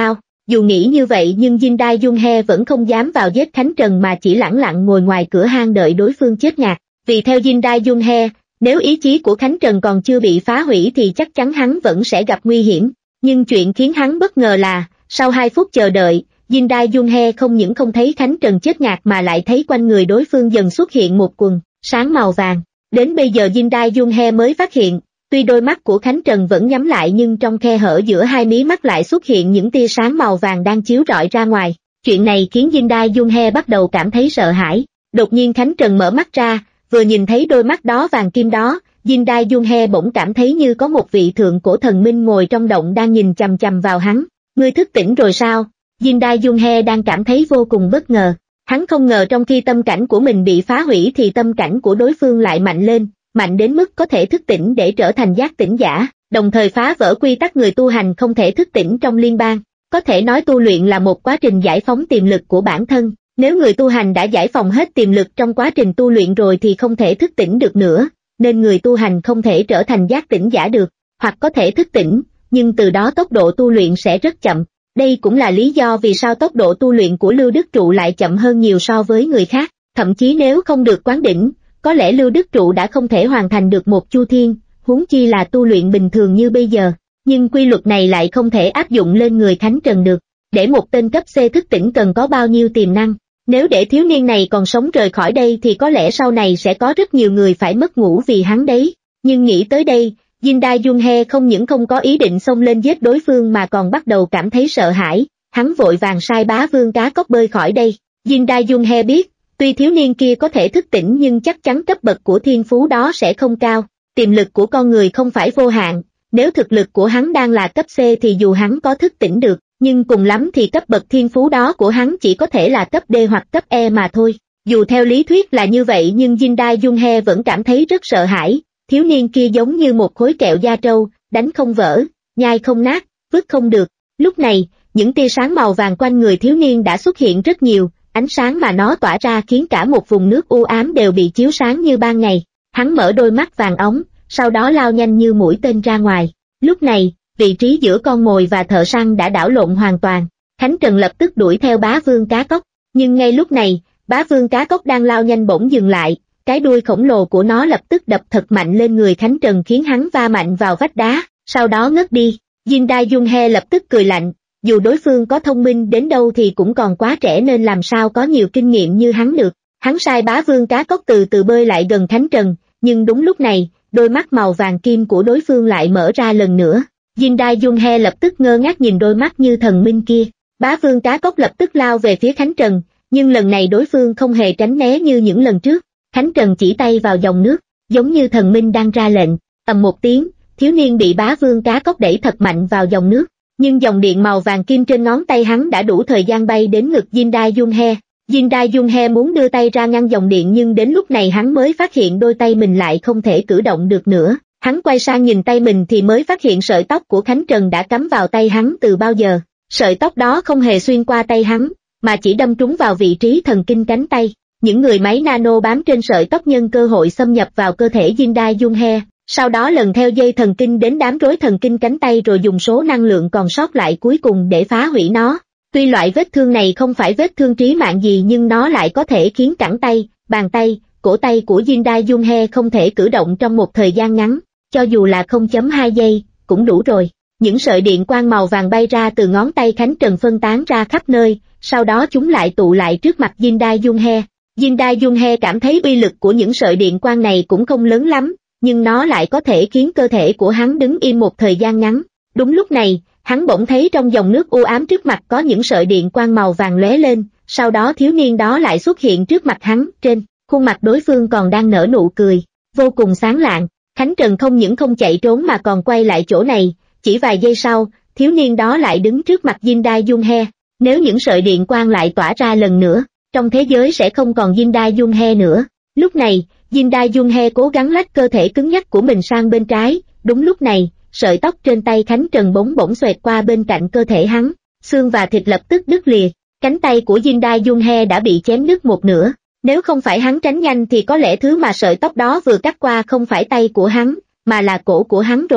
Dù nghĩ như vậy nhưng Jin Dae Jung He vẫn không dám vào giết Khánh Trần mà chỉ lẳng lặng ngồi ngoài cửa hang đợi đối phương chết ngạt. Vì theo Jin Dae Jung He, nếu ý chí của Khánh Trần còn chưa bị phá hủy thì chắc chắn hắn vẫn sẽ gặp nguy hiểm. Nhưng chuyện khiến hắn bất ngờ là, sau hai phút chờ đợi, Jin Dae Jung He không những không thấy Khánh Trần chết ngạt mà lại thấy quanh người đối phương dần xuất hiện một quần sáng màu vàng. Đến bây giờ Jin Dae Jung He mới phát hiện, tuy đôi mắt của Khánh Trần vẫn nhắm lại nhưng trong khe hở giữa hai mí mắt lại xuất hiện những tia sáng màu vàng đang chiếu rọi ra ngoài. Chuyện này khiến Jin Dae Jung He bắt đầu cảm thấy sợ hãi. Đột nhiên Khánh Trần mở mắt ra, vừa nhìn thấy đôi mắt đó vàng kim đó, Jin Dae Jung He bỗng cảm thấy như có một vị thượng cổ thần minh ngồi trong động đang nhìn chằm chằm vào hắn. Ngươi thức tỉnh rồi sao? Jin Dae Jung He đang cảm thấy vô cùng bất ngờ. Hắn không ngờ trong khi tâm cảnh của mình bị phá hủy thì tâm cảnh của đối phương lại mạnh lên, mạnh đến mức có thể thức tỉnh để trở thành giác tỉnh giả, đồng thời phá vỡ quy tắc người tu hành không thể thức tỉnh trong liên bang. Có thể nói tu luyện là một quá trình giải phóng tiềm lực của bản thân. Nếu người tu hành đã giải phóng hết tiềm lực trong quá trình tu luyện rồi thì không thể thức tỉnh được nữa, nên người tu hành không thể trở thành giác tỉnh giả được, hoặc có thể thức tỉnh, nhưng từ đó tốc độ tu luyện sẽ rất chậm. Đây cũng là lý do vì sao tốc độ tu luyện của Lưu Đức Trụ lại chậm hơn nhiều so với người khác, thậm chí nếu không được quán đỉnh, có lẽ Lưu Đức Trụ đã không thể hoàn thành được một chu thiên, huống chi là tu luyện bình thường như bây giờ. Nhưng quy luật này lại không thể áp dụng lên người Khánh Trần được. Để một tên cấp C thức tỉnh cần có bao nhiêu tiềm năng? Nếu để thiếu niên này còn sống rời khỏi đây thì có lẽ sau này sẽ có rất nhiều người phải mất ngủ vì hắn đấy. Nhưng nghĩ tới đây, Jin Dae Jung He không những không có ý định xông lên giết đối phương mà còn bắt đầu cảm thấy sợ hãi, hắn vội vàng sai bá vương cá cóc bơi khỏi đây. Jin Dae Jung He biết, tuy thiếu niên kia có thể thức tỉnh nhưng chắc chắn cấp bậc của thiên phú đó sẽ không cao, tiềm lực của con người không phải vô hạn, nếu thực lực của hắn đang là cấp C thì dù hắn có thức tỉnh được, nhưng cùng lắm thì cấp bậc thiên phú đó của hắn chỉ có thể là cấp D hoặc cấp E mà thôi. Dù theo lý thuyết là như vậy nhưng Jin Dae Jung He vẫn cảm thấy rất sợ hãi, thiếu niên kia giống như một khối kẹo da trâu, đánh không vỡ, nhai không nát, vứt không được. Lúc này, những tia sáng màu vàng quanh người thiếu niên đã xuất hiện rất nhiều, ánh sáng mà nó tỏa ra khiến cả một vùng nước u ám đều bị chiếu sáng như ban ngày. Hắn mở đôi mắt vàng óng, sau đó lao nhanh như mũi tên ra ngoài. Lúc này, vị trí giữa con mồi và thợ săn đã đảo lộn hoàn toàn. Khánh Trần lập tức đuổi theo bá vương cá cóc, nhưng ngay lúc này, bá vương cá cóc đang lao nhanh bỗng dừng lại, cái đuôi khổng lồ của nó lập tức đập thật mạnh lên người Khánh Trần khiến hắn va mạnh vào vách đá, sau đó ngất đi. Jin Dae Jung He lập tức cười lạnh, dù đối phương có thông minh đến đâu thì cũng còn quá trẻ nên làm sao có nhiều kinh nghiệm như hắn được. Hắn sai bá vương cá cóc từ từ bơi lại gần Khánh Trần, nhưng đúng lúc này, đôi mắt màu vàng kim của đối phương lại mở ra lần nữa. Jin Dae Jung He lập tức ngơ ngác nhìn đôi mắt như thần minh kia. Bá vương cá cóc lập tức lao về phía Khánh Trần, nhưng lần này đối phương không hề tránh né như những lần trước. Khánh Trần chỉ tay vào dòng nước, giống như thần minh đang ra lệnh. Ầm một tiếng, thiếu niên bị bá vương cá cóc đẩy thật mạnh vào dòng nước, nhưng dòng điện màu vàng kim trên ngón tay hắn đã đủ thời gian bay đến ngực Jin Dae Jung He. Jin Dae Jung He muốn đưa tay ra ngăn dòng điện nhưng đến lúc này hắn mới phát hiện đôi tay mình lại không thể cử động được nữa. Hắn quay sang nhìn tay mình thì mới phát hiện sợi tóc của Khánh Trần đã cắm vào tay hắn từ bao giờ. Sợi tóc đó không hề xuyên qua tay hắn, mà chỉ đâm trúng vào vị trí thần kinh cánh tay. Những người máy nano bám trên sợi tóc nhân cơ hội xâm nhập vào cơ thể Jin Dae Jung He, sau đó lần theo dây thần kinh đến đám rối thần kinh cánh tay rồi dùng số năng lượng còn sót lại cuối cùng để phá hủy nó. Tuy loại vết thương này không phải vết thương trí mạng gì nhưng nó lại có thể khiến cẳng tay, bàn tay, cổ tay của Jin Dae Jung He không thể cử động trong một thời gian ngắn, cho dù là không phẩy hai giây, cũng đủ rồi. Những sợi điện quang màu vàng bay ra từ ngón tay Khánh Trần phân tán ra khắp nơi, sau đó chúng lại tụ lại trước mặt Jin Dae Jung He. Jin Dae Jung He cảm thấy uy lực của những sợi điện quang này cũng không lớn lắm, nhưng nó lại có thể khiến cơ thể của hắn đứng im một thời gian ngắn. Đúng lúc này, hắn bỗng thấy trong dòng nước u ám trước mặt có những sợi điện quang màu vàng lóe lên, sau đó thiếu niên đó lại xuất hiện trước mặt hắn, trên khuôn mặt đối phương còn đang nở nụ cười, vô cùng sáng lạng. Khánh Trần không những không chạy trốn mà còn quay lại chỗ này, chỉ vài giây sau, thiếu niên đó lại đứng trước mặt Jin Dae Jung He. Nếu những sợi điện quang lại tỏa ra lần nữa, trong thế giới sẽ không còn Jin Dae Jung He nữa. Lúc này, Jin Dae Jung He cố gắng lách cơ thể cứng nhắc của mình sang bên trái, đúng lúc này, sợi tóc trên tay Khánh Trần bỗng bỗng xoẹt qua bên cạnh cơ thể hắn, xương và thịt lập tức đứt lìa, cánh tay của Jin Dae Jung He đã bị chém đứt một nửa. Nếu không phải hắn tránh nhanh thì có lẽ thứ mà sợi tóc đó vừa cắt qua không phải tay của hắn, mà là cổ của hắn rồi.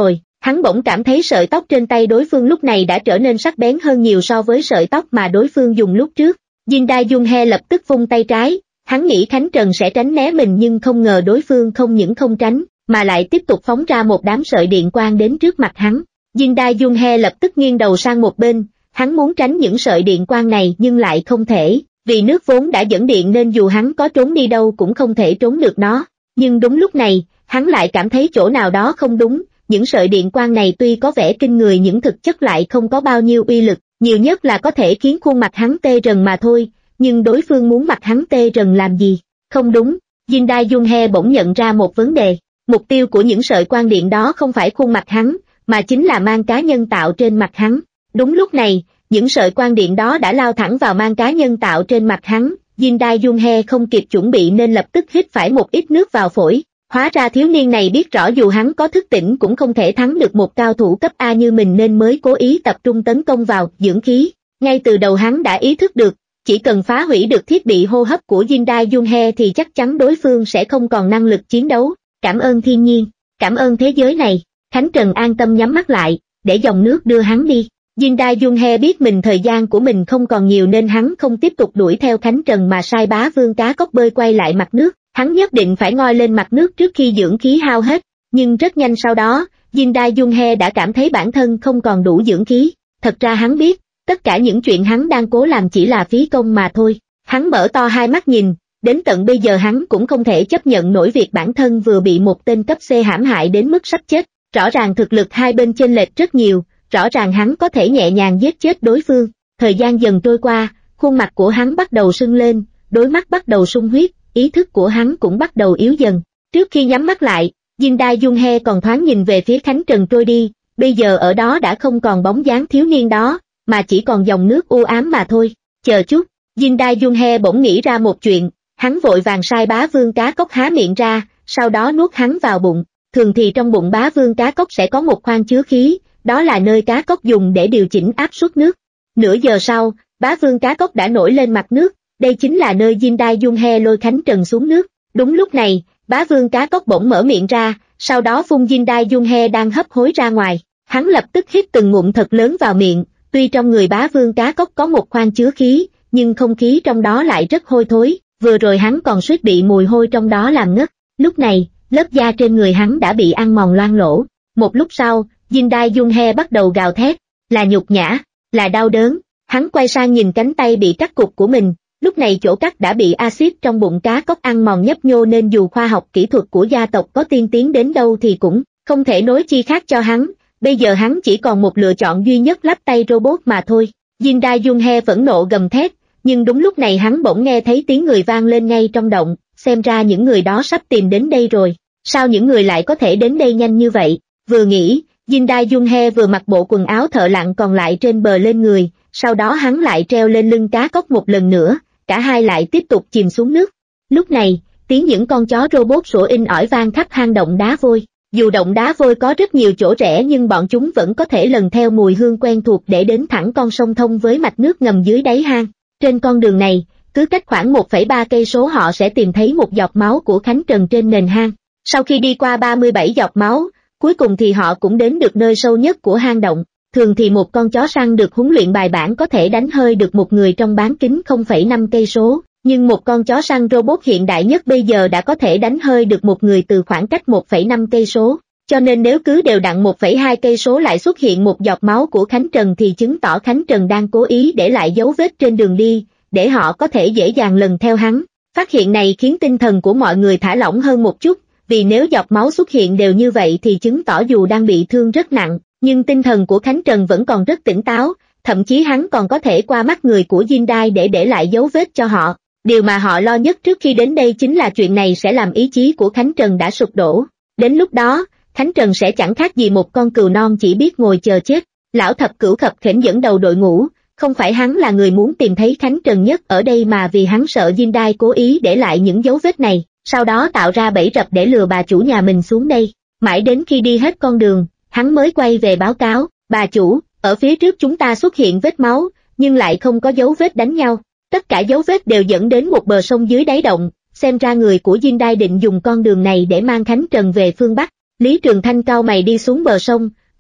hắn bỗng cảm thấy sợi tóc trên tay đối phương lúc này đã trở nên sắc bén hơn nhiều so với sợi tóc mà đối phương dùng lúc trước. Jin Dae Jung He lập tức vung tay trái, hắn nghĩ Khánh Trần sẽ tránh né mình nhưng không ngờ đối phương không những không tránh, mà lại tiếp tục phóng ra một đám sợi điện quang đến trước mặt hắn. Jin Dae Jung He lập tức nghiêng đầu sang một bên, hắn muốn tránh những sợi điện quang này nhưng lại không thể, vì nước vốn đã dẫn điện nên dù hắn có trốn đi đâu cũng không thể trốn được nó. Nhưng đúng lúc này, hắn lại cảm thấy chỗ nào đó không đúng, những sợi điện quang này tuy có vẻ kinh người nhưng thực chất lại không có bao nhiêu uy lực, nhiều nhất là có thể khiến khuôn mặt hắn tê rần mà thôi, nhưng đối phương muốn mặt hắn tê rần làm gì? Không đúng, Jin Dae Jung He bỗng nhận ra một vấn đề, mục tiêu của những sợi quang điện đó không phải khuôn mặt hắn, mà chính là mang cá nhân tạo trên mặt hắn. Đúng lúc này, những sợi quang điện đó đã lao thẳng vào mang cá nhân tạo trên mặt hắn, Jin Dae Jung He không kịp chuẩn bị nên lập tức hít phải một ít nước vào phổi. Hóa ra thiếu niên này biết rõ dù hắn có thức tỉnh cũng không thể thắng được một cao thủ cấp A như mình nên mới cố ý tập trung tấn công vào dưỡng khí. Ngay từ đầu hắn đã ý thức được, chỉ cần phá hủy được thiết bị hô hấp của Jin Dae Jung He thì chắc chắn đối phương sẽ không còn năng lực chiến đấu. Cảm ơn thiên nhiên, cảm ơn thế giới này. Khánh Trần an tâm nhắm mắt lại, để dòng nước đưa hắn đi. Jin Dae Jung He biết mình thời gian của mình không còn nhiều nên hắn không tiếp tục đuổi theo Khánh Trần mà sai bá vương cá cốc bơi quay lại mặt nước. Hắn nhất định phải ngoi lên mặt nước trước khi dưỡng khí hao hết, nhưng rất nhanh sau đó, Jin Dae Jung He đã cảm thấy bản thân không còn đủ dưỡng khí. Thật ra hắn biết, tất cả những chuyện hắn đang cố làm chỉ là phí công mà thôi. Hắn mở to hai mắt nhìn, đến tận bây giờ hắn cũng không thể chấp nhận nổi việc bản thân vừa bị một tên cấp C hãm hại đến mức sắp chết. Rõ ràng thực lực hai bên chênh lệch rất nhiều, rõ ràng hắn có thể nhẹ nhàng giết chết đối phương. Thời gian dần trôi qua, khuôn mặt của hắn bắt đầu sưng lên, đôi mắt bắt đầu sung huyết, ý thức của hắn cũng bắt đầu yếu dần. Trước khi nhắm mắt lại, Jin Dae Jung He còn thoáng nhìn về phía Khánh Trần trôi đi, bây giờ ở đó đã không còn bóng dáng thiếu niên đó, mà chỉ còn dòng nước u ám mà thôi. Chờ chút, Jin Dae Jung He bỗng nghĩ ra một chuyện, hắn vội vàng sai bá vương cá cốc há miệng ra, sau đó nuốt hắn vào bụng. Thường thì trong bụng bá vương cá cốc sẽ có một khoang chứa khí, đó là nơi cá cốc dùng để điều chỉnh áp suất nước. Nửa giờ sau, bá vương cá cốc đã nổi lên mặt nước, đây chính là nơi Jin Dae Jung He lôi Khánh Trần xuống nước. Đúng lúc này, bá vương cá cốc bỗng mở miệng ra, sau đó phun Jin Dae Jung He đang hấp hối ra ngoài. Hắn lập tức hít từng ngụm thật lớn vào miệng, tuy trong người bá vương cá cốc có một khoang chứa khí, nhưng không khí trong đó lại rất hôi thối, vừa rồi hắn còn suýt bị mùi hôi trong đó làm ngất. Lúc này, lớp da trên người hắn đã bị ăn mòn loang lỗ. Một lúc sau, Jin Dae Jung He bắt đầu gào thét, là nhục nhã, là đau đớn. Hắn quay sang nhìn cánh tay bị cắt cụt của mình, lúc này chỗ cắt đã bị axit trong bụng cá cốc ăn mòn nhấp nhô nên dù khoa học kỹ thuật của gia tộc có tiên tiến đến đâu thì cũng không thể nối chi khác cho hắn, bây giờ hắn chỉ còn một lựa chọn duy nhất lắp tay robot mà thôi. Jin Dae Jung He phẫn nộ gầm thét, nhưng đúng lúc này hắn bỗng nghe thấy tiếng người vang lên ngay trong động, xem ra những người đó sắp tìm đến đây rồi. Sao những người lại có thể đến đây nhanh như vậy? Vừa nghĩ, Jin Dae Jung He vừa mặc bộ quần áo thợ lặn còn lại trên bờ lên người, sau đó hắn lại treo lên lưng cá cốc một lần nữa, cả hai lại tiếp tục chìm xuống nước. Lúc này, tiếng những con chó robot sủa inh ỏi vang khắp hang động đá vôi. Dù động đá vôi có rất nhiều chỗ rẽ nhưng bọn chúng vẫn có thể lần theo mùi hương quen thuộc để đến thẳng con sông thông với mạch nước ngầm dưới đáy hang. Trên con đường này, cứ cách khoảng một phẩy ba cây số họ sẽ tìm thấy một giọt máu của Khánh Trần trên nền hang. Sau khi đi qua ba mươi bảy giọt máu, cuối cùng thì họ cũng đến được nơi sâu nhất của hang động. Thường thì một con chó săn được huấn luyện bài bản có thể đánh hơi được một người trong bán kính không phẩy năm cây số, nhưng một con chó săn robot hiện đại nhất bây giờ đã có thể đánh hơi được một người từ khoảng cách một phẩy năm cây số. Cho nên nếu cứ đều đặn một phẩy hai cây số lại xuất hiện một giọt máu của Khánh Trần thì chứng tỏ Khánh Trần đang cố ý để lại dấu vết trên đường đi, để họ có thể dễ dàng lần theo hắn. Phát hiện này khiến tinh thần của mọi người thả lỏng hơn một chút, vì nếu giọt máu xuất hiện đều như vậy thì chứng tỏ dù đang bị thương rất nặng, nhưng tinh thần của Khánh Trần vẫn còn rất tỉnh táo, thậm chí hắn còn có thể qua mắt người của Jin Dae để để lại dấu vết cho họ. Điều mà họ lo nhất trước khi đến đây chính là chuyện này sẽ làm ý chí của Khánh Trần đã sụp đổ. Đến lúc đó, Khánh Trần sẽ chẳng khác gì một con cừu non chỉ biết ngồi chờ chết. Lão thập cửu khập khểnh dẫn đầu đội ngũ, không phải hắn là người muốn tìm thấy Khánh Trần nhất ở đây mà vì hắn sợ Jin Dae cố ý để lại những dấu vết này, sau đó tạo ra bẫy rập để lừa bà chủ nhà mình xuống đây. Mãi đến khi đi hết con đường, hắn mới quay về báo cáo, bà chủ, ở phía trước chúng ta xuất hiện vết máu, nhưng lại không có dấu vết đánh nhau. Tất cả dấu vết đều dẫn đến một bờ sông dưới đáy động, xem ra người của Jin Dae định dùng con đường này để mang Khánh Trần về phương Bắc. Lý Trường Thanh cau mày đi xuống bờ sông,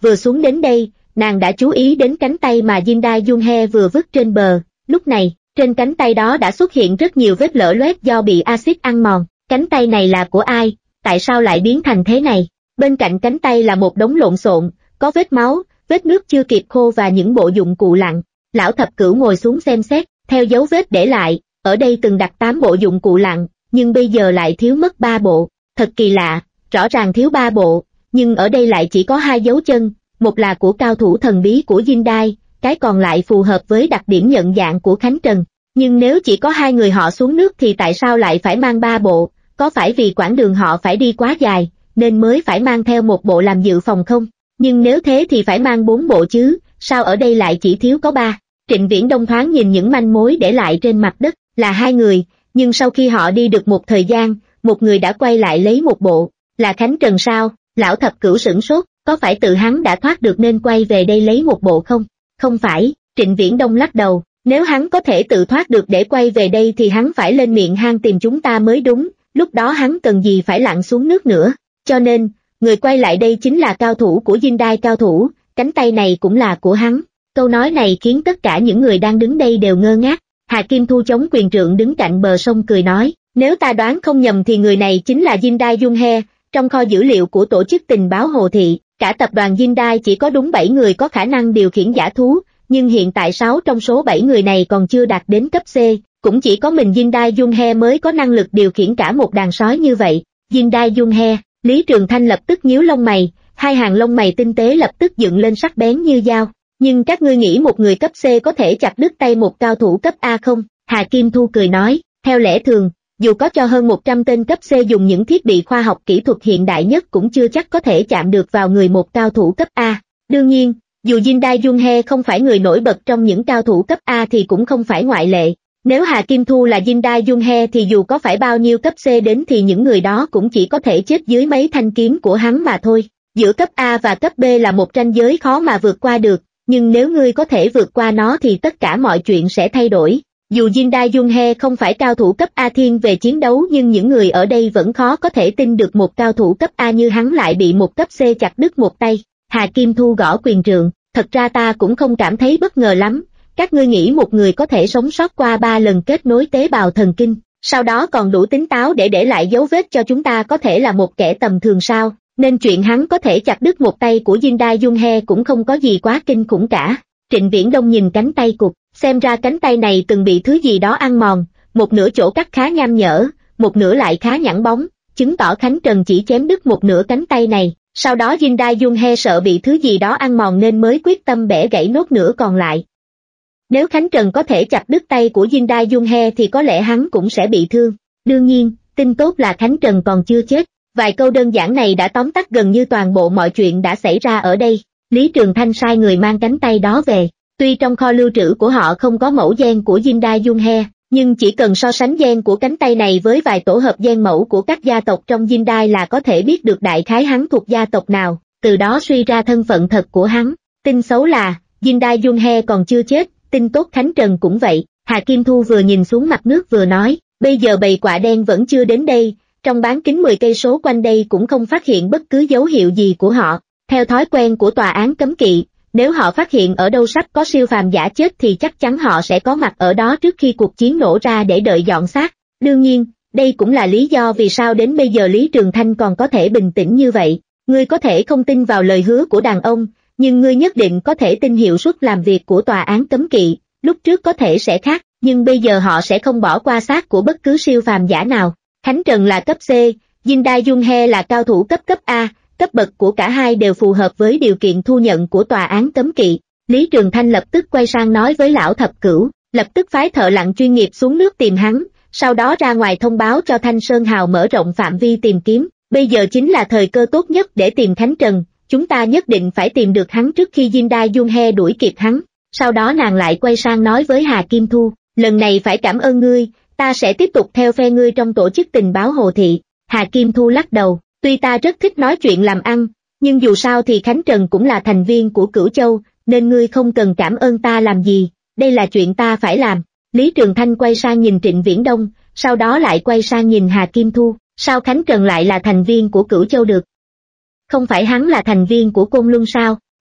vừa xuống đến đây, nàng đã chú ý đến cánh tay mà Jindai Junhe vừa vứt trên bờ, lúc này, trên cánh tay đó đã xuất hiện rất nhiều vết lở loét do bị axit ăn mòn, cánh tay này là của ai, tại sao lại biến thành thế này? Bên cạnh cánh tay là một đống lộn xộn, có vết máu, vết nước chưa kịp khô và những bộ dụng cụ lặn. Lão thập cửu ngồi xuống xem xét, theo dấu vết để lại, ở đây từng đặt tám bộ dụng cụ lặn, nhưng bây giờ lại thiếu mất ba bộ. Thật kỳ lạ, rõ ràng thiếu ba bộ, nhưng ở đây lại chỉ có hai dấu chân, một là của cao thủ thần bí của Jindai, cái còn lại phù hợp với đặc điểm nhận dạng của Khánh Trần. Nhưng nếu chỉ có hai người họ xuống nước thì tại sao lại phải mang ba bộ, có phải vì quãng đường họ phải đi quá dài, nên mới phải mang theo một bộ làm dự phòng không? Nhưng nếu thế thì phải mang bốn bộ chứ, sao ở đây lại chỉ thiếu có ba? Trịnh Viễn Đông thoáng nhìn những manh mối để lại trên mặt đất, là hai người, nhưng sau khi họ đi được một thời gian, một người đã quay lại lấy một bộ, là Khánh Trần sao? Lão thập cửu sửng sốt, có phải tự hắn đã thoát được nên quay về đây lấy một bộ không? Không phải, Trịnh Viễn Đông lắc đầu, nếu hắn có thể tự thoát được để quay về đây thì hắn phải lên miệng hang tìm chúng ta mới đúng, lúc đó hắn cần gì phải lặn xuống nước nữa, cho nên, người quay lại đây chính là cao thủ của Jindai cao thủ, cánh tay này cũng là của hắn. Câu nói này khiến tất cả những người đang đứng đây đều ngơ ngác. Hà Kim Thu chống quyền trượng đứng cạnh bờ sông cười nói, nếu ta đoán không nhầm thì người này chính là Jindai Junhe, trong kho dữ liệu của tổ chức tình báo Hồ Thị, cả tập đoàn Jindai chỉ có đúng bảy người có khả năng điều khiển giả thú, nhưng hiện tại sáu trong số bảy người này còn chưa đạt đến cấp C, cũng chỉ có mình Jindai Junhe mới có năng lực điều khiển cả một đàn sói như vậy. Jindai Junhe, Lý Trường Thanh lập tức nhíu lông mày, hai hàng lông mày tinh tế lập tức dựng lên sắc bén như dao. Nhưng các ngươi nghĩ một người cấp C có thể chặt đứt tay một cao thủ cấp A không? Hà Kim Thu cười nói, theo lẽ thường, dù có cho hơn một trăm tên cấp C dùng những thiết bị khoa học kỹ thuật hiện đại nhất cũng chưa chắc có thể chạm được vào người một cao thủ cấp A. Đương nhiên, dù Jindai Junhe không phải người nổi bật trong những cao thủ cấp A thì cũng không phải ngoại lệ. Nếu Hà Kim Thu là Jindai Junhe thì dù có phải bao nhiêu cấp C đến thì những người đó cũng chỉ có thể chết dưới mấy thanh kiếm của hắn mà thôi. Giữa cấp A và cấp B là một ranh giới khó mà vượt qua được. Nhưng nếu ngươi có thể vượt qua nó thì tất cả mọi chuyện sẽ thay đổi. Dù Jindai Junhe không phải cao thủ cấp A thiên về chiến đấu nhưng những người ở đây vẫn khó có thể tin được một cao thủ cấp A như hắn lại bị một cấp C chặt đứt một tay. Hà Kim Thu gõ quyền trượng, thật ra ta cũng không cảm thấy bất ngờ lắm. Các ngươi nghĩ một người có thể sống sót qua ba lần kết nối tế bào thần kinh, sau đó còn đủ tính táo để để lại dấu vết cho chúng ta có thể là một kẻ tầm thường sao? Nên chuyện hắn có thể chặt đứt một tay của Jindai Junhe cũng không có gì quá kinh khủng cả. Trịnh Viễn Đông nhìn cánh tay cụt, xem ra cánh tay này từng bị thứ gì đó ăn mòn, một nửa chỗ cắt khá nham nhở, một nửa lại khá nhẵn bóng, chứng tỏ Khánh Trần chỉ chém đứt một nửa cánh tay này. Sau đó Jindai Junhe sợ bị thứ gì đó ăn mòn nên mới quyết tâm bẻ gãy nốt nửa còn lại. Nếu Khánh Trần có thể chặt đứt tay của Jindai Junhe thì có lẽ hắn cũng sẽ bị thương. Đương nhiên, tin tốt là Khánh Trần còn chưa chết. Vài câu đơn giản này đã tóm tắt gần như toàn bộ mọi chuyện đã xảy ra ở đây. Lý Trường Thanh sai người mang cánh tay đó về. Tuy trong kho lưu trữ của họ không có mẫu gen của Jindai Junhe, nhưng chỉ cần so sánh gen của cánh tay này với vài tổ hợp gen mẫu của các gia tộc trong Jindai là có thể biết được đại khái hắn thuộc gia tộc nào, từ đó suy ra thân phận thật của hắn. Tin xấu là, Jindai Junhe còn chưa chết, tin tốt Khánh Trần cũng vậy. Hà Kim Thu vừa nhìn xuống mặt nước vừa nói, bây giờ bầy quạ đen vẫn chưa đến đây. Trong bán kính mười cây số quanh đây cũng không phát hiện bất cứ dấu hiệu gì của họ. Theo thói quen của tòa án cấm kỵ, nếu họ phát hiện ở đâu sắp có siêu phàm giả chết thì chắc chắn họ sẽ có mặt ở đó trước khi cuộc chiến nổ ra để đợi dọn xác. Đương nhiên, đây cũng là lý do vì sao đến bây giờ Lý Trường Thanh còn có thể bình tĩnh như vậy. Ngươi có thể không tin vào lời hứa của đàn ông, nhưng ngươi nhất định có thể tin hiệu suất làm việc của tòa án cấm kỵ. Lúc trước có thể sẽ khác, nhưng bây giờ họ sẽ không bỏ qua xác của bất cứ siêu phàm giả nào. Khánh Trần là cấp C, Jindai Junhe là cao thủ cấp cấp A, cấp bậc của cả hai đều phù hợp với điều kiện thu nhận của tòa án cấm kỵ. Lý Trường Thanh lập tức quay sang nói với lão thập cửu, lập tức phái thợ lặn chuyên nghiệp xuống nước tìm hắn, sau đó ra ngoài thông báo cho Thanh Sơn Hào mở rộng phạm vi tìm kiếm. Bây giờ chính là thời cơ tốt nhất để tìm Khánh Trần, chúng ta nhất định phải tìm được hắn trước khi Jindai Junhe đuổi kịp hắn. Sau đó nàng lại quay sang nói với Hà Kim Thu, lần này phải cảm ơn ngươi. Ta sẽ tiếp tục theo phe ngươi trong tổ chức tình báo Hồ Thị. Hà Kim Thu lắc đầu, tuy ta rất thích nói chuyện làm ăn, nhưng dù sao thì Khánh Trần cũng là thành viên của Cửu Châu, nên ngươi không cần cảm ơn ta làm gì, đây là chuyện ta phải làm. Lý Trường Thanh quay sang nhìn Trịnh Viễn Đông, sau đó lại quay sang nhìn Hà Kim Thu, sao Khánh Trần lại là thành viên của Cửu Châu được? Không phải hắn là thành viên của Côn Luân sao?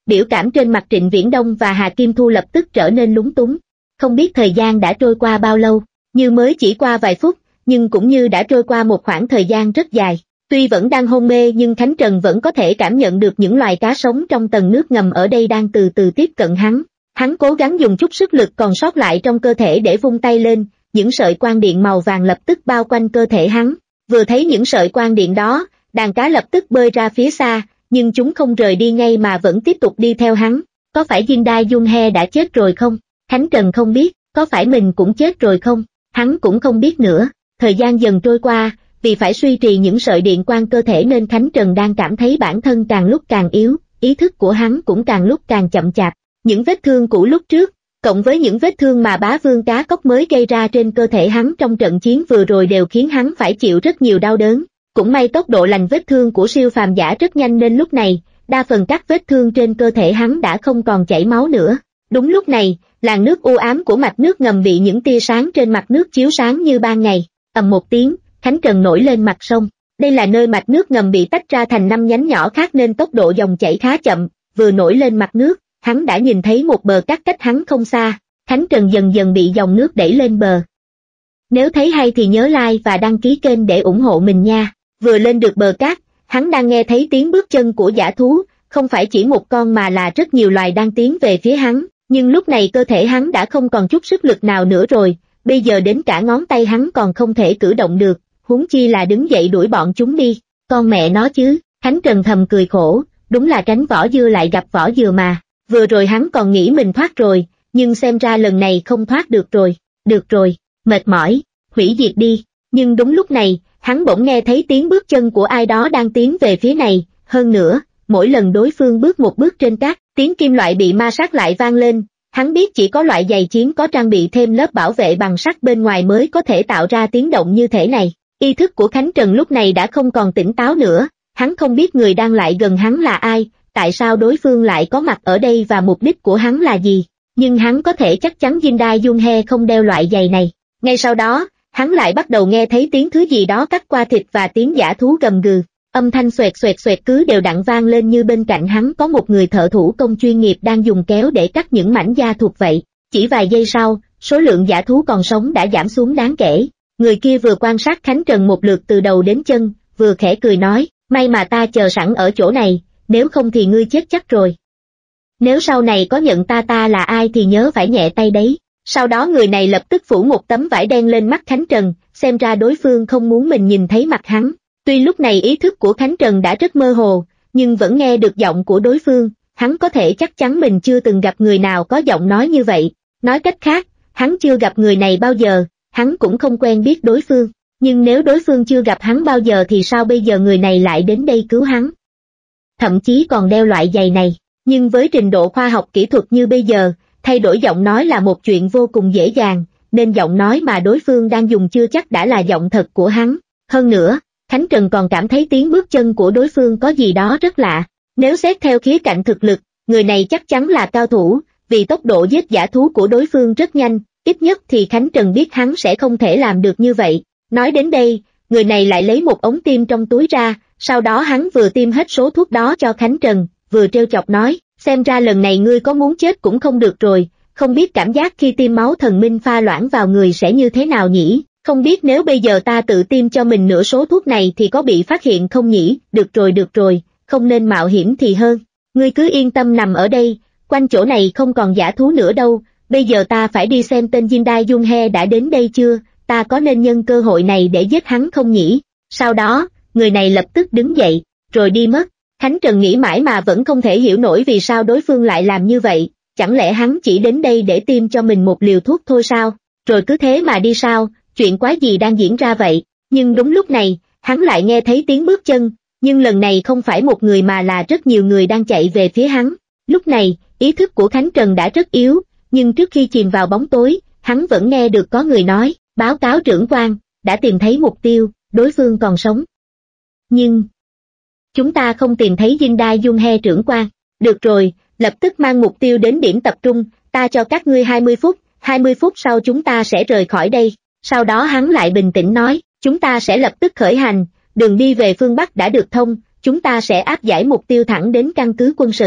Biểu cảm trên mặt Trịnh Viễn Đông và Hà Kim Thu lập tức trở nên lúng túng. Không biết thời gian đã trôi qua bao lâu, như mới chỉ qua vài phút, nhưng cũng như đã trôi qua một khoảng thời gian rất dài. Tuy vẫn đang hôn mê nhưng Khánh Trần vẫn có thể cảm nhận được những loài cá sống trong tầng nước ngầm ở đây đang từ từ tiếp cận hắn. Hắn cố gắng dùng chút sức lực còn sót lại trong cơ thể để vung tay lên, những sợi quang điện màu vàng lập tức bao quanh cơ thể hắn. Vừa thấy những sợi quang điện đó, đàn cá lập tức bơi ra phía xa, nhưng chúng không rời đi ngay mà vẫn tiếp tục đi theo hắn. Có phải Jin Dai Jun He đã chết rồi không? Khánh Trần không biết. Có phải mình cũng chết rồi không? Hắn cũng không biết nữa. Thời gian dần trôi qua, vì phải duy trì những sợi điện quang cơ thể nên Khánh Trần đang cảm thấy bản thân càng lúc càng yếu, ý thức của hắn cũng càng lúc càng chậm chạp. Những vết thương cũ lúc trước, cộng với những vết thương mà bá vương cá cốc mới gây ra trên cơ thể hắn trong trận chiến vừa rồi đều khiến hắn phải chịu rất nhiều đau đớn. Cũng may tốc độ lành vết thương của siêu phàm giả rất nhanh nên lúc này, đa phần các vết thương trên cơ thể hắn đã không còn chảy máu nữa. Đúng lúc này, làn nước u ám của mạch nước ngầm bị những tia sáng trên mặt nước chiếu sáng như ban ngày. Ầm một tiếng, Khánh Trần nổi lên mặt sông. Đây là nơi mạch nước ngầm bị tách ra thành năm nhánh nhỏ khác nên tốc độ dòng chảy khá chậm. Vừa nổi lên mặt nước, hắn đã nhìn thấy một bờ cát cách hắn không xa. Khánh Trần dần dần bị dòng nước đẩy lên bờ. Nếu thấy hay thì nhớ like và đăng ký kênh để ủng hộ mình nha. Vừa lên được bờ cát, hắn đang nghe thấy tiếng bước chân của dã thú, không phải chỉ một con mà là rất nhiều loài đang tiến về phía hắn. Nhưng lúc này cơ thể hắn đã không còn chút sức lực nào nữa rồi, bây giờ đến cả ngón tay hắn còn không thể cử động được, huống chi là đứng dậy đuổi bọn chúng đi. Con mẹ nó chứ, Khánh Trần thầm cười khổ, đúng là tránh vỏ dưa lại gặp vỏ dừa mà. Vừa rồi hắn còn nghĩ mình thoát rồi, nhưng xem ra lần này không thoát được rồi. Được rồi, mệt mỏi, hủy diệt đi. Nhưng đúng lúc này, hắn bỗng nghe thấy tiếng bước chân của ai đó đang tiến về phía này. Hơn nữa, mỗi lần đối phương bước một bước trên cát, tiếng kim loại bị ma sát lại vang lên. Hắn biết chỉ có loại giày chiến có trang bị thêm lớp bảo vệ bằng sắt bên ngoài mới có thể tạo ra tiếng động như thế này. Ý thức của Khánh Trần lúc này đã không còn tỉnh táo nữa. Hắn không biết người đang lại gần hắn là ai, tại sao đối phương lại có mặt ở đây và mục đích của hắn là gì. Nhưng hắn có thể chắc chắn Jin Dai Jun He không đeo loại giày này. Ngay sau đó, hắn lại bắt đầu nghe thấy tiếng thứ gì đó cắt qua thịt và tiếng dã thú gầm gừ. Âm thanh xoẹt xoẹt xoẹt cứ đều đặn vang lên như bên cạnh hắn có một người thợ thủ công chuyên nghiệp đang dùng kéo để cắt những mảnh da thuộc vậy. Chỉ vài giây sau, số lượng dã thú còn sống đã giảm xuống đáng kể. Người kia vừa quan sát Khánh Trần một lượt từ đầu đến chân, vừa khẽ cười nói, may mà ta chờ sẵn ở chỗ này, nếu không thì ngươi chết chắc rồi. Nếu sau này có nhận ta ta là ai thì nhớ phải nhẹ tay đấy. Sau đó người này lập tức phủ một tấm vải đen lên mắt Khánh Trần, xem ra đối phương không muốn mình nhìn thấy mặt hắn. Tuy lúc này ý thức của Khánh Trần đã rất mơ hồ, nhưng vẫn nghe được giọng của đối phương, hắn có thể chắc chắn mình chưa từng gặp người nào có giọng nói như vậy. Nói cách khác, hắn chưa gặp người này bao giờ, hắn cũng không quen biết đối phương. Nhưng nếu đối phương chưa gặp hắn bao giờ thì sao bây giờ người này lại đến đây cứu hắn? Thậm chí còn đeo loại giày này, nhưng với trình độ khoa học kỹ thuật như bây giờ, thay đổi giọng nói là một chuyện vô cùng dễ dàng, nên giọng nói mà đối phương đang dùng chưa chắc đã là giọng thật của hắn. Hơn nữa, Khánh Trần còn cảm thấy tiếng bước chân của đối phương có gì đó rất lạ. Nếu xét theo khía cạnh thực lực, người này chắc chắn là cao thủ, vì tốc độ giết dã thú của đối phương rất nhanh, ít nhất thì Khánh Trần biết hắn sẽ không thể làm được như vậy. Nói đến đây, người này lại lấy một ống tiêm trong túi ra, sau đó hắn vừa tiêm hết số thuốc đó cho Khánh Trần, vừa trêu chọc nói, xem ra lần này ngươi có muốn chết cũng không được rồi, không biết cảm giác khi tiêm máu thần minh pha loãng vào người sẽ như thế nào nhỉ, không biết nếu bây giờ ta tự tiêm cho mình nửa số thuốc này thì có bị phát hiện không nhỉ, được rồi được rồi, không nên mạo hiểm thì hơn, ngươi cứ yên tâm nằm ở đây, quanh chỗ này không còn dã thú nữa đâu, bây giờ ta phải đi xem tên Jin Dai Jun He đã đến đây chưa, ta có nên nhân cơ hội này để giết hắn không nhỉ, sau đó, người này lập tức đứng dậy, rồi đi mất. Khánh Trần nghĩ mãi mà vẫn không thể hiểu nổi vì sao đối phương lại làm như vậy, chẳng lẽ hắn chỉ đến đây để tiêm cho mình một liều thuốc thôi sao, rồi cứ thế mà đi sao, chuyện quái gì đang diễn ra vậy, nhưng đúng lúc này, hắn lại nghe thấy tiếng bước chân, nhưng lần này không phải một người mà là rất nhiều người đang chạy về phía hắn. Lúc này, ý thức của Khánh Trần đã rất yếu, nhưng trước khi chìm vào bóng tối, hắn vẫn nghe được có người nói, báo cáo trưởng quan, đã tìm thấy mục tiêu, đối phương còn sống. Nhưng... chúng ta không tìm thấy Jin Dai Jun He trưởng quan. Được rồi, lập tức mang mục tiêu đến điểm tập trung, ta cho các ngươi hai mươi phút, hai mươi phút sau chúng ta sẽ rời khỏi đây. Sau đó hắn lại bình tĩnh nói, chúng ta sẽ lập tức khởi hành, đường đi về phương Bắc đã được thông, chúng ta sẽ áp giải mục tiêu thẳng đến căn cứ quân sự.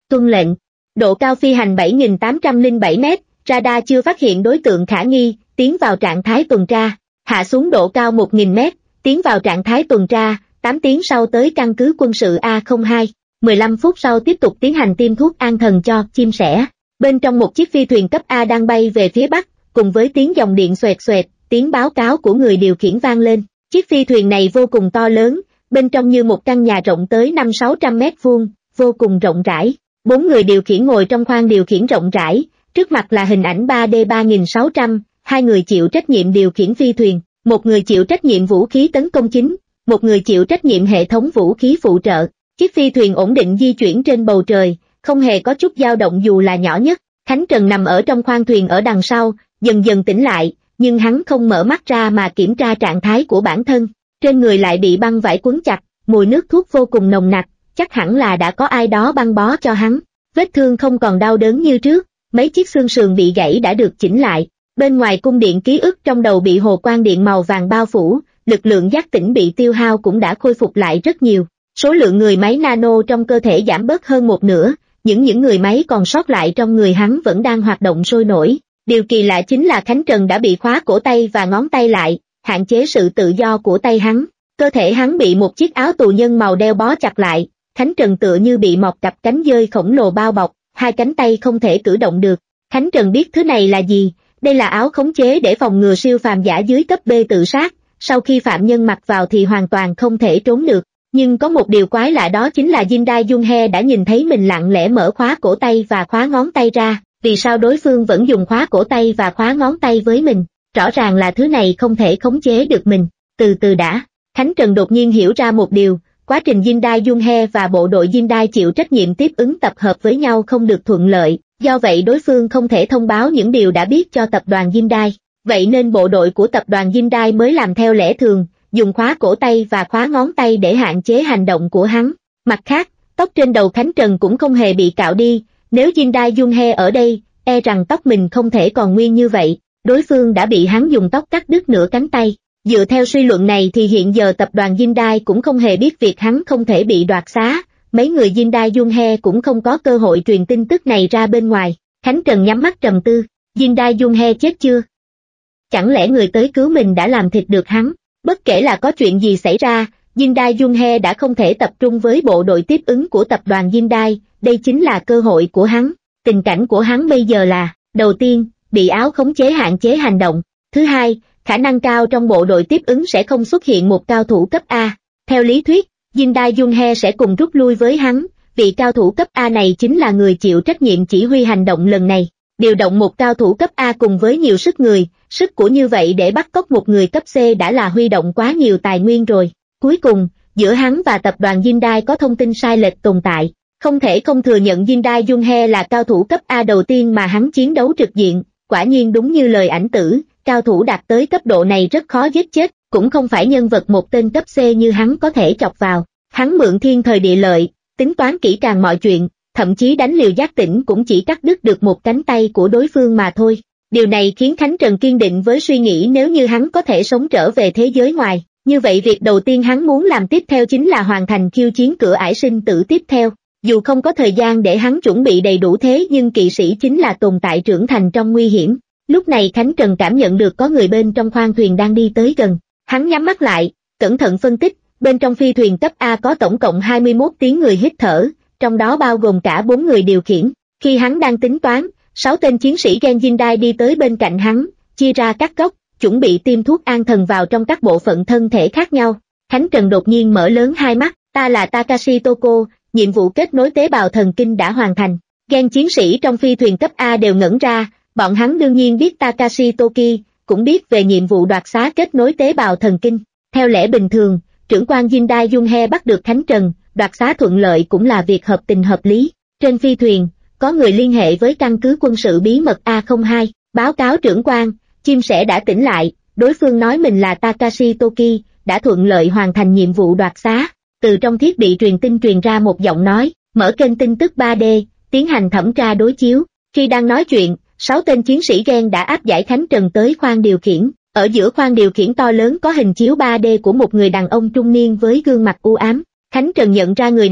Tuân lệnh. Độ cao phi hành bảy nghìn tám trăm lẻ bảy mét, radar chưa phát hiện đối tượng khả nghi, tiến vào trạng thái tuần tra. Hạ xuống độ cao một nghìn mét, tiến vào trạng thái tuần tra, tám tiếng sau tới căn cứ quân sự A không hai. mười lăm phút sau tiếp tục tiến hành tiêm thuốc an thần cho chim sẻ. Bên trong một chiếc phi thuyền cấp A đang bay về phía bắc, cùng với tiếng dòng điện xoẹt xoẹt, tiếng báo cáo của người điều khiển vang lên. Chiếc phi thuyền này vô cùng to lớn, bên trong như một căn nhà rộng tới năm sáu trăm mét vuông, vô cùng rộng rãi. Bốn người điều khiển ngồi trong khoang điều khiển rộng rãi, trước mặt là hình ảnh ba D ba nghìn sáu trăm, hai người chịu trách nhiệm điều khiển phi thuyền, một người chịu trách nhiệm vũ khí tấn công chính, một người chịu trách nhiệm hệ thống vũ khí phụ trợ. Chiếc phi thuyền ổn định di chuyển trên bầu trời, không hề có chút dao động dù là nhỏ nhất. Khánh Trần nằm ở trong khoang thuyền ở đằng sau, dần dần tỉnh lại, nhưng hắn không mở mắt ra mà kiểm tra trạng thái của bản thân. Trên người lại bị băng vải quấn chặt, mùi nước thuốc vô cùng nồng nặc, chắc hẳn là đã có ai đó băng bó cho hắn. Vết thương không còn đau đớn như trước, mấy chiếc xương sườn bị gãy đã được chỉnh lại. Bên ngoài cung điện ký ức trong đầu bị hồ quang điện màu vàng bao phủ, lực lượng giác tỉnh bị tiêu hao cũng đã khôi phục lại rất nhiều. Số lượng người máy nano trong cơ thể giảm bớt hơn một nửa, những những người máy còn sót lại trong người hắn vẫn đang hoạt động sôi nổi. Điều kỳ lạ chính là Khánh Trần đã bị khóa cổ tay và ngón tay lại, hạn chế sự tự do của tay hắn. Cơ thể hắn bị một chiếc áo tù nhân màu đeo bó chặt lại, Khánh Trần tựa như bị một cặp cánh dơi khổng lồ bao bọc, hai cánh tay không thể cử động được. Khánh Trần biết thứ này là gì, đây là áo khống chế để phòng ngừa siêu phàm giả dưới cấp B tự sát, sau khi phạm nhân mặc vào thì hoàn toàn không thể trốn được. Nhưng có một điều quái lạ đó chính là Jin Dae Jung-hee đã nhìn thấy mình lặng lẽ mở khóa cổ tay và khóa ngón tay ra, vì sao đối phương vẫn dùng khóa cổ tay và khóa ngón tay với mình, rõ ràng là thứ này không thể khống chế được mình. Từ từ đã, Khánh Trần đột nhiên hiểu ra một điều, quá trình Jin Dae Jung-hee và bộ đội Jin Dae chịu trách nhiệm tiếp ứng tập hợp với nhau không được thuận lợi, do vậy đối phương không thể thông báo những điều đã biết cho tập đoàn Jin Dae, vậy nên bộ đội của tập đoàn Jin Dae mới làm theo lẽ thường, dùng khóa cổ tay và khóa ngón tay để hạn chế hành động của hắn. Mặt khác, tóc trên đầu Khánh Trần cũng không hề bị cạo đi, nếu Jin Dae Jung-hee ở đây, e rằng tóc mình không thể còn nguyên như vậy, đối phương đã bị hắn dùng tóc cắt đứt nửa cánh tay. Dựa theo suy luận này thì hiện giờ tập đoàn Jin Dae cũng không hề biết việc hắn không thể bị đoạt xá, mấy người Jin Dae Jung-hee cũng không có cơ hội truyền tin tức này ra bên ngoài. Khánh Trần nhắm mắt trầm tư, Jin Dae Jung-hee chết chưa? Chẳng lẽ người tới cứu mình đã làm thịt được hắn? Bất kể là có chuyện gì xảy ra, Jin Dae Jung-hee đã không thể tập trung với bộ đội tiếp ứng của tập đoàn Jin Dae, đây chính là cơ hội của hắn. Tình cảnh của hắn bây giờ là, đầu tiên, bị áo khống chế hạn chế hành động. Thứ hai, khả năng cao trong bộ đội tiếp ứng sẽ không xuất hiện một cao thủ cấp A. Theo lý thuyết, Jin Dae Jung-hee sẽ cùng rút lui với hắn, vị cao thủ cấp A này chính là người chịu trách nhiệm chỉ huy hành động lần này. Điều động một cao thủ cấp A cùng với nhiều sức người, sức của như vậy để bắt cóc một người cấp C đã là huy động quá nhiều tài nguyên rồi. Cuối cùng, giữa hắn và tập đoàn Jin Dae có thông tin sai lệch tồn tại. Không thể không thừa nhận Jin Dae Jung-hee là cao thủ cấp A đầu tiên mà hắn chiến đấu trực diện, quả nhiên đúng như lời ảnh tử, cao thủ đạt tới cấp độ này rất khó giết chết, cũng không phải nhân vật một tên cấp C như hắn có thể chọc vào. Hắn mượn thiên thời địa lợi, tính toán kỹ càng mọi chuyện, thậm chí đánh liều giác tỉnh cũng chỉ cắt đứt được một cánh tay của đối phương mà thôi. Điều này khiến Khánh Trần kiên định với suy nghĩ nếu như hắn có thể sống trở về thế giới ngoài, như vậy việc đầu tiên hắn muốn làm tiếp theo chính là hoàn thành khiêu chiến cửa ải sinh tử tiếp theo. Dù không có thời gian để hắn chuẩn bị đầy đủ thế nhưng kỵ sĩ chính là tồn tại trưởng thành trong nguy hiểm. Lúc này Khánh Trần cảm nhận được có người bên trong khoang thuyền đang đi tới gần. Hắn nhắm mắt lại, cẩn thận phân tích, bên trong phi thuyền cấp A có tổng cộng hai mươi mốt tiếng người hít thở, trong đó bao gồm cả bốn người điều khiển. Khi hắn đang tính toán, sáu tên chiến sĩ Gen Jin Dae đi tới bên cạnh hắn, chia ra các góc, chuẩn bị tiêm thuốc an thần vào trong các bộ phận thân thể khác nhau. Khánh Trần đột nhiên mở lớn hai mắt, ta là Takashi Toko, nhiệm vụ kết nối tế bào thần kinh đã hoàn thành. Gen chiến sĩ trong phi thuyền cấp A đều ngẩn ra, bọn hắn đương nhiên biết Takashi Toki, cũng biết về nhiệm vụ đoạt xá kết nối tế bào thần kinh. Theo lẽ bình thường, trưởng quan Jin Dae Jung-hee bắt được Khánh Trần, đoạt xá thuận lợi cũng là việc hợp tình hợp lý. Trên phi thuyền, có người liên hệ với căn cứ quân sự bí mật A không hai, báo cáo trưởng quan, chim sẻ đã tỉnh lại, đối phương nói mình là Takashi Toki, đã thuận lợi hoàn thành nhiệm vụ đoạt xá. Từ trong thiết bị truyền tin truyền ra một giọng nói, mở kênh tin tức ba D, tiến hành thẩm tra đối chiếu. Khi đang nói chuyện, sáu tên chiến sĩ Gen đã áp giải Khánh Trần tới khoang điều khiển. Ở giữa khoang điều khiển to lớn có hình chiếu ba D của một người đàn ông trung niên với gương mặt u ám. Khánh Trần nhận ra người này,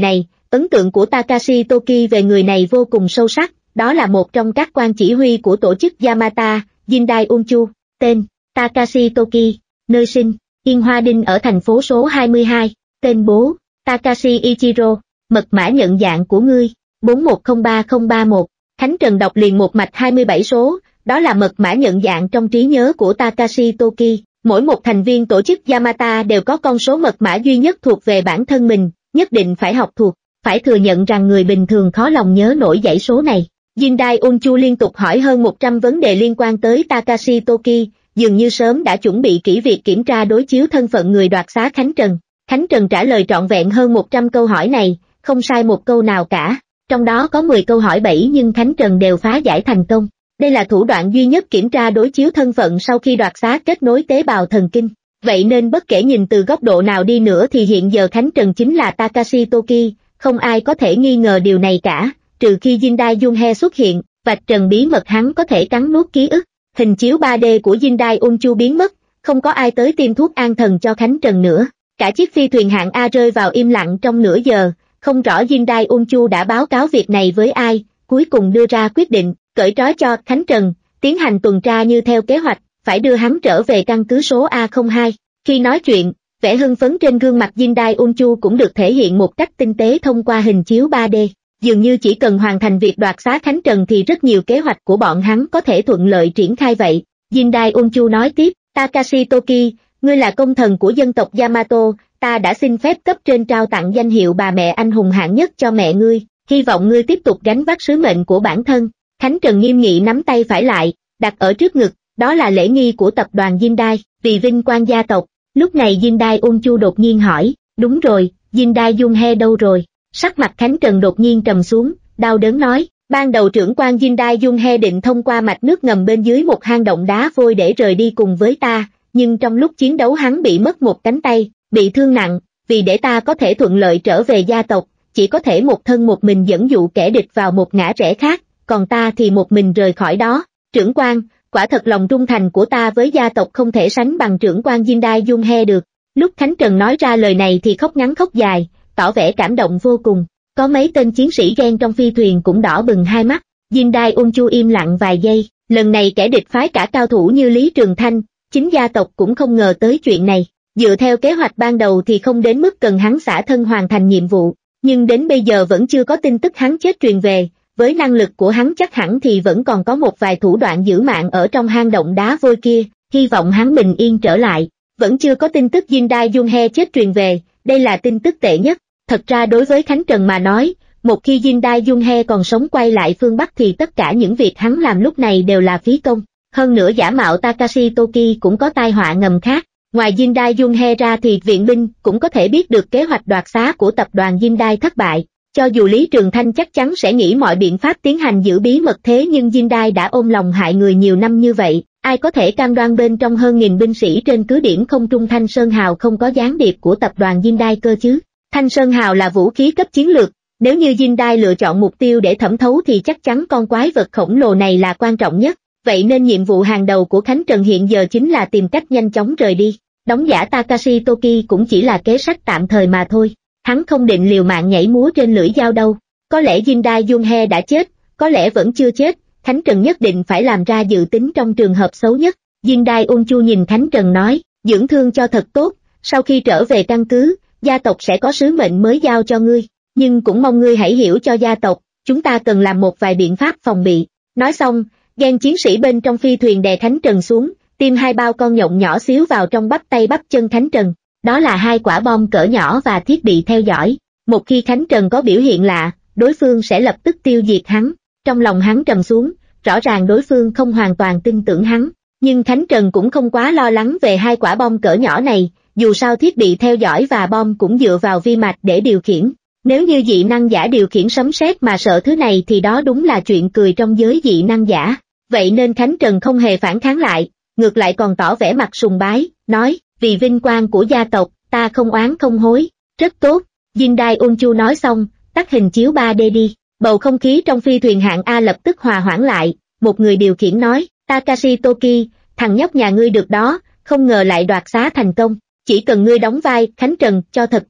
Ấn tượng của Takashi Toki về người này vô cùng sâu sắc, đó là một trong các quan chỉ huy của tổ chức Yamata, Jindai Unchu, tên, Takashi Toki, nơi sinh, Yên Hoa Đinh ở thành phố số hai mươi hai, tên bố, Takashi Ichiro, mật mã nhận dạng của ngươi, bốn một không ba không ba một, Khánh Trần đọc liền một mạch hai mươi bảy số, đó là mật mã nhận dạng trong trí nhớ của Takashi Toki. Mỗi một thành viên tổ chức Yamata đều có con số mật mã duy nhất thuộc về bản thân mình, nhất định phải học thuộc, phải thừa nhận rằng người bình thường khó lòng nhớ nổi dãy số này. Jindai Unchu liên tục hỏi hơn một trăm vấn đề liên quan tới Takashi Toki, dường như sớm đã chuẩn bị kỹ việc kiểm tra đối chiếu thân phận người đoạt xá Khánh Trần. Khánh Trần trả lời trọn vẹn hơn một trăm câu hỏi này, không sai một câu nào cả, trong đó có mười câu hỏi bẫy nhưng Khánh Trần đều phá giải thành công. Đây là thủ đoạn duy nhất kiểm tra đối chiếu thân phận sau khi đoạt xá kết nối tế bào thần kinh. Vậy nên bất kể nhìn từ góc độ nào đi nữa thì hiện giờ Khánh Trần chính là Takashi Toki, không ai có thể nghi ngờ điều này cả, trừ khi Jindai Junhe xuất hiện, vạch trần bí mật hắn có thể cắn nuốt ký ức. Hình chiếu ba D của Jindai Unchu biến mất, không có ai tới tiêm thuốc an thần cho Khánh Trần nữa. Cả chiếc phi thuyền hạng A rơi vào im lặng trong nửa giờ, không rõ Jindai Unchu đã báo cáo việc này với ai, cuối cùng đưa ra quyết định, cởi trói cho Khánh Trần, tiến hành tuần tra như theo kế hoạch, phải đưa hắn trở về căn cứ số A không hai. Khi nói chuyện, vẻ hưng phấn trên gương mặt Jindai Unchu cũng được thể hiện một cách tinh tế thông qua hình chiếu ba D. Dường như chỉ cần hoàn thành việc đoạt xá Khánh Trần thì rất nhiều kế hoạch của bọn hắn có thể thuận lợi triển khai vậy. Jindai Unchu nói tiếp, Takashi Toki, ngươi là công thần của dân tộc Yamato, ta đã xin phép cấp trên trao tặng danh hiệu bà mẹ anh hùng hạng nhất cho mẹ ngươi, hy vọng ngươi tiếp tục gánh vác sứ mệnh của bản thân. Khánh Trần nghiêm nghị nắm tay phải lại, đặt ở trước ngực, đó là lễ nghi của tập đoàn Jindai, vì vinh quang gia tộc. Lúc này Jindai Unchu đột nhiên hỏi, đúng rồi, Jindai Junhe đâu rồi? Sắc mặt Khánh Trần đột nhiên trầm xuống, đau đớn nói, ban đầu trưởng quan Jindai Junhe định thông qua mạch nước ngầm bên dưới một hang động đá vôi để rời đi cùng với ta, nhưng trong lúc chiến đấu hắn bị mất một cánh tay, bị thương nặng, vì để ta có thể thuận lợi trở về gia tộc, chỉ có thể một thân một mình dẫn dụ kẻ địch vào một ngã rẽ khác, còn ta thì một mình rời khỏi đó. Trưởng quan, quả thật lòng trung thành của ta với gia tộc không thể sánh bằng trưởng quan Jindai Junhe được. Lúc Khánh Trần nói ra lời này thì khóc ngắn khóc dài, tỏ vẻ cảm động vô cùng. Có mấy tên chiến sĩ ghen trong phi thuyền cũng đỏ bừng hai mắt. Jindai Unchu im lặng vài giây, lần này kẻ địch phái cả cao thủ như Lý Trường Thanh, chính gia tộc cũng không ngờ tới chuyện này. Dựa theo kế hoạch ban đầu thì không đến mức cần hắn xả thân hoàn thành nhiệm vụ, nhưng đến bây giờ vẫn chưa có tin tức hắn chết truyền về. Với năng lực của hắn chắc hẳn thì vẫn còn có một vài thủ đoạn giữ mạng ở trong hang động đá vôi kia, hy vọng hắn bình yên trở lại. Vẫn chưa có tin tức Jindai Junhe chết truyền về, đây là tin tức tệ nhất. Thật ra đối với Khánh Trần mà nói, một khi Jindai Junhe còn sống quay lại phương Bắc thì tất cả những việc hắn làm lúc này đều là phí công. Hơn nữa giả mạo Takashi Toki cũng có tai họa ngầm khác. Ngoài Jindai Junhe ra thì viện binh cũng có thể biết được kế hoạch đoạt xá của tập đoàn Jindai thất bại. Cho dù Lý Trường Thanh chắc chắn sẽ nghĩ mọi biện pháp tiến hành giữ bí mật thế nhưng Jindai đã ôm lòng hại người nhiều năm như vậy, ai có thể cam đoan bên trong hơn nghìn binh sĩ trên cứ điểm không trung Thanh Sơn Hào không có gián điệp của tập đoàn Jindai cơ chứ. Thanh Sơn Hào là vũ khí cấp chiến lược, nếu như Jindai lựa chọn mục tiêu để thẩm thấu thì chắc chắn con quái vật khổng lồ này là quan trọng nhất, vậy nên nhiệm vụ hàng đầu của Khánh Trần hiện giờ chính là tìm cách nhanh chóng rời đi. Đóng giả Takashi Toki cũng chỉ là kế sách tạm thời mà thôi. Hắn không định liều mạng nhảy múa trên lưỡi dao đâu, có lẽ Jindai Junhe đã chết, có lẽ vẫn chưa chết, Khánh Trần nhất định phải làm ra dự tính trong trường hợp xấu nhất. Jindai Unchu nhìn Khánh Trần nói, dưỡng thương cho thật tốt, sau khi trở về căn cứ, gia tộc sẽ có sứ mệnh mới giao cho ngươi, nhưng cũng mong ngươi hãy hiểu cho gia tộc, chúng ta cần làm một vài biện pháp phòng bị. Nói xong, gan chiến sĩ bên trong phi thuyền đè Khánh Trần xuống, tiêm hai bao con nhộng nhỏ xíu vào trong bắp tay bắp chân Khánh Trần. Đó là hai quả bom cỡ nhỏ và thiết bị theo dõi. Một khi Khánh Trần có biểu hiện lạ, đối phương sẽ lập tức tiêu diệt hắn. Trong lòng hắn trầm xuống, rõ ràng đối phương không hoàn toàn tin tưởng hắn. Nhưng Khánh Trần cũng không quá lo lắng về hai quả bom cỡ nhỏ này, dù sao thiết bị theo dõi và bom cũng dựa vào vi mạch để điều khiển. Nếu như dị năng giả điều khiển sấm sét mà sợ thứ này thì đó đúng là chuyện cười trong giới dị năng giả. Vậy nên Khánh Trần không hề phản kháng lại, ngược lại còn tỏ vẻ mặt sùng bái, nói, vì vinh quang của gia tộc, ta không oán không hối, rất tốt. Jindai Unchu nói xong, tắt hình chiếu ba D đi. Bầu không khí trong phi thuyền hạng A lập tức hòa hoãn lại, một người điều khiển nói, Takashi Toki, thằng nhóc nhà ngươi được đó, không ngờ lại đoạt xá thành công, chỉ cần ngươi đóng vai Khánh Trần cho thật tốt,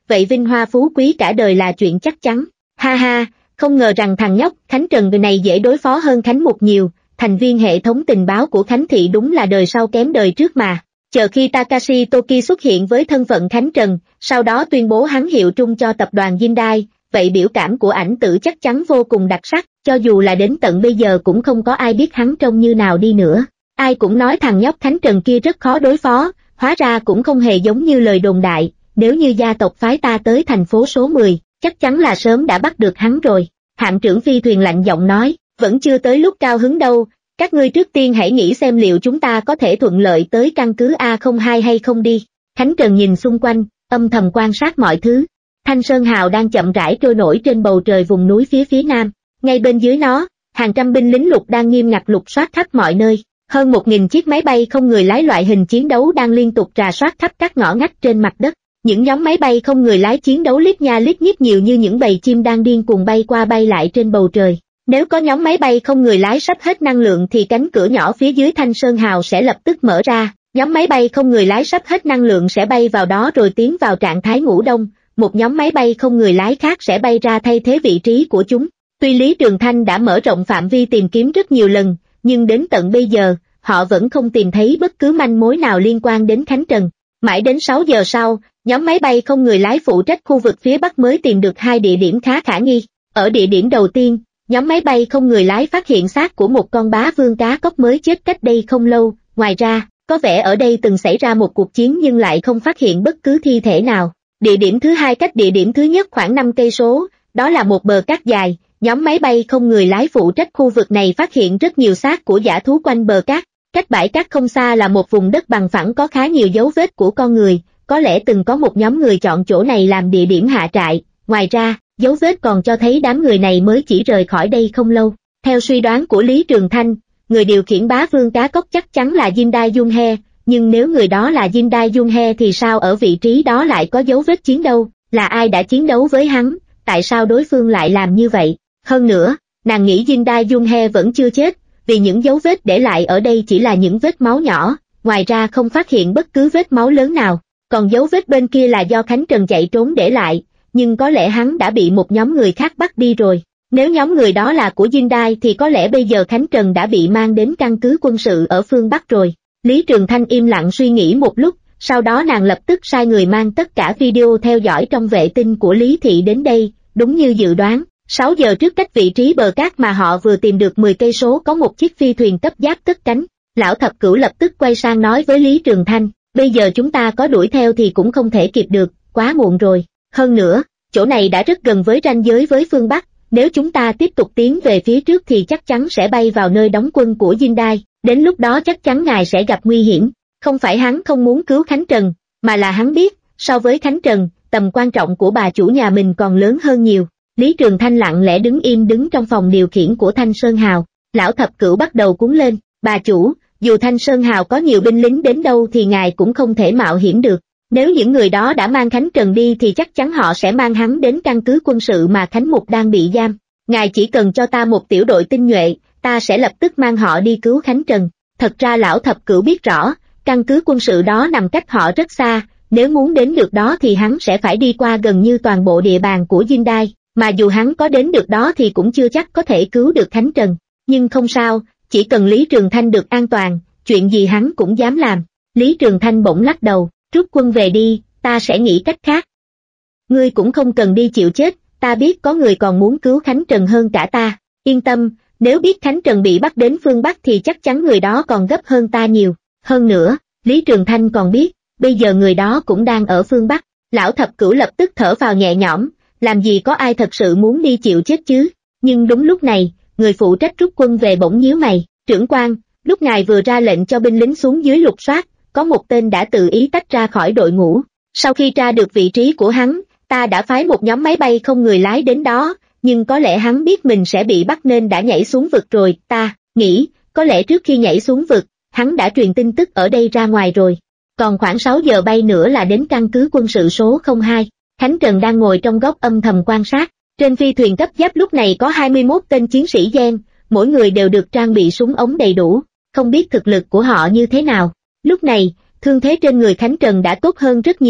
vậy vinh hoa phú quý cả đời là chuyện chắc chắn. Ha ha, không ngờ rằng thằng nhóc Khánh Trần người này dễ đối phó hơn Khánh Mục nhiều, thành viên hệ thống tình báo của Khánh Thị đúng là đời sau kém đời trước mà. Chờ khi Takashi Toki xuất hiện với thân phận Khánh Trần, sau đó tuyên bố hắn hiệu trung cho tập đoàn Hyundai, vậy biểu cảm của ảnh tử chắc chắn vô cùng đặc sắc, cho dù là đến tận bây giờ cũng không có ai biết hắn trông như nào đi nữa. Ai cũng nói thằng nhóc Khánh Trần kia rất khó đối phó, hóa ra cũng không hề giống như lời đồn đại, nếu như gia tộc phái ta tới thành phố số mười, chắc chắn là sớm đã bắt được hắn rồi. Hạm trưởng phi thuyền lạnh giọng nói, vẫn chưa tới lúc cao hứng đâu, các ngươi trước tiên hãy nghĩ xem liệu chúng ta có thể thuận lợi tới căn cứ A không hai hay không đi. Khánh Trần nhìn xung quanh, âm thầm quan sát mọi thứ. Thanh Sơn Hào đang chậm rãi trôi nổi trên bầu trời vùng núi phía phía nam, ngay bên dưới nó, hàng trăm binh lính lục đang nghiêm ngặt lục soát khắp mọi nơi. Hơn một nghìn chiếc máy bay không người lái loại hình chiến đấu đang liên tục rà soát khắp các ngõ ngách trên mặt đất. Những nhóm máy bay không người lái chiến đấu lít nha lít nhít nhiều như những bầy chim đang điên cuồng bay qua bay lại trên bầu trời. Nếu có nhóm máy bay không người lái sắp hết năng lượng thì cánh cửa nhỏ phía dưới Thanh Sơn Hào sẽ lập tức mở ra. Nhóm máy bay không người lái sắp hết năng lượng sẽ bay vào đó rồi tiến vào trạng thái ngủ đông. Một nhóm máy bay không người lái khác sẽ bay ra thay thế vị trí của chúng. Tuy Lý Trường Thanh đã mở rộng phạm vi tìm kiếm rất nhiều lần, nhưng đến tận bây giờ, họ vẫn không tìm thấy bất cứ manh mối nào liên quan đến Khánh Trần. Mãi đến sáu giờ sau, nhóm máy bay không người lái phụ trách khu vực phía Bắc mới tìm được hai địa điểm khá khả nghi. Ở địa điểm đầu tiên, nhóm máy bay không người lái phát hiện xác của một con bá vương cá cóc mới chết cách đây không lâu. Ngoài ra, có vẻ ở đây từng xảy ra một cuộc chiến nhưng lại không phát hiện bất cứ thi thể nào. Địa điểm thứ hai cách địa điểm thứ nhất khoảng năm cây số, đó là một bờ cát dài. Nhóm máy bay không người lái phụ trách khu vực này phát hiện rất nhiều xác của dã thú quanh bờ cát. Cách bãi cát không xa là một vùng đất bằng phẳng có khá nhiều dấu vết của con người, có lẽ từng có một nhóm người chọn chỗ này làm địa điểm hạ trại. Ngoài ra, dấu vết còn cho thấy đám người này mới chỉ rời khỏi đây không lâu. Theo suy đoán của Lý Trường Thanh, người điều khiển bá vương cá cóc chắc chắn là Jindai Junhe, nhưng nếu người đó là Jindai Junhe thì sao ở vị trí đó lại có dấu vết chiến đấu? Là ai đã chiến đấu với hắn? Tại sao đối phương lại làm như vậy? Hơn nữa, nàng nghĩ Jindai Junhe vẫn chưa chết, vì những dấu vết để lại ở đây chỉ là những vết máu nhỏ, ngoài ra không phát hiện bất cứ vết máu lớn nào. Còn dấu vết bên kia là do Khánh Trần chạy trốn để lại, nhưng có lẽ hắn đã bị một nhóm người khác bắt đi rồi. Nếu nhóm người đó là của Jindai thì có lẽ bây giờ Khánh Trần đã bị mang đến căn cứ quân sự ở phương Bắc rồi. Lý Trường Thanh im lặng suy nghĩ một lúc, sau đó nàng lập tức sai người mang tất cả video theo dõi trong vệ tinh của Lý Thị đến đây, đúng như dự đoán. sáu giờ trước cách vị trí bờ cát mà họ vừa tìm được mười cây số có một chiếc phi thuyền cấp giáp cất cánh. Lão Thập Cửu lập tức quay sang nói với Lý Trường Thanh, bây giờ chúng ta có đuổi theo thì cũng không thể kịp được, quá muộn rồi. Hơn nữa, chỗ này đã rất gần với ranh giới với phương Bắc, nếu chúng ta tiếp tục tiến về phía trước thì chắc chắn sẽ bay vào nơi đóng quân của Jindai, đến lúc đó chắc chắn ngài sẽ gặp nguy hiểm. Không phải hắn không muốn cứu Khánh Trần, mà là hắn biết, so với Khánh Trần, tầm quan trọng của bà chủ nhà mình còn lớn hơn nhiều. Lý Trường Thanh lặng lẽ đứng im đứng trong phòng điều khiển của Thanh Sơn Hào. Lão Thập Cửu bắt đầu cuống lên, bà chủ, dù Thanh Sơn Hào có nhiều binh lính đến đâu thì ngài cũng không thể mạo hiểm được. Nếu những người đó đã mang Khánh Trần đi thì chắc chắn họ sẽ mang hắn đến căn cứ quân sự mà Khánh Mục đang bị giam. Ngài chỉ cần cho ta một tiểu đội tinh nhuệ, ta sẽ lập tức mang họ đi cứu Khánh Trần. Thật ra Lão Thập Cửu biết rõ, căn cứ quân sự đó nằm cách họ rất xa, nếu muốn đến được đó thì hắn sẽ phải đi qua gần như toàn bộ địa bàn của Jindai, mà dù hắn có đến được đó thì cũng chưa chắc có thể cứu được Khánh Trần. Nhưng không sao, chỉ cần Lý Trường Thanh được an toàn, chuyện gì hắn cũng dám làm. Lý Trường Thanh bỗng lắc đầu, rút quân về đi, ta sẽ nghĩ cách khác. Ngươi cũng không cần đi chịu chết, ta biết có người còn muốn cứu Khánh Trần hơn cả ta. Yên tâm, nếu biết Khánh Trần bị bắt đến phương Bắc thì chắc chắn người đó còn gấp hơn ta nhiều. Hơn nữa, Lý Trường Thanh còn biết, bây giờ người đó cũng đang ở phương Bắc. Lão Thập Cửu lập tức thở vào nhẹ nhõm, làm gì có ai thật sự muốn đi chịu chết chứ. Nhưng đúng lúc này, người phụ trách rút quân về bỗng nhíu mày, trưởng quan, lúc ngài vừa ra lệnh cho binh lính xuống dưới lục soát, có một tên đã tự ý tách ra khỏi đội ngũ. Sau khi tra được vị trí của hắn, ta đã phái một nhóm máy bay không người lái đến đó, nhưng có lẽ hắn biết mình sẽ bị bắt nên đã nhảy xuống vực rồi. Ta nghĩ, có lẽ trước khi nhảy xuống vực, hắn đã truyền tin tức ở đây ra ngoài rồi. Còn khoảng sáu giờ bay nữa là đến căn cứ quân sự số không hai. Khánh Trần đang ngồi trong góc âm thầm quan sát. Trên phi thuyền cấp giáp lúc này có hai mươi mốt tên chiến sĩ gen, mỗi người đều được trang bị súng ống đầy đủ, không biết thực lực của họ như thế nào. Lúc này, thương thế trên người Khánh Trần đã tốt hơn rất nhiều,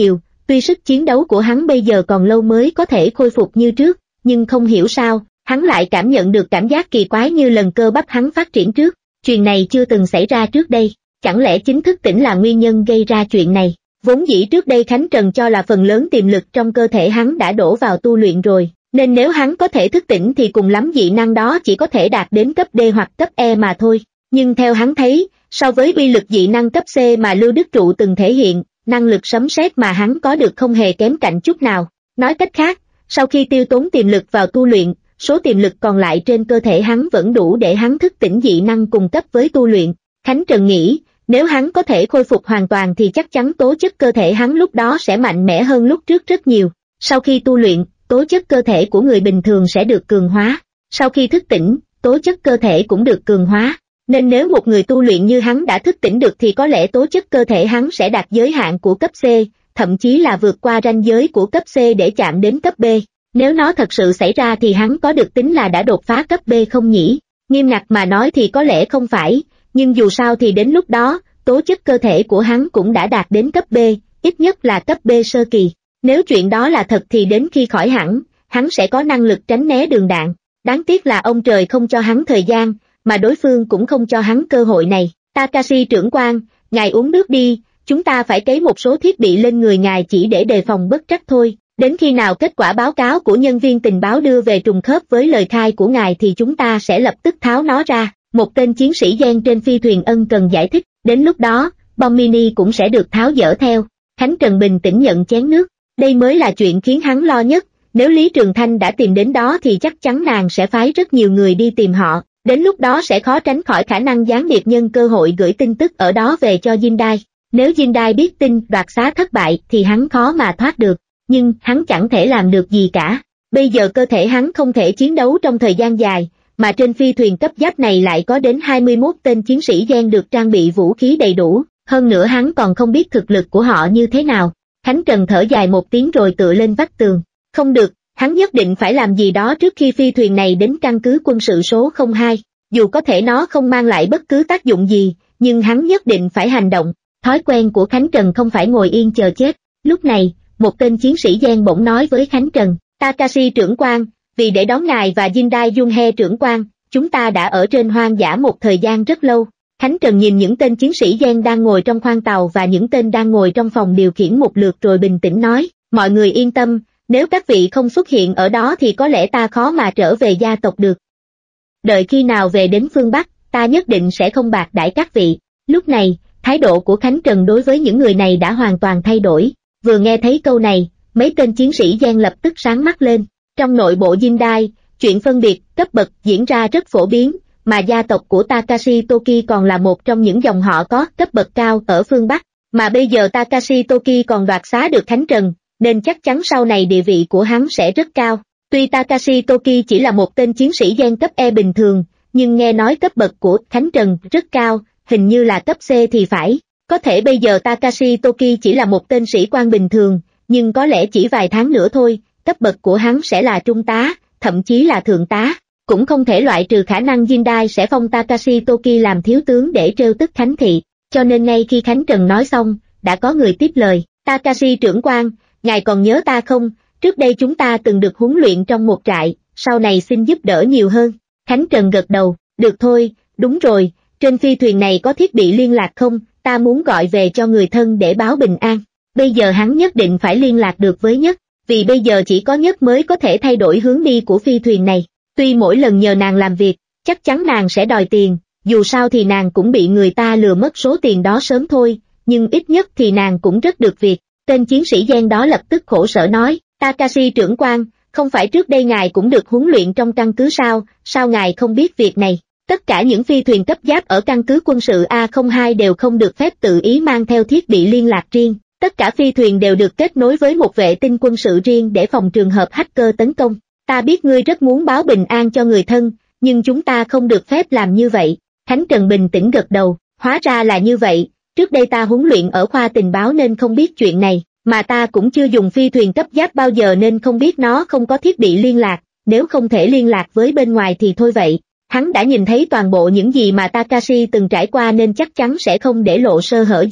Tuy sức chiến đấu của hắn bây giờ còn lâu mới có thể khôi phục như trước, nhưng không hiểu sao, hắn lại cảm nhận được cảm giác kỳ quái như lần cơ bắp hắn phát triển trước. Chuyện này chưa từng xảy ra trước đây, chẳng lẽ chính thức tỉnh là nguyên nhân gây ra chuyện này? Vốn dĩ trước đây Khánh Trần cho là phần lớn tiềm lực trong cơ thể hắn đã đổ vào tu luyện rồi, nên nếu hắn có thể thức tỉnh thì cùng lắm dị năng đó chỉ có thể đạt đến cấp D hoặc cấp E mà thôi. Nhưng theo hắn thấy, so với uy lực dị năng cấp C mà Lưu Đức Trụ từng thể hiện, năng lực sấm sét mà hắn có được không hề kém cạnh chút nào. Nói cách khác, sau khi tiêu tốn tiềm lực vào tu luyện, số tiềm lực còn lại trên cơ thể hắn vẫn đủ để hắn thức tỉnh dị năng cùng cấp với tu luyện. Khánh Trần nghĩ, nếu hắn có thể khôi phục hoàn toàn thì chắc chắn tố chất cơ thể hắn lúc đó sẽ mạnh mẽ hơn lúc trước rất nhiều. Sau khi tu luyện, tố chất cơ thể của người bình thường sẽ được cường hóa. Sau khi thức tỉnh, tố chất cơ thể cũng được cường hóa. Nên nếu một người tu luyện như hắn đã thức tỉnh được thì có lẽ tố chất cơ thể hắn sẽ đạt giới hạn của cấp C, thậm chí là vượt qua ranh giới của cấp C để chạm đến cấp B. Nếu nó thật sự xảy ra thì hắn có được tính là đã đột phá cấp B không nhỉ? Nghiêm ngặt mà nói thì có lẽ không phải, nhưng dù sao thì đến lúc đó, tố chất cơ thể của hắn cũng đã đạt đến cấp B, ít nhất là cấp B sơ kỳ. Nếu chuyện đó là thật thì đến khi khỏi hẳn, hắn sẽ có năng lực tránh né đường đạn. Đáng tiếc là ông trời không cho hắn thời gian, mà đối phương cũng không cho hắn cơ hội này. Takashi trưởng quan, ngài uống nước đi, chúng ta phải cấy một số thiết bị lên người ngài chỉ để đề phòng bất trắc thôi. Đến khi nào kết quả báo cáo của nhân viên tình báo đưa về trùng khớp với lời khai của ngài thì chúng ta sẽ lập tức tháo nó ra. Một tên chiến sĩ gen trên phi thuyền ân cần giải thích, đến lúc đó, bom mini cũng sẽ được tháo dỡ theo. Khánh Trần bình tĩnh nhận chén nước, đây mới là chuyện khiến hắn lo nhất, nếu Lý Trường Thanh đã tìm đến đó thì chắc chắn nàng sẽ phái rất nhiều người đi tìm họ, đến lúc đó sẽ khó tránh khỏi khả năng gián điệp nhân cơ hội gửi tin tức ở đó về cho Jindai. Nếu Jindai biết tin đoạt xá thất bại thì hắn khó mà thoát được, nhưng hắn chẳng thể làm được gì cả. Bây giờ cơ thể hắn không thể chiến đấu trong thời gian dài, mà trên phi thuyền cấp giáp này lại có đến hai mươi mốt tên chiến sĩ gen được trang bị vũ khí đầy đủ, hơn nữa hắn còn không biết thực lực của họ như thế nào. Khánh Trần thở dài một tiếng rồi tựa lên vách tường. Không được, hắn nhất định phải làm gì đó trước khi phi thuyền này đến căn cứ quân sự số không hai. Dù có thể nó không mang lại bất cứ tác dụng gì, nhưng hắn nhất định phải hành động. Thói quen của Khánh Trần không phải ngồi yên chờ chết. Lúc này, một tên chiến sĩ gen bỗng nói với Khánh Trần, Takashi trưởng quan, vì để đón ngài và Jindai Junhe trưởng quan, chúng ta đã ở trên hoang dã một thời gian rất lâu. Khánh Trần nhìn những tên chiến sĩ gen đang ngồi trong khoang tàu và những tên đang ngồi trong phòng điều khiển một lượt rồi bình tĩnh nói, mọi người yên tâm, nếu các vị không xuất hiện ở đó thì có lẽ ta khó mà trở về gia tộc được. Đợi khi nào về đến phương Bắc, ta nhất định sẽ không bạc đãi các vị. Lúc này, thái độ của Khánh Trần đối với những người này đã hoàn toàn thay đổi. Vừa nghe thấy câu này, mấy tên chiến sĩ gen lập tức sáng mắt lên. Trong nội bộ Jindai, chuyện phân biệt cấp bậc diễn ra rất phổ biến, mà gia tộc của Takashi Toki còn là một trong những dòng họ có cấp bậc cao ở phương Bắc, mà bây giờ Takashi Toki còn đoạt xá được Khánh Trần, nên chắc chắn sau này địa vị của hắn sẽ rất cao. Tuy Takashi Toki chỉ là một tên chiến sĩ gen cấp E bình thường, nhưng nghe nói cấp bậc của Khánh Trần rất cao, hình như là cấp C thì phải. Có thể bây giờ Takashi Toki chỉ là một tên sĩ quan bình thường, nhưng có lẽ chỉ vài tháng nữa thôi, cấp bậc của hắn sẽ là trung tá, thậm chí là thượng tá. Cũng không thể loại trừ khả năng Jindai sẽ phong Takashi Toki làm thiếu tướng để trêu tức Khánh Thị, cho nên ngay khi Khánh Trần nói xong, đã có người tiếp lời, Takashi trưởng quan, ngài còn nhớ ta không, trước đây chúng ta từng được huấn luyện trong một trại, sau này xin giúp đỡ nhiều hơn. Khánh Trần gật đầu, được thôi, đúng rồi, trên phi thuyền này có thiết bị liên lạc không, ta muốn gọi về cho người thân để báo bình an. Bây giờ hắn nhất định phải liên lạc được với Nhất, vì bây giờ chỉ có Nhất mới có thể thay đổi hướng đi của phi thuyền này. Tuy mỗi lần nhờ nàng làm việc, chắc chắn nàng sẽ đòi tiền, dù sao thì nàng cũng bị người ta lừa mất số tiền đó sớm thôi, nhưng ít nhất thì nàng cũng rất được việc. Tên chiến sĩ gen đó lập tức khổ sở nói, Takashi trưởng quan, không phải trước đây ngài cũng được huấn luyện trong căn cứ sao, sao ngài không biết việc này? Tất cả những phi thuyền cấp giáp ở căn cứ quân sự A không hai đều không được phép tự ý mang theo thiết bị liên lạc riêng, tất cả phi thuyền đều được kết nối với một vệ tinh quân sự riêng để phòng trường hợp hacker tấn công. Ta biết ngươi rất muốn báo bình an cho người thân, nhưng chúng ta không được phép làm như vậy. Khánh Trần bình tĩnh gật đầu, hóa ra là như vậy, trước đây ta huấn luyện ở khoa tình báo nên không biết chuyện này, mà ta cũng chưa dùng phi thuyền cấp giáp bao giờ nên không biết nó không có thiết bị liên lạc, nếu không thể liên lạc với bên ngoài thì thôi vậy. Hắn đã nhìn thấy toàn bộ những gì mà Takashi từng trải qua nên chắc chắn sẽ không để lộ sơ hở gì,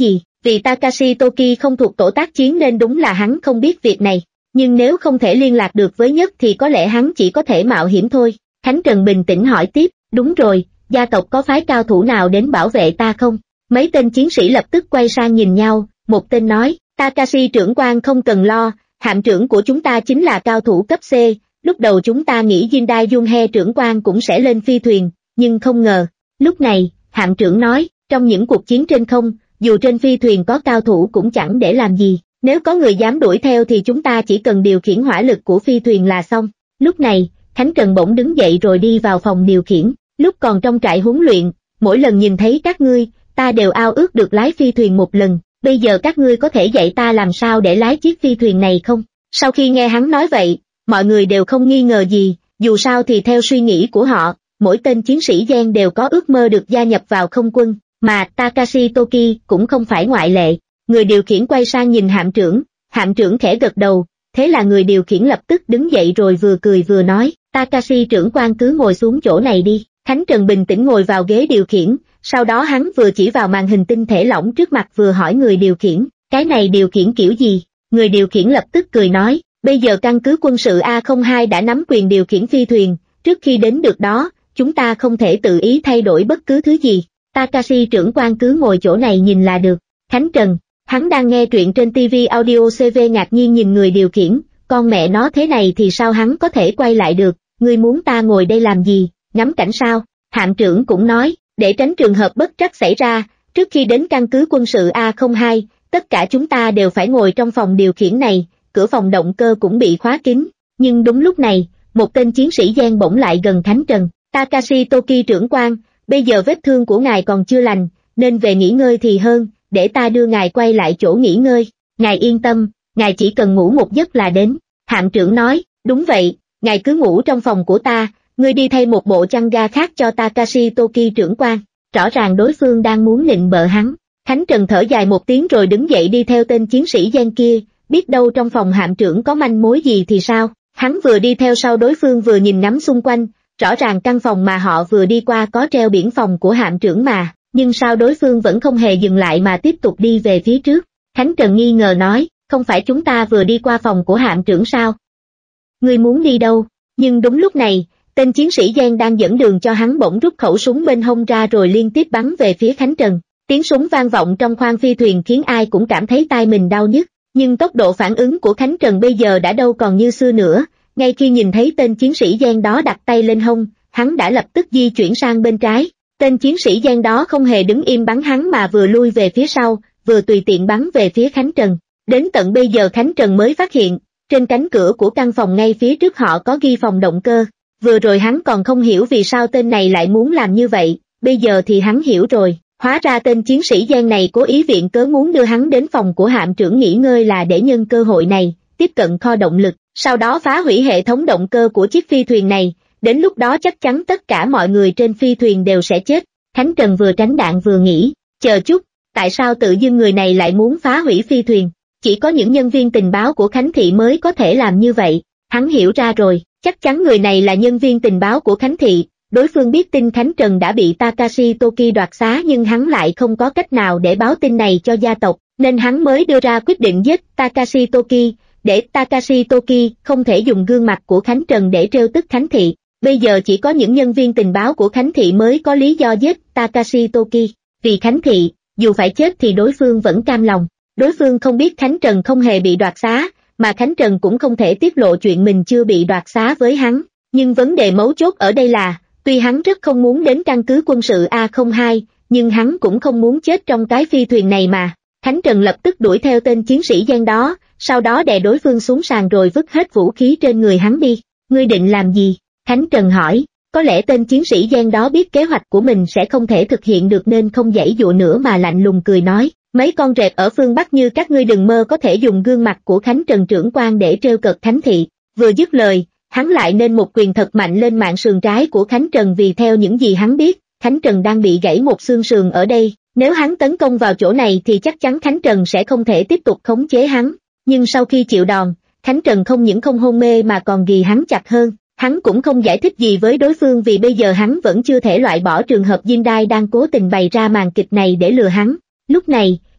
Vì Takashi Toki không thuộc tổ tác chiến nên đúng là hắn không biết việc này, nhưng nếu không thể liên lạc được với Nhất thì có lẽ hắn chỉ có thể mạo hiểm thôi. Khánh Trần bình tĩnh hỏi tiếp, đúng rồi, gia tộc có phái cao thủ nào đến bảo vệ ta không? Mấy tên chiến sĩ lập tức quay sang nhìn nhau, một tên nói, Takashi trưởng quan không cần lo, hạm trưởng của chúng ta chính là cao thủ cấp C, lúc đầu chúng ta nghĩ Jindai Junhe trưởng quan cũng sẽ lên phi thuyền, nhưng không ngờ. Lúc này, hạm trưởng nói, trong những cuộc chiến trên không, dù trên phi thuyền có cao thủ cũng chẳng để làm gì, nếu có người dám đuổi theo thì chúng ta chỉ cần điều khiển hỏa lực của phi thuyền là xong. Lúc này, Khánh Trần bỗng đứng dậy rồi đi vào phòng điều khiển, lúc còn trong trại huấn luyện, mỗi lần nhìn thấy các ngươi, ta đều ao ước được lái phi thuyền một lần, bây giờ các ngươi có thể dạy ta làm sao để lái chiếc phi thuyền này không? Sau khi nghe hắn nói vậy, mọi người đều không nghi ngờ gì, dù sao thì theo suy nghĩ của họ, mỗi tên chiến sĩ gen đều có ước mơ được gia nhập vào không quân, mà Takashi Toki cũng không phải ngoại lệ. Người điều khiển quay sang nhìn hạm trưởng, hạm trưởng khẽ gật đầu, thế là người điều khiển lập tức đứng dậy rồi vừa cười vừa nói, Takashi trưởng quan cứ ngồi xuống chỗ này đi. Khánh Trần bình tĩnh ngồi vào ghế điều khiển, sau đó hắn vừa chỉ vào màn hình tinh thể lỏng trước mặt vừa hỏi người điều khiển, cái này điều khiển kiểu gì? Người điều khiển lập tức cười nói, bây giờ căn cứ quân sự A không hai đã nắm quyền điều khiển phi thuyền, trước khi đến được đó, chúng ta không thể tự ý thay đổi bất cứ thứ gì. Takashi trưởng quan cứ ngồi chỗ này nhìn là được. Khánh Trần, hắn đang nghe truyện trên ti vi Audio xê vê ngạc nhiên nhìn người điều khiển, con mẹ nó thế này thì sao hắn có thể quay lại được, ngươi muốn ta ngồi đây làm gì, ngắm cảnh sao? Hạm trưởng cũng nói, để tránh trường hợp bất trắc xảy ra, trước khi đến căn cứ quân sự A không hai, tất cả chúng ta đều phải ngồi trong phòng điều khiển này, cửa phòng động cơ cũng bị khóa kín. Nhưng đúng lúc này, một tên chiến sĩ gen bỗng lại gần Khánh Trần, Takashi Toki trưởng quan, bây giờ vết thương của ngài còn chưa lành, nên về nghỉ ngơi thì hơn, để ta đưa ngài quay lại chỗ nghỉ ngơi. Ngài yên tâm, ngài chỉ cần ngủ một giấc là đến. Hạm trưởng nói, đúng vậy, ngài cứ ngủ trong phòng của ta, ngươi đi thay một bộ chăn ga khác cho Takashi Toki trưởng quan. Rõ ràng đối phương đang muốn nịnh bợ hắn. Khánh Trần thở dài một tiếng rồi đứng dậy đi theo tên chiến sĩ gen kia, biết đâu trong phòng hạm trưởng có manh mối gì thì sao. Hắn vừa đi theo sau đối phương vừa nhìn ngắm xung quanh, rõ ràng căn phòng mà họ vừa đi qua có treo biển phòng của hạm trưởng mà, nhưng sao đối phương vẫn không hề dừng lại mà tiếp tục đi về phía trước. Khánh Trần nghi ngờ nói, không phải chúng ta vừa đi qua phòng của hạm trưởng sao? Ngươi muốn đi đâu? Nhưng đúng lúc này, tên chiến sĩ gen đang dẫn đường cho hắn bỗng rút khẩu súng bên hông ra rồi liên tiếp bắn về phía Khánh Trần. Tiếng súng vang vọng trong khoang phi thuyền khiến ai cũng cảm thấy tai mình đau nhức, nhưng tốc độ phản ứng của Khánh Trần bây giờ đã đâu còn như xưa nữa. Ngay khi nhìn thấy tên chiến sĩ gen đó đặt tay lên hông, hắn đã lập tức di chuyển sang bên trái. Tên chiến sĩ gen đó không hề đứng im bắn hắn mà vừa lui về phía sau, vừa tùy tiện bắn về phía Khánh Trần. Đến tận bây giờ Khánh Trần mới phát hiện, trên cánh cửa của căn phòng ngay phía trước họ có ghi phòng động cơ. Vừa rồi hắn còn không hiểu vì sao tên này lại muốn làm như vậy, bây giờ thì hắn hiểu rồi. Hóa ra tên chiến sĩ gen này cố ý viện cớ muốn đưa hắn đến phòng của hạm trưởng nghỉ ngơi là để nhân cơ hội này, tiếp cận kho động lực, sau đó phá hủy hệ thống động cơ của chiếc phi thuyền này, đến lúc đó chắc chắn tất cả mọi người trên phi thuyền đều sẽ chết. Khánh Trần vừa tránh đạn vừa nghĩ, chờ chút, tại sao tự dưng người này lại muốn phá hủy phi thuyền? Chỉ có những nhân viên tình báo của Khánh Thị mới có thể làm như vậy. Hắn hiểu ra rồi, chắc chắn người này là nhân viên tình báo của Khánh Thị. Đối phương biết tin Khánh Trần đã bị Takashi Toki đoạt xá nhưng hắn lại không có cách nào để báo tin này cho gia tộc, nên hắn mới đưa ra quyết định giết Takashi Toki, để Takashi Toki không thể dùng gương mặt của Khánh Trần để trêu tức Khánh Thị. Bây giờ chỉ có những nhân viên tình báo của Khánh Thị mới có lý do giết Takashi Toki, vì Khánh Thị, dù phải chết thì đối phương vẫn cam lòng. Đối phương không biết Khánh Trần không hề bị đoạt xá, mà Khánh Trần cũng không thể tiết lộ chuyện mình chưa bị đoạt xá với hắn, nhưng vấn đề mấu chốt ở đây là, tuy hắn rất không muốn đến căn cứ quân sự A không hai, nhưng hắn cũng không muốn chết trong cái phi thuyền này mà. Khánh Trần lập tức đuổi theo tên chiến sĩ gen đó, sau đó đè đối phương xuống sàn rồi vứt hết vũ khí trên người hắn đi. Ngươi định làm gì? Khánh Trần hỏi. Có lẽ tên chiến sĩ gen đó biết kế hoạch của mình sẽ không thể thực hiện được nên không giãy dụa nữa mà lạnh lùng cười nói, mấy con rệp ở phương Bắc như các ngươi đừng mơ có thể dùng gương mặt của Khánh Trần trưởng quan để trêu cợt Khánh Thị. Vừa dứt lời, hắn lại nên một quyền thật mạnh lên mạng sườn trái của Khánh Trần, vì theo những gì hắn biết, Khánh Trần đang bị gãy một xương sườn ở đây, nếu hắn tấn công vào chỗ này thì chắc chắn Khánh Trần sẽ không thể tiếp tục khống chế hắn. Nhưng sau khi chịu đòn, Khánh Trần không những không hôn mê mà còn ghì hắn chặt hơn. Hắn cũng không giải thích gì với đối phương vì bây giờ hắn vẫn chưa thể loại bỏ trường hợp Jindai đang cố tình bày ra màn kịch này để lừa hắn. Lúc này,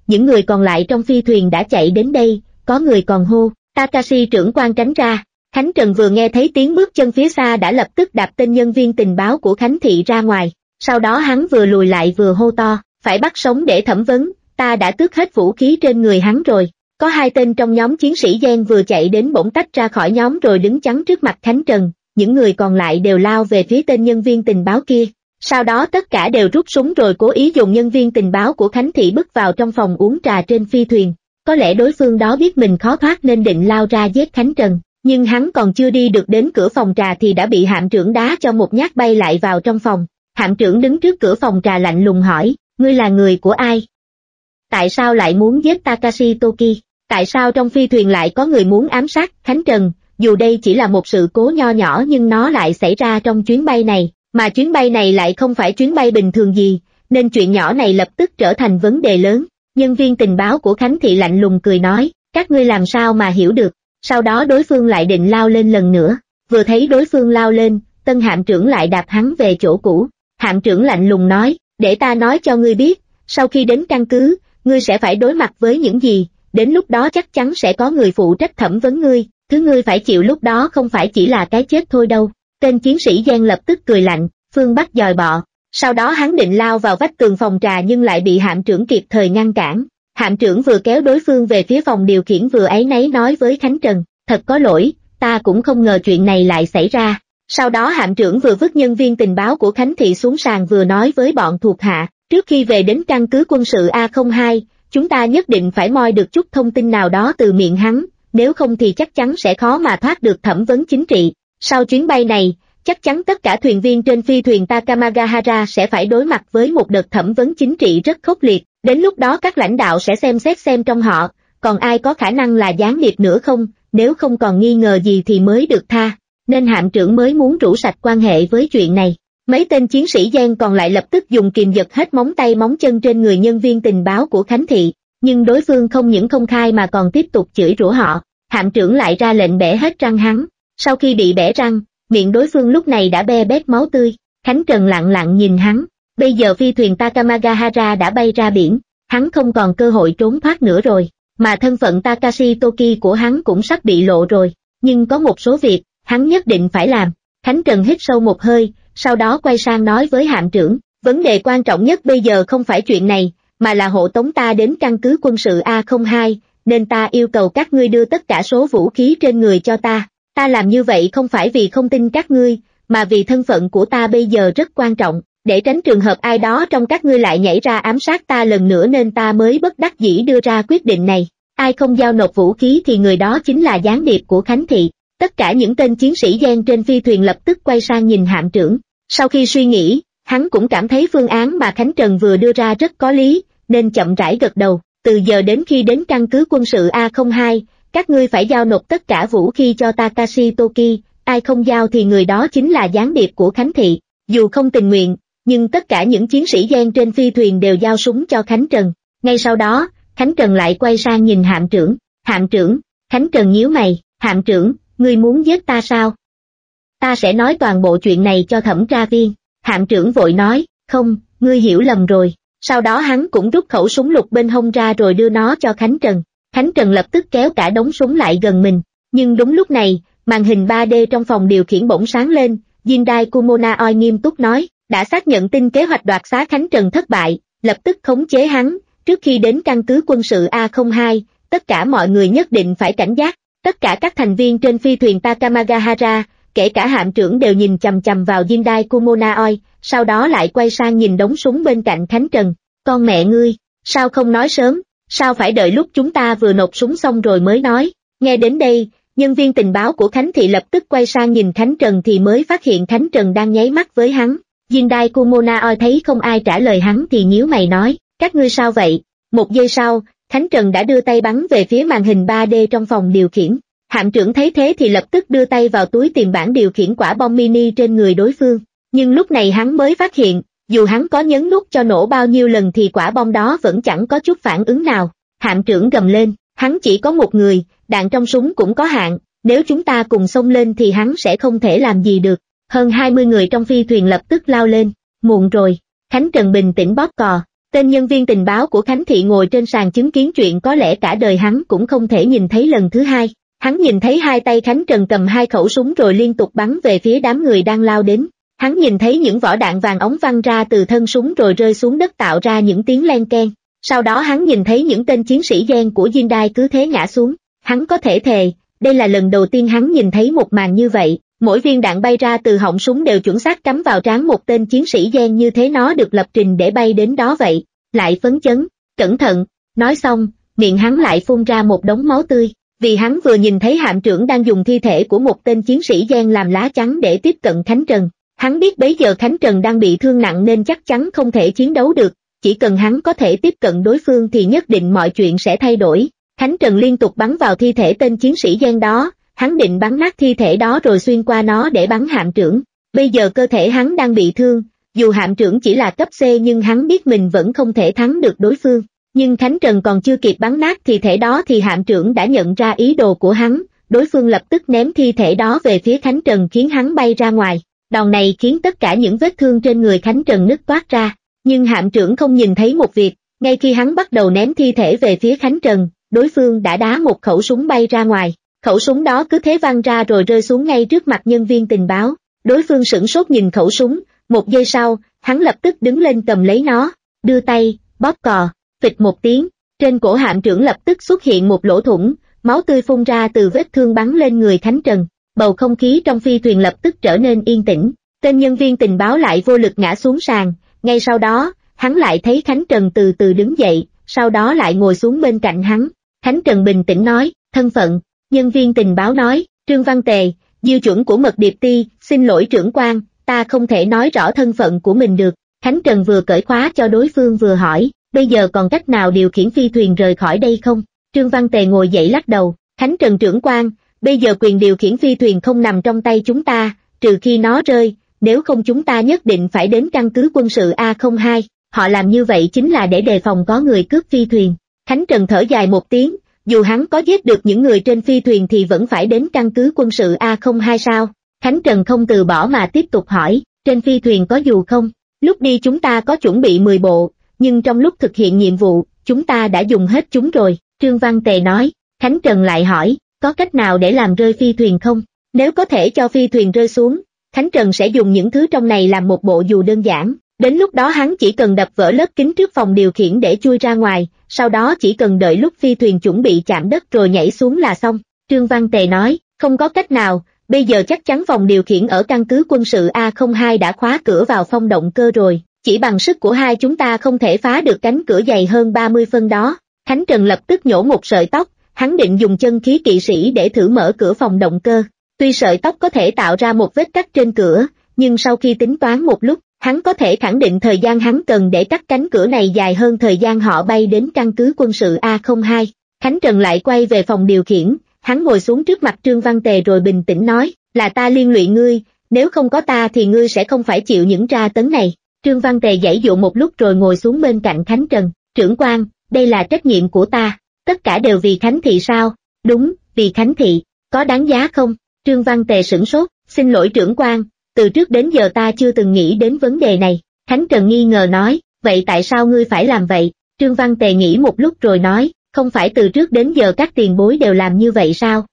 những người còn lại trong phi thuyền đã chạy đến đây, có người còn hô, Takashi trưởng quan tránh ra. Khánh Trần vừa nghe thấy tiếng bước chân phía xa đã lập tức đạp tên nhân viên tình báo của Khánh Thị ra ngoài, sau đó hắn vừa lùi lại vừa hô to, phải bắt sống để thẩm vấn, ta đã tước hết vũ khí trên người hắn rồi. Có hai tên trong nhóm chiến sĩ gen vừa chạy đến bỗng tách ra khỏi nhóm rồi đứng chắn trước mặt Khánh Trần, những người còn lại đều lao về phía tên nhân viên tình báo kia. Sau đó tất cả đều rút súng rồi cố ý dùng nhân viên tình báo của Khánh Thị bước vào trong phòng uống trà trên phi thuyền. Có lẽ đối phương đó biết mình khó thoát nên định lao ra giết Khánh Trần, nhưng hắn còn chưa đi được đến cửa phòng trà thì đã bị hạm trưởng đá cho một nhát bay lại vào trong phòng. Hạm trưởng đứng trước cửa phòng trà lạnh lùng hỏi, ngươi là người của ai? Tại sao lại muốn giết Takashi Toki? Tại sao trong phi thuyền lại có người muốn ám sát Khánh Trần? Dù đây chỉ là một sự cố nho nhỏ nhưng nó lại xảy ra trong chuyến bay này, mà chuyến bay này lại không phải chuyến bay bình thường gì, nên chuyện nhỏ này lập tức trở thành vấn đề lớn. Nhân viên tình báo của Khánh Thị lạnh lùng cười nói, các ngươi làm sao mà hiểu được? Sau đó đối phương lại định lao lên lần nữa, vừa thấy đối phương lao lên, tân hạm trưởng lại đạp hắn về chỗ cũ. Hạm trưởng lạnh lùng nói, để ta nói cho ngươi biết, sau khi đến căn cứ, ngươi sẽ phải đối mặt với những gì, đến lúc đó chắc chắn sẽ có người phụ trách thẩm vấn ngươi, thứ ngươi phải chịu lúc đó không phải chỉ là cái chết thôi đâu. Tên chiến sĩ gen lập tức cười lạnh, phương Bắc dòi bọ. Sau đó hắn định lao vào vách tường phòng trà nhưng lại bị hạm trưởng kịp thời ngăn cản. Hạm trưởng vừa kéo đối phương về phía phòng điều khiển vừa áy náy nói với Khánh Trần, thật có lỗi, ta cũng không ngờ chuyện này lại xảy ra. Sau đó hạm trưởng vừa vứt nhân viên tình báo của Khánh Thị xuống sàn vừa nói với bọn thuộc hạ, trước khi về đến căn cứ quân sự A không hai, chúng ta nhất định phải moi được chút thông tin nào đó từ miệng hắn, nếu không thì chắc chắn sẽ khó mà thoát được thẩm vấn chính trị. Sau chuyến bay này, chắc chắn tất cả thuyền viên trên phi thuyền Takamagahara sẽ phải đối mặt với một đợt thẩm vấn chính trị rất khốc liệt, đến lúc đó các lãnh đạo sẽ xem xét xem trong họ, còn ai có khả năng là gián điệp nữa không, nếu không còn nghi ngờ gì thì mới được tha, nên hạm trưởng mới muốn rũ sạch quan hệ với chuyện này. Mấy tên chiến sĩ gen còn lại lập tức dùng kìm giật hết móng tay móng chân trên người nhân viên tình báo của Khánh Thị, nhưng đối phương không những không khai mà còn tiếp tục chửi rủa họ. Hạm trưởng lại ra lệnh bẻ hết răng hắn, sau khi bị bẻ răng, miệng đối phương lúc này đã be bét máu tươi. Khánh Trần lặng lặng nhìn hắn, bây giờ phi thuyền Takamagahara đã bay ra biển, hắn không còn cơ hội trốn thoát nữa rồi, mà thân phận Takashi Toki của hắn cũng sắp bị lộ rồi, nhưng có một số việc, hắn nhất định phải làm. Khánh Trần hít sâu một hơi, sau đó quay sang nói với hạm trưởng, vấn đề quan trọng nhất bây giờ không phải chuyện này, mà là hộ tống ta đến căn cứ quân sự A không hai, nên ta yêu cầu các ngươi đưa tất cả số vũ khí trên người cho ta. Ta làm như vậy không phải vì không tin các ngươi, mà vì thân phận của ta bây giờ rất quan trọng, để tránh trường hợp ai đó trong các ngươi lại nhảy ra ám sát ta lần nữa nên ta mới bất đắc dĩ đưa ra quyết định này. Ai không giao nộp vũ khí thì người đó chính là gián điệp của Khánh Thị. Tất cả những tên chiến sĩ gen trên phi thuyền lập tức quay sang nhìn hạm trưởng. Sau khi suy nghĩ, hắn cũng cảm thấy phương án mà Khánh Trần vừa đưa ra rất có lý, nên chậm rãi gật đầu. Từ giờ đến khi đến căn cứ quân sự A không hai, các ngươi phải giao nộp tất cả vũ khí cho Takashi Toki, ai không giao thì người đó chính là gián điệp của Khánh Thị. Dù không tình nguyện, nhưng tất cả những chiến sĩ gen trên phi thuyền đều giao súng cho Khánh Trần. Ngay sau đó, Khánh Trần lại quay sang nhìn hạm trưởng. Hạm trưởng, Khánh Trần nhíu mày, hạm trưởng, ngươi muốn giết ta sao? Ta sẽ nói toàn bộ chuyện này cho thẩm tra viên. Hạm trưởng vội nói, không, ngươi hiểu lầm rồi. Sau đó hắn cũng rút khẩu súng lục bên hông ra rồi đưa nó cho Khánh Trần. Khánh Trần lập tức kéo cả đống súng lại gần mình. Nhưng đúng lúc này, màn hình ba D trong phòng điều khiển bỗng sáng lên, Jindai Kumonaoi nghiêm túc nói, đã xác nhận tin kế hoạch đoạt xá Khánh Trần thất bại, lập tức khống chế hắn. Trước khi đến căn cứ quân sự A không hai, tất cả mọi người nhất định phải cảnh giác. Tất cả các thành viên trên phi thuyền Takamagahara, kể cả hạm trưởng đều nhìn chằm chằm vào Jindai Kumonaoi, sau đó lại quay sang nhìn đống súng bên cạnh Khánh Trần. Con mẹ ngươi, sao không nói sớm, sao phải đợi lúc chúng ta vừa nộp súng xong rồi mới nói? Nghe đến đây, nhân viên tình báo của Khánh Thị lập tức quay sang nhìn Khánh Trần thì mới phát hiện Khánh Trần đang nháy mắt với hắn. Jindai Kumonaoi thấy không ai trả lời hắn thì nhíu mày nói, các ngươi sao vậy? Một giây sau, Khánh Trần đã đưa tay bắn về phía màn hình ba D trong phòng điều khiển. Hạm trưởng thấy thế thì lập tức đưa tay vào túi tìm bảng điều khiển quả bom mini trên người đối phương. Nhưng lúc này hắn mới phát hiện, dù hắn có nhấn nút cho nổ bao nhiêu lần thì quả bom đó vẫn chẳng có chút phản ứng nào. Hạm trưởng gầm lên, hắn chỉ có một người, đạn trong súng cũng có hạn, nếu chúng ta cùng xông lên thì hắn sẽ không thể làm gì được. Hơn hai mươi người trong phi thuyền lập tức lao lên, muộn rồi. Khánh Trần bình tĩnh bóp cò, Tên nhân viên tình báo của Khánh Thị ngồi trên sàn chứng kiến chuyện có lẽ cả đời hắn cũng không thể nhìn thấy lần thứ hai. Hắn nhìn thấy hai tay Khánh Trần cầm hai khẩu súng rồi liên tục bắn về phía đám người đang lao đến. Hắn nhìn thấy những vỏ đạn vàng ống văng ra từ thân súng rồi rơi xuống đất tạo ra những tiếng len keng. Sau đó hắn nhìn thấy những tên chiến sĩ gen của Jindai cứ thế ngã xuống. Hắn có thể thề, đây là lần đầu tiên hắn nhìn thấy một màn như vậy. Mỗi viên đạn bay ra từ họng súng đều chuẩn xác cắm vào trán một tên chiến sĩ gen như thế nó được lập trình để bay đến đó vậy. Lại phấn chấn, cẩn thận, nói xong, miệng hắn lại phun ra một đống máu tươi. Vì hắn vừa nhìn thấy hạm trưởng đang dùng thi thể của một tên chiến sĩ gen làm lá chắn để tiếp cận Khánh Trần. Hắn biết bấy giờ Khánh Trần đang bị thương nặng nên chắc chắn không thể chiến đấu được, chỉ cần hắn có thể tiếp cận đối phương thì nhất định mọi chuyện sẽ thay đổi. Khánh Trần liên tục bắn vào thi thể tên chiến sĩ gen đó, hắn định bắn nát thi thể đó rồi xuyên qua nó để bắn hạm trưởng. Bây giờ cơ thể hắn đang bị thương, dù hạm trưởng chỉ là cấp C nhưng hắn biết mình vẫn không thể thắng được đối phương. Nhưng Khánh Trần còn chưa kịp bắn nát thi thể đó thì hạm trưởng đã nhận ra ý đồ của hắn, đối phương lập tức ném thi thể đó về phía Khánh Trần khiến hắn bay ra ngoài. Đòn này khiến tất cả những vết thương trên người Khánh Trần nứt toát ra, nhưng hạm trưởng không nhìn thấy một việc, ngay khi hắn bắt đầu ném thi thể về phía Khánh Trần, đối phương đã đá một khẩu súng bay ra ngoài, khẩu súng đó cứ thế văng ra rồi rơi xuống ngay trước mặt nhân viên tình báo. Đối phương sửng sốt nhìn khẩu súng, một giây sau, hắn lập tức đứng lên cầm lấy nó, đưa tay, bóp cò, phịch một tiếng, trên cổ hạm trưởng lập tức xuất hiện một lỗ thủng, máu tươi phun ra từ vết thương bắn lên người Khánh Trần. Bầu không khí trong phi thuyền lập tức trở nên yên tĩnh, tên nhân viên tình báo lại vô lực ngã xuống sàn, ngay sau đó, hắn lại thấy Khánh Trần từ từ đứng dậy, sau đó lại ngồi xuống bên cạnh hắn. Khánh Trần bình tĩnh nói, thân phận, nhân viên tình báo nói, Trương Văn Tề, diêu chuẩn của Mật Điệp Ti, xin lỗi trưởng quan, ta không thể nói rõ thân phận của mình được. Khánh Trần vừa cởi khóa cho đối phương vừa hỏi, bây giờ còn cách nào điều khiển phi thuyền rời khỏi đây không? Trương Văn Tề ngồi dậy lắc đầu, Khánh Trần trưởng quan, bây giờ quyền điều khiển phi thuyền không nằm trong tay chúng ta, trừ khi nó rơi, nếu không chúng ta nhất định phải đến căn cứ quân sự A không hai, họ làm như vậy chính là để đề phòng có người cướp phi thuyền. Khánh Trần thở dài một tiếng, dù hắn có giết được những người trên phi thuyền thì vẫn phải đến căn cứ quân sự A không hai sao? Khánh Trần không từ bỏ mà tiếp tục hỏi, trên phi thuyền có dù không? Lúc đi chúng ta có chuẩn bị mười bộ, nhưng trong lúc thực hiện nhiệm vụ, chúng ta đã dùng hết chúng rồi, Trương Văn Tề nói. Khánh Trần lại hỏi, có cách nào để làm rơi phi thuyền không? Nếu có thể cho phi thuyền rơi xuống, Khánh Trần sẽ dùng những thứ trong này làm một bộ dù đơn giản. Đến lúc đó hắn chỉ cần đập vỡ lớp kính trước phòng điều khiển để chui ra ngoài, sau đó chỉ cần đợi lúc phi thuyền chuẩn bị chạm đất rồi nhảy xuống là xong. Trương Văn Tề nói, không có cách nào, bây giờ chắc chắn phòng điều khiển ở căn cứ quân sự A không hai đã khóa cửa vào phong động cơ rồi, chỉ bằng sức của hai chúng ta không thể phá được cánh cửa dày hơn ba mươi phân đó. Khánh Trần lập tức nhổ một sợi tóc, hắn định dùng chân khí kỵ sĩ để thử mở cửa phòng động cơ. Tuy sợi tóc có thể tạo ra một vết cắt trên cửa, nhưng sau khi tính toán một lúc, hắn có thể khẳng định thời gian hắn cần để cắt cánh cửa này dài hơn thời gian họ bay đến căn cứ quân sự A không hai. Khánh Trần lại quay về phòng điều khiển, hắn ngồi xuống trước mặt Trương Văn Tề rồi bình tĩnh nói, là ta liên lụy ngươi, nếu không có ta thì ngươi sẽ không phải chịu những tra tấn này. Trương Văn Tề giãy dụa một lúc rồi ngồi xuống bên cạnh Khánh Trần, trưởng quan, đây là trách nhiệm của ta, tất cả đều vì Khánh Thị sao? Đúng, vì Khánh Thị, có đáng giá không? Trương Văn Tề sửng sốt, xin lỗi trưởng quan, từ trước đến giờ ta chưa từng nghĩ đến vấn đề này. Khánh Trần nghi ngờ nói, vậy tại sao ngươi phải làm vậy? Trương Văn Tề nghĩ một lúc rồi nói, không phải từ trước đến giờ các tiền bối đều làm như vậy sao?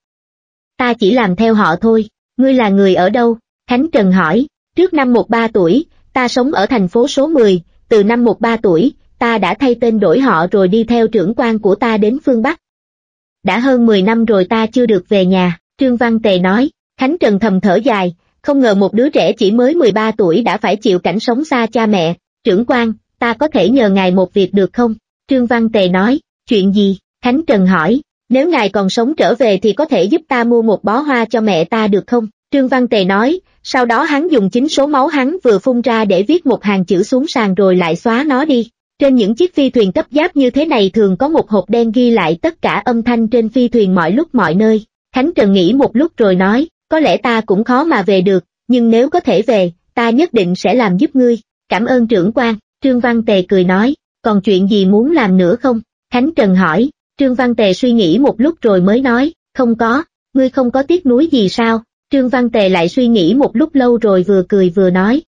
Ta chỉ làm theo họ thôi. Ngươi là người ở đâu? Khánh Trần hỏi, trước năm một ba tuổi, ta sống ở thành phố số mười, từ năm một ba tuổi, ta đã thay tên đổi họ rồi đi theo trưởng quan của ta đến phương Bắc. Đã hơn mười năm rồi ta chưa được về nhà, Trương Văn Tề nói. Khánh Trần thầm thở dài, không ngờ một đứa trẻ chỉ mới mười ba tuổi đã phải chịu cảnh sống xa cha mẹ. Trưởng quan, ta có thể nhờ ngài một việc được không? Trương Văn Tề nói, chuyện gì? Khánh Trần hỏi, nếu ngài còn sống trở về thì có thể giúp ta mua một bó hoa cho mẹ ta được không? Trương Văn Tề nói, sau đó hắn dùng chính số máu hắn vừa phun ra để viết một hàng chữ xuống sàn rồi lại xóa nó đi. Trên những chiếc phi thuyền cấp giáp như thế này thường có một hộp đen ghi lại tất cả âm thanh trên phi thuyền mọi lúc mọi nơi. Khánh Trần nghĩ một lúc rồi nói, có lẽ ta cũng khó mà về được, nhưng nếu có thể về, ta nhất định sẽ làm giúp ngươi. Cảm ơn trưởng quan. Trương Văn Tề cười nói, còn chuyện gì muốn làm nữa không? Khánh Trần hỏi. Trương Văn Tề suy nghĩ một lúc rồi mới nói, không có, ngươi không có tiếc nuối gì sao? Trương Văn Tề lại suy nghĩ một lúc lâu rồi vừa cười vừa nói,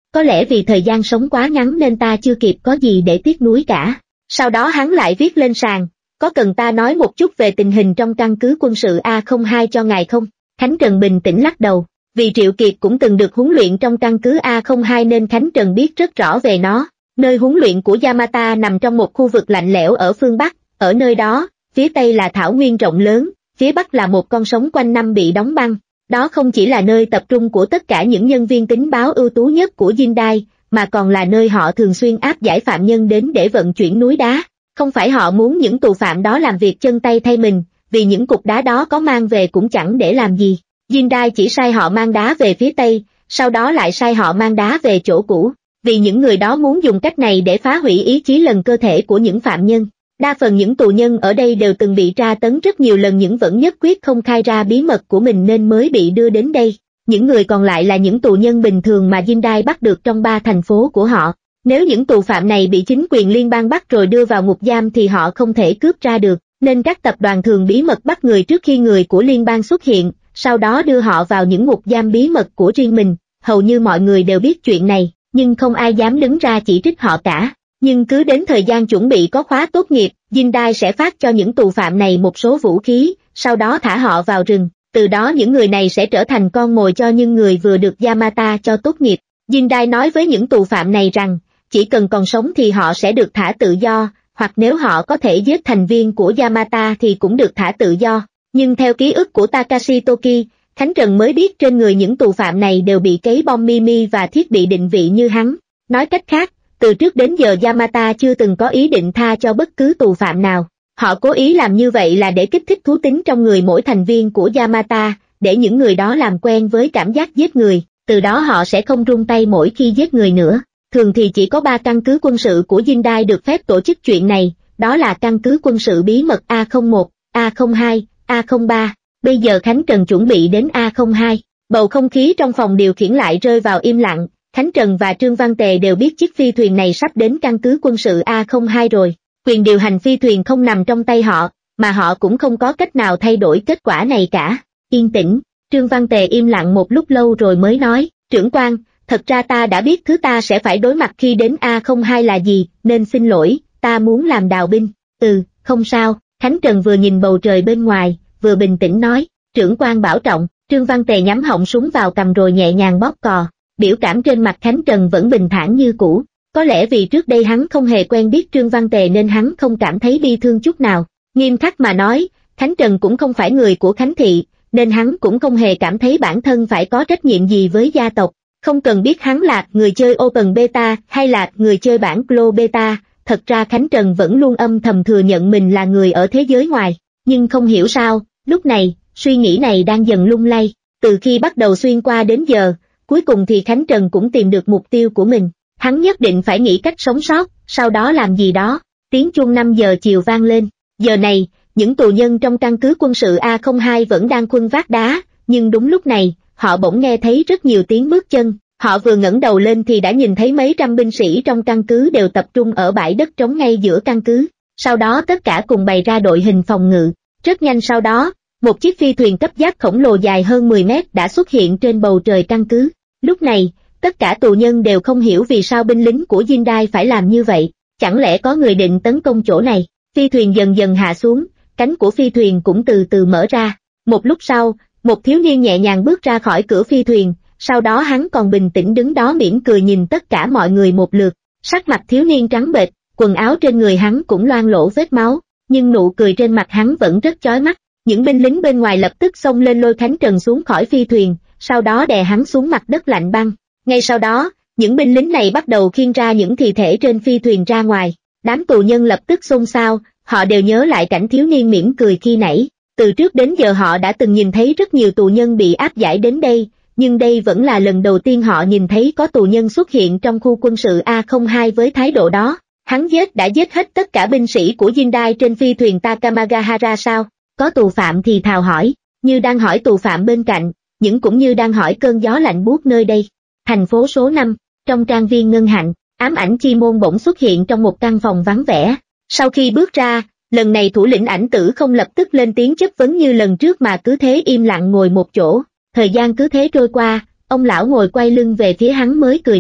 có lẽ vì thời gian sống quá ngắn nên ta chưa kịp có gì để tiếc nuối cả. Sau đó hắn lại viết lên sàn, có cần ta nói một chút về tình hình trong căn cứ quân sự A không hai cho ngài không? Khánh Trần bình tĩnh lắc đầu, vì Triệu Kiệt cũng từng được huấn luyện trong căn cứ A không hai nên Khánh Trần biết rất rõ về nó. Nơi huấn luyện của Yamata nằm trong một khu vực lạnh lẽo ở phương Bắc, ở nơi đó, phía Tây là thảo nguyên rộng lớn, phía Bắc là một con sông quanh năm bị đóng băng. Đó không chỉ là nơi tập trung của tất cả những nhân viên tình báo ưu tú nhất của Jindai, mà còn là nơi họ thường xuyên áp giải phạm nhân đến để vận chuyển núi đá. Không phải họ muốn những tù phạm đó làm việc chân tay thay mình, vì những cục đá đó có mang về cũng chẳng để làm gì. Jindai chỉ sai họ mang đá về phía Tây, sau đó lại sai họ mang đá về chỗ cũ, vì những người đó muốn dùng cách này để phá hủy ý chí lần cơ thể của những phạm nhân. Đa phần những tù nhân ở đây đều từng bị tra tấn rất nhiều lần nhưng vẫn nhất quyết không khai ra bí mật của mình nên mới bị đưa đến đây. Những người còn lại là những tù nhân bình thường mà Jindai bắt được trong ba thành phố của họ. Nếu những tù phạm này bị chính quyền liên bang bắt rồi đưa vào ngục giam thì họ không thể cướp ra được, nên các tập đoàn thường bí mật bắt người trước khi người của liên bang xuất hiện, sau đó đưa họ vào những ngục giam bí mật của riêng mình. Hầu như mọi người đều biết chuyện này, nhưng không ai dám đứng ra chỉ trích họ cả. Nhưng cứ đến thời gian chuẩn bị có khóa tốt nghiệp, Jindai sẽ phát cho những tù phạm này một số vũ khí, sau đó thả họ vào rừng. Từ đó những người này sẽ trở thành con mồi cho những người vừa được Yamata cho tốt nghiệp. Jindai nói với những tù phạm này rằng, chỉ cần còn sống thì họ sẽ được thả tự do, hoặc nếu họ có thể giết thành viên của Yamata thì cũng được thả tự do. Nhưng theo ký ức của Takashi Toki, Khánh Trần mới biết trên người những tù phạm này đều bị cấy bom mini và thiết bị định vị như hắn. Nói cách khác, từ trước đến giờ Yamata chưa từng có ý định tha cho bất cứ tù phạm nào. Họ cố ý làm như vậy là để kích thích thú tính trong người mỗi thành viên của Yamata, để những người đó làm quen với cảm giác giết người, từ đó họ sẽ không run tay mỗi khi giết người nữa. Thường thì chỉ có ba căn cứ quân sự của Jindai được phép tổ chức chuyện này, đó là căn cứ quân sự bí mật A không một, A không hai, A không ba. Bây giờ Khánh Trần chuẩn bị đến A không hai. Bầu không khí trong phòng điều khiển lại rơi vào im lặng. Khánh Trần và Trương Văn Tề đều biết chiếc phi thuyền này sắp đến căn cứ quân sự A không hai rồi. Quyền điều hành phi thuyền không nằm trong tay họ, mà họ cũng không có cách nào thay đổi kết quả này cả. Yên tĩnh, Trương Văn Tề im lặng một lúc lâu rồi mới nói, trưởng quan, thật ra ta đã biết thứ ta sẽ phải đối mặt khi đến A không hai là gì, nên xin lỗi, ta muốn làm đào binh. Ừ, không sao, Khánh Trần vừa nhìn bầu trời bên ngoài, vừa bình tĩnh nói, trưởng quan bảo trọng. Trương Văn Tề nhắm họng súng vào cầm rồi nhẹ nhàng bóp cò. Biểu cảm trên mặt Khánh Trần vẫn bình thản như cũ. Có lẽ vì trước đây hắn không hề quen biết Trương Văn Tề nên hắn không cảm thấy bi thương chút nào. Nghiêm khắc mà nói, Khánh Trần cũng không phải người của Khánh Thị, nên hắn cũng không hề cảm thấy bản thân phải có trách nhiệm gì với gia tộc. Không cần biết hắn là người chơi Open Beta hay là người chơi bản Clo Beta, thật ra Khánh Trần vẫn luôn âm thầm thừa nhận mình là người ở thế giới ngoài. Nhưng không hiểu sao, lúc này, suy nghĩ này đang dần lung lay. Từ khi bắt đầu xuyên qua đến giờ, cuối cùng thì Khánh Trần cũng tìm được mục tiêu của mình. Hắn nhất định phải nghĩ cách sống sót, sau đó làm gì đó. Tiếng chuông năm giờ chiều vang lên. Giờ này, những tù nhân trong căn cứ quân sự A không hai vẫn đang khuân vác đá, nhưng đúng lúc này, họ bỗng nghe thấy rất nhiều tiếng bước chân. Họ vừa ngẩng đầu lên thì đã nhìn thấy mấy trăm binh sĩ trong căn cứ đều tập trung ở bãi đất trống ngay giữa căn cứ. Sau đó tất cả cùng bày ra đội hình phòng ngự. Rất nhanh sau đó, một chiếc phi thuyền cấp giáp khổng lồ dài hơn mười mét đã xuất hiện trên bầu trời căn cứ. Lúc này, tất cả tù nhân đều không hiểu vì sao binh lính của Jindai phải làm như vậy. Chẳng lẽ có người định tấn công chỗ này? Phi thuyền dần dần hạ xuống, cánh của phi thuyền cũng từ từ mở ra. Một lúc sau, một thiếu niên nhẹ nhàng bước ra khỏi cửa phi thuyền, sau đó hắn còn bình tĩnh đứng đó mỉm cười nhìn tất cả mọi người một lượt. Sắc mặt thiếu niên trắng bệch, quần áo trên người hắn cũng loang lổ vết máu, nhưng nụ cười trên mặt hắn vẫn rất chói mắt. Những binh lính bên ngoài lập tức xông lên lôi Khánh Trần xuống khỏi phi thuyền, sau đó đè hắn xuống mặt đất lạnh băng. Ngay sau đó, những binh lính này bắt đầu khiêng ra những thi thể trên phi thuyền ra ngoài. Đám tù nhân lập tức xôn xao, họ đều nhớ lại cảnh thiếu niên mỉm cười khi nãy. Từ trước đến giờ họ đã từng nhìn thấy rất nhiều tù nhân bị áp giải đến đây, nhưng đây vẫn là lần đầu tiên họ nhìn thấy có tù nhân xuất hiện trong khu quân sự A không hai với thái độ đó. Hắn giết đã giết hết tất cả binh sĩ của Jindai trên phi thuyền Takamagahara sao? Có tù phạm thì thào hỏi, như đang hỏi tù phạm bên cạnh, nhưng cũng như đang hỏi cơn gió lạnh buốt nơi đây. Thành phố số năm, trong trang viên Ngân Hạnh, ám ảnh Chi Môn bỗng xuất hiện trong một căn phòng vắng vẻ. Sau khi bước ra, lần này thủ lĩnh Ảnh Tử không lập tức lên tiếng chất vấn như lần trước mà cứ thế im lặng ngồi một chỗ. Thời gian cứ thế trôi qua, ông lão ngồi quay lưng về phía hắn mới cười nói,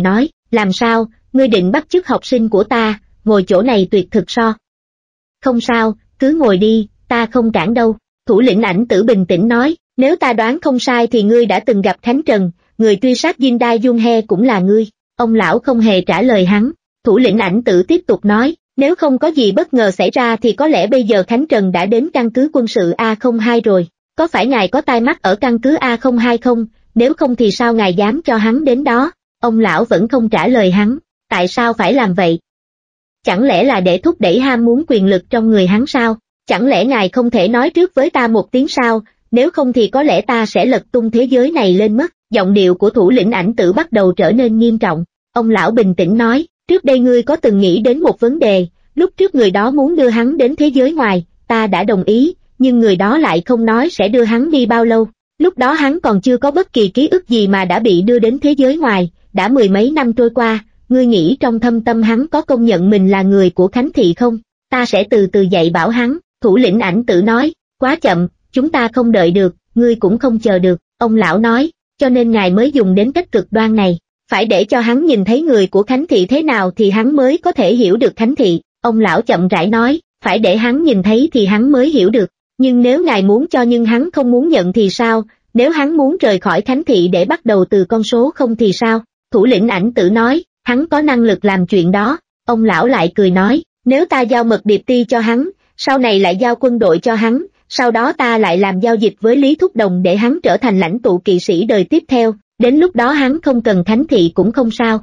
Làm sao, ngươi định bắt chước học sinh của ta, ngồi chỗ này tuyệt thực so? Không sao, cứ ngồi đi, ta không cản đâu. Thủ lĩnh Ảnh Tử bình tĩnh nói, nếu ta đoán không sai thì ngươi đã từng gặp Khánh Trần, người truy sát Jindai Junhe cũng là ngươi. Ông lão không hề trả lời hắn. Thủ lĩnh Ảnh Tử tiếp tục nói, nếu không có gì bất ngờ xảy ra thì có lẽ bây giờ Khánh Trần đã đến căn cứ quân sự A không hai rồi. Có phải ngài có tai mắt ở căn cứ A không hai không? Nếu không thì sao ngài dám cho hắn đến đó? Ông lão vẫn không trả lời hắn. Tại sao phải làm vậy? Chẳng lẽ là để thúc đẩy ham muốn quyền lực trong người hắn sao? Chẳng lẽ ngài không thể nói trước với ta một tiếng sao? Nếu không thì có lẽ ta sẽ lật tung thế giới này lên mất. Giọng điệu của thủ lĩnh Ảnh Tử bắt đầu trở nên nghiêm trọng. Ông lão bình tĩnh nói, trước đây ngươi có từng nghĩ đến một vấn đề, lúc trước người đó muốn đưa hắn đến thế giới ngoài, ta đã đồng ý, nhưng người đó lại không nói sẽ đưa hắn đi bao lâu. Lúc đó hắn còn chưa có bất kỳ ký ức gì mà đã bị đưa đến thế giới ngoài, đã mười mấy năm trôi qua, ngươi nghĩ trong thâm tâm hắn có công nhận mình là người của Khánh Thị không? Ta sẽ từ từ dạy bảo hắn. Thủ lĩnh Ảnh Tử nói, quá chậm, chúng ta không đợi được, ngươi cũng không chờ được. Ông lão nói, cho nên ngài mới dùng đến cách cực đoan này, phải để cho hắn nhìn thấy người của Khánh Thị thế nào thì hắn mới có thể hiểu được Khánh Thị. Ông lão chậm rãi nói, phải để hắn nhìn thấy thì hắn mới hiểu được, nhưng nếu ngài muốn cho nhưng hắn không muốn nhận thì sao, nếu hắn muốn rời khỏi Khánh Thị để bắt đầu từ con số không thì sao? Thủ lĩnh Ảnh Tử nói, hắn có năng lực làm chuyện đó. Ông lão lại cười nói, nếu ta giao mật điệp ti cho hắn, sau này lại giao quân đội cho hắn, sau đó ta lại làm giao dịch với Lý Thúc Đồng để hắn trở thành lãnh tụ kỵ sĩ đời tiếp theo, đến lúc đó hắn không cần Khánh Thị cũng không sao.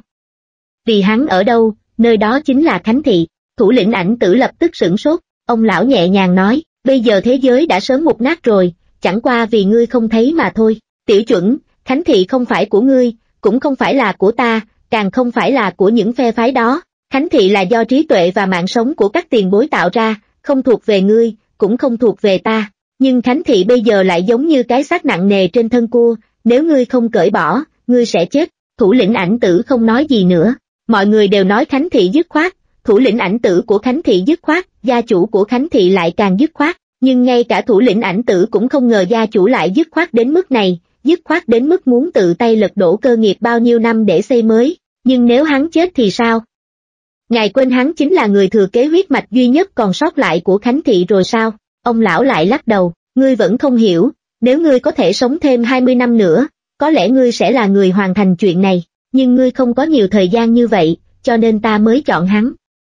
Vì hắn ở đâu, nơi đó chính là Khánh Thị. Thủ lĩnh Ảnh Tử lập tức sửng sốt, ông lão nhẹ nhàng nói, bây giờ thế giới đã sớm mục nát rồi, chẳng qua vì ngươi không thấy mà thôi. Tiểu Chuẩn, Khánh Thị không phải của ngươi, cũng không phải là của ta, càng không phải là của những phe phái đó. Khánh Thị là do trí tuệ và mạng sống của các tiền bối tạo ra, không thuộc về ngươi, cũng không thuộc về ta. Nhưng Khánh Thị bây giờ lại giống như cái xác nặng nề trên thân cua, nếu ngươi không cởi bỏ, ngươi sẽ chết. Thủ lĩnh Ảnh Tử không nói gì nữa. Mọi người đều nói Khánh Thị dứt khoát, thủ lĩnh Ảnh Tử của Khánh Thị dứt khoát, gia chủ của Khánh Thị lại càng dứt khoát. Nhưng ngay cả thủ lĩnh Ảnh Tử cũng không ngờ gia chủ lại dứt khoát đến mức này, dứt khoát đến mức muốn tự tay lật đổ cơ nghiệp bao nhiêu năm để xây mới. Nhưng nếu hắn chết thì sao? Ngài quên hắn chính là người thừa kế huyết mạch duy nhất còn sót lại của Khánh Thị rồi sao? Ông lão lại lắc đầu, ngươi vẫn không hiểu, nếu ngươi có thể sống thêm hai mươi năm nữa, có lẽ ngươi sẽ là người hoàn thành chuyện này, nhưng ngươi không có nhiều thời gian như vậy, cho nên ta mới chọn hắn.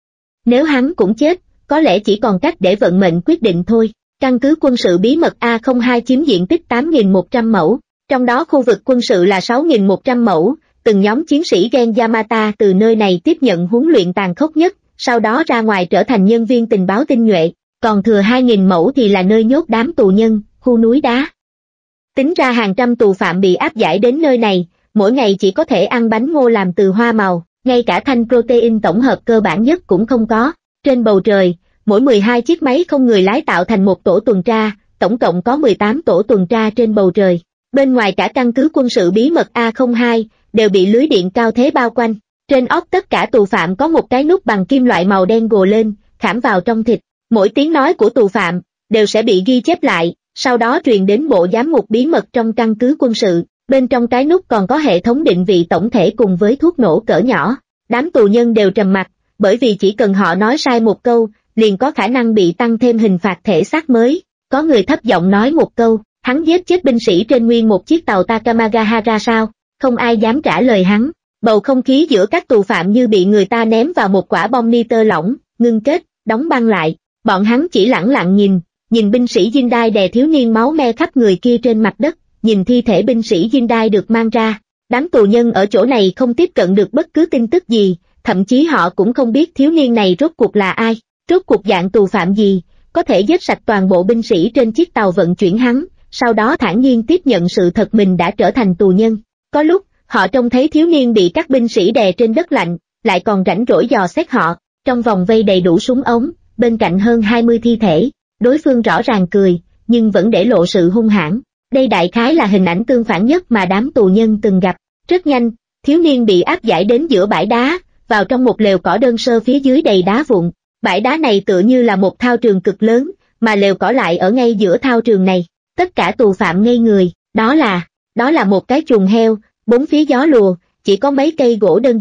Nếu hắn cũng chết, có lẽ chỉ còn cách để vận mệnh quyết định thôi. Căn cứ quân sự bí mật A không hai chiếm diện tích tám nghìn một trăm mẫu, trong đó khu vực quân sự là sáu nghìn một trăm mẫu, từng nhóm chiến sĩ Gen Yamata từ nơi này tiếp nhận huấn luyện tàn khốc nhất, sau đó ra ngoài trở thành nhân viên tình báo tinh nhuệ, còn thừa hai nghìn mẫu thì là nơi nhốt đám tù nhân, khu núi đá. Tính ra hàng trăm tù phạm bị áp giải đến nơi này, mỗi ngày chỉ có thể ăn bánh ngô làm từ hoa màu, ngay cả thanh protein tổng hợp cơ bản nhất cũng không có. Trên bầu trời, mỗi mười hai chiếc máy không người lái tạo thành một tổ tuần tra, tổng cộng có mười tám tổ tuần tra trên bầu trời. Bên ngoài cả căn cứ quân sự bí mật A không hai, đều bị lưới điện cao thế bao quanh. Trên óc tất cả tù phạm có một cái nút bằng kim loại màu đen gồ lên, khảm vào trong thịt. Mỗi tiếng nói của tù phạm đều sẽ bị ghi chép lại, sau đó truyền đến bộ giám mục bí mật trong căn cứ quân sự. Bên trong cái nút còn có hệ thống định vị tổng thể cùng với thuốc nổ cỡ nhỏ. Đám tù nhân đều trầm mặc, bởi vì chỉ cần họ nói sai một câu, liền có khả năng bị tăng thêm hình phạt thể xác mới. Có người thấp giọng nói một câu, hắn giết chết binh sĩ trên nguyên một chiếc tàu Takamagahara sao? Không ai dám trả lời hắn. Bầu không khí giữa các tù phạm như bị người ta ném vào một quả bom nitơ lỏng, ngưng kết, đóng băng lại. Bọn hắn chỉ lẳng lặng nhìn, nhìn binh sĩ Jindai đè thiếu niên máu me khắp người kia trên mặt đất, nhìn thi thể binh sĩ Jindai được mang ra. Đám tù nhân ở chỗ này không tiếp cận được bất cứ tin tức gì, thậm chí họ cũng không biết thiếu niên này rốt cuộc là ai, rốt cuộc dạng tù phạm gì, có thể giết sạch toàn bộ binh sĩ trên chiếc tàu vận chuyển hắn, sau đó thản nhiên tiếp nhận sự thật mình đã trở thành tù nhân. Có lúc, họ trông thấy thiếu niên bị các binh sĩ đè trên đất lạnh, lại còn rảnh rỗi dò xét họ, trong vòng vây đầy đủ súng ống, bên cạnh hơn hai mươi thi thể, đối phương rõ ràng cười, nhưng vẫn để lộ sự hung hãn. Đây đại khái là hình ảnh tương phản nhất mà đám tù nhân từng gặp. Rất nhanh, thiếu niên bị áp giải đến giữa bãi đá, vào trong một lều cỏ đơn sơ phía dưới đầy đá vụn. Bãi đá này tựa như là một thao trường cực lớn, mà lều cỏ lại ở ngay giữa thao trường này. Tất cả tù phạm ngây người, đó là, đó là một cái chuồng heo, bốn phía gió lùa, chỉ có mấy cây gỗ đơn giản,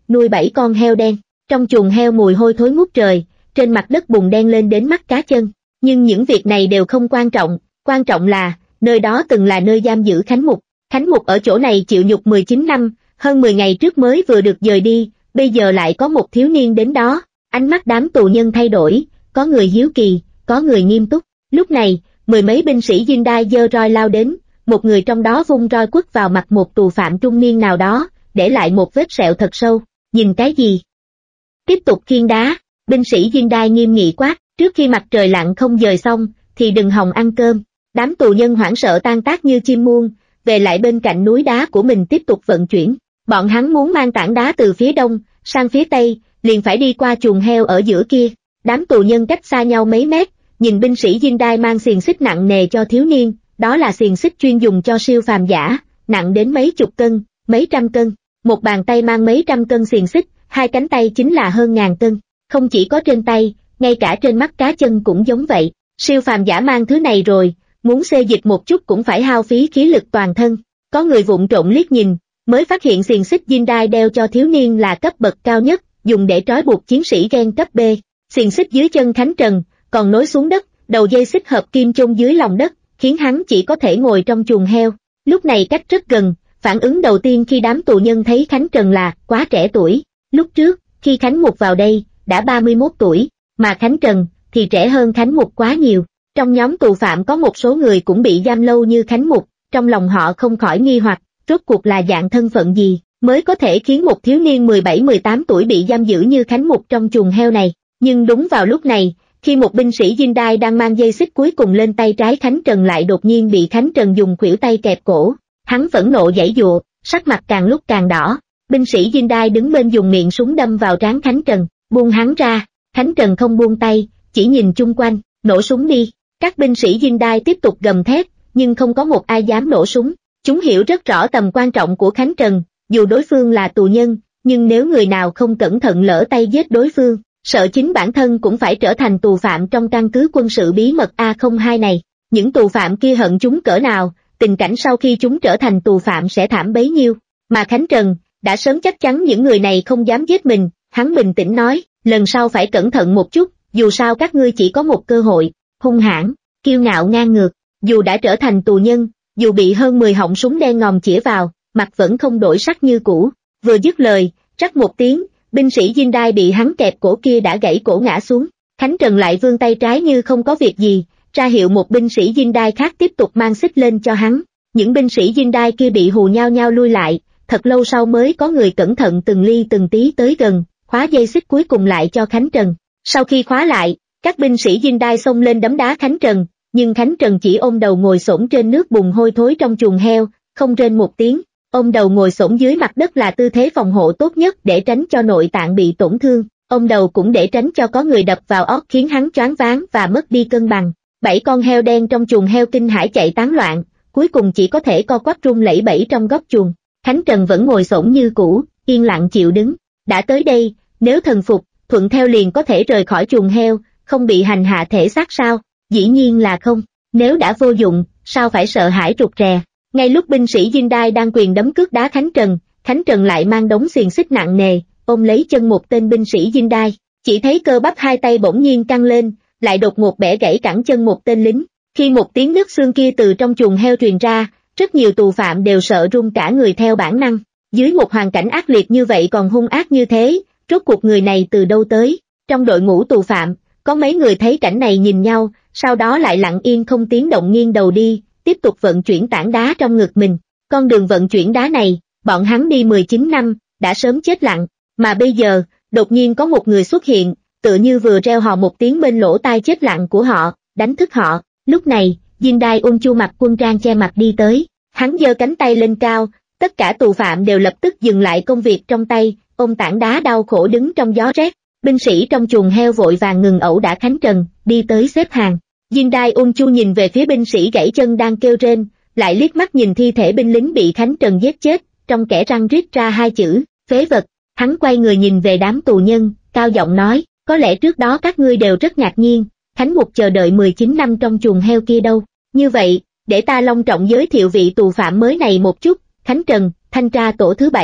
nuôi bảy con heo đen. Trong chuồng heo mùi hôi thối ngút trời, trên mặt đất bùn đen lên đến mắt cá chân. Nhưng những việc này đều không quan trọng, quan trọng là, nơi đó từng là nơi giam giữ Khánh Mục. Khánh Mục ở chỗ này chịu nhục mười chín năm, hơn mười ngày trước mới vừa được dời đi, bây giờ lại có một thiếu niên đến đó. Ánh mắt đám tù nhân thay đổi, có người hiếu kỳ, có người nghiêm túc. Lúc này, mười mấy binh sĩ Dinh Đai giơ roi lao đến, một người trong đó vung roi quất vào mặt một tù phạm trung niên nào đó, để lại một vết sẹo thật sâu. Nhìn cái gì? Tiếp tục khiêng đá, binh sĩ Dinh Đai nghiêm nghị quát, trước khi mặt trời lặn không dời xong, thì đừng hòng ăn cơm. Đám tù nhân hoảng sợ tan tác như chim muông, về lại bên cạnh núi đá của mình tiếp tục vận chuyển. Bọn hắn muốn mang tảng đá từ phía đông sang phía tây, liền phải đi qua chuồng heo ở giữa kia. Đám tù nhân cách xa nhau mấy mét, nhìn binh sĩ Dinh Đai mang xiềng xích nặng nề cho thiếu niên, đó là xiềng xích chuyên dùng cho siêu phàm giả, nặng đến mấy chục cân, mấy trăm cân. Một bàn tay mang mấy trăm cân xiềng xích, hai cánh tay chính là hơn ngàn cân. Không chỉ có trên tay, ngay cả trên mắt cá chân cũng giống vậy. Siêu phàm giả mang thứ này rồi, muốn xê dịch một chút cũng phải hao phí khí lực toàn thân. Có người vụng trộn liếc nhìn, mới phát hiện xiềng xích Dinh Đai đeo cho thiếu niên là cấp bậc cao nhất, dùng để trói buộc chiến sĩ gen cấp B. Xiềng xích dưới chân Khánh Trần, còn nối xuống đất, đầu dây xích hợp kim chôn dưới lòng đất, khiến hắn chỉ có thể ngồi trong chuồng heo. Lúc này cách rất gần, phản ứng đầu tiên khi đám tù nhân thấy Khánh Trần là quá trẻ tuổi. Lúc trước, khi Khánh Mục vào đây, đã ba mươi mốt tuổi, mà Khánh Trần thì trẻ hơn Khánh Mục quá nhiều. Trong nhóm tù phạm có một số người cũng bị giam lâu như Khánh Mục, trong lòng họ không khỏi nghi hoặc, rốt cuộc là dạng thân phận gì, mới có thể khiến một thiếu niên mười bảy mười tám tuổi bị giam giữ như Khánh Mục trong chuồng heo này. Nhưng đúng vào lúc này, khi một binh sĩ Dinh Đai đang mang dây xích cuối cùng lên tay trái Khánh Trần lại đột nhiên bị Khánh Trần dùng khuỷu tay kẹp cổ, hắn phẫn nộ giãy giụa, sắc mặt càng lúc càng đỏ. Binh sĩ Dinh Đai đứng bên dùng miệng súng đâm vào trán Khánh Trần, buông hắn ra. Khánh Trần không buông tay, chỉ nhìn chung quanh, nổ súng đi. Các binh sĩ Dinh Đai tiếp tục gầm thét, nhưng không có một ai dám nổ súng. Chúng hiểu rất rõ tầm quan trọng của Khánh Trần, dù đối phương là tù nhân, nhưng nếu người nào không cẩn thận lỡ tay giết đối phương, sợ chính bản thân cũng phải trở thành tù phạm trong căn cứ quân sự bí mật A không hai này. Những tù phạm kia hận chúng cỡ nào, tình cảnh sau khi chúng trở thành tù phạm sẽ thảm bấy nhiêu. Mà Khánh Trần đã sớm chắc chắn những người này không dám giết mình, hắn bình tĩnh nói, lần sau phải cẩn thận một chút, dù sao các ngươi chỉ có một cơ hội. Hung hãn, kiêu ngạo ngang ngược, dù đã trở thành tù nhân, dù bị hơn mười họng súng đen ngòm chĩa vào, mặt vẫn không đổi sắc như cũ. Vừa dứt lời, rắc một tiếng, binh sĩ Dinh Đai bị hắn kẹp cổ kia đã gãy cổ ngã xuống. Khánh Trần lại vươn tay trái như không có việc gì, ra hiệu một binh sĩ Dinh Đai khác tiếp tục mang xích lên cho hắn. Những binh sĩ Dinh Đai kia bị hù nhau nhau lui lại, thật lâu sau mới có người cẩn thận từng ly từng tí tới gần, khóa dây xích cuối cùng lại cho Khánh Trần. Sau khi khóa lại, các binh sĩ Dinh Đai xông lên đấm đá Khánh Trần, nhưng Khánh Trần chỉ ôm đầu ngồi xổm trên nước bùn hôi thối trong chuồng heo, không rên một tiếng. Ôm đầu ngồi xổm dưới mặt đất là tư thế phòng hộ tốt nhất để tránh cho nội tạng bị tổn thương, ôm đầu cũng để tránh cho có người đập vào óc khiến hắn choáng váng và mất đi cân bằng. Bảy con heo đen trong chuồng heo kinh hãi chạy tán loạn, cuối cùng chỉ có thể co quắp run lẩy bẩy trong góc chuồng. Khánh Trần vẫn ngồi xổm như cũ, yên lặng chịu đứng. Đã tới đây, nếu thần phục, thuận theo liền có thể rời khỏi chuồng heo, không bị hành hạ thể xác sao? Dĩ nhiên là không. Nếu đã vô dụng, sao phải sợ hãi rụt rè? Ngay lúc binh sĩ Dinh Đai đang quyền đấm cước đá Khánh Trần, Khánh Trần lại mang đống xiềng xích nặng nề, ôm lấy chân một tên binh sĩ Dinh Đai. Chỉ thấy cơ bắp hai tay bỗng nhiên căng lên, lại đột ngột bẻ gãy cẳng chân một tên lính. Khi một tiếng nứt xương kia từ trong chuồng heo truyền ra, rất nhiều tù phạm đều sợ run cả người theo bản năng. Dưới một hoàn cảnh ác liệt như vậy còn hung ác như thế, rốt cuộc người này từ đâu tới? Trong đội ngũ tù phạm, có mấy người thấy cảnh này nhìn nhau, sau đó lại lặng yên không tiếng động nghiêng đầu đi, tiếp tục vận chuyển tảng đá trong ngực mình. Con đường vận chuyển đá này, bọn hắn đi mười chín năm, đã sớm chết lặng, mà bây giờ, đột nhiên có một người xuất hiện, tựa như vừa reo hò một tiếng bên lỗ tai chết lặng của họ, đánh thức họ. Lúc này, Dinh Đai Ung Chu mặc quân trang che mặt đi tới, hắn giơ cánh tay lên cao, tất cả tù phạm đều lập tức dừng lại công việc trong tay, ôm tảng đá đau khổ đứng trong gió rét. Binh sĩ trong chuồng heo vội vàng ngừng ẩu đả Khánh Trần, đi tới xếp hàng. Dinh Đai Ung Chu nhìn về phía binh sĩ gãy chân đang kêu rên, lại liếc mắt nhìn thi thể binh lính bị Khánh Trần giết chết, trong kẽ răng rít ra hai chữ, phế vật. Hắn quay người nhìn về đám tù nhân, cao giọng nói, có lẽ trước đó các ngươi đều rất ngạc nhiên, Khánh Mục chờ đợi mười chín năm trong chuồng heo kia đâu. Như vậy, để ta long trọng giới thiệu vị tù phạm mới này một chút. Khánh Trần, thanh tra tổ thứ bảy,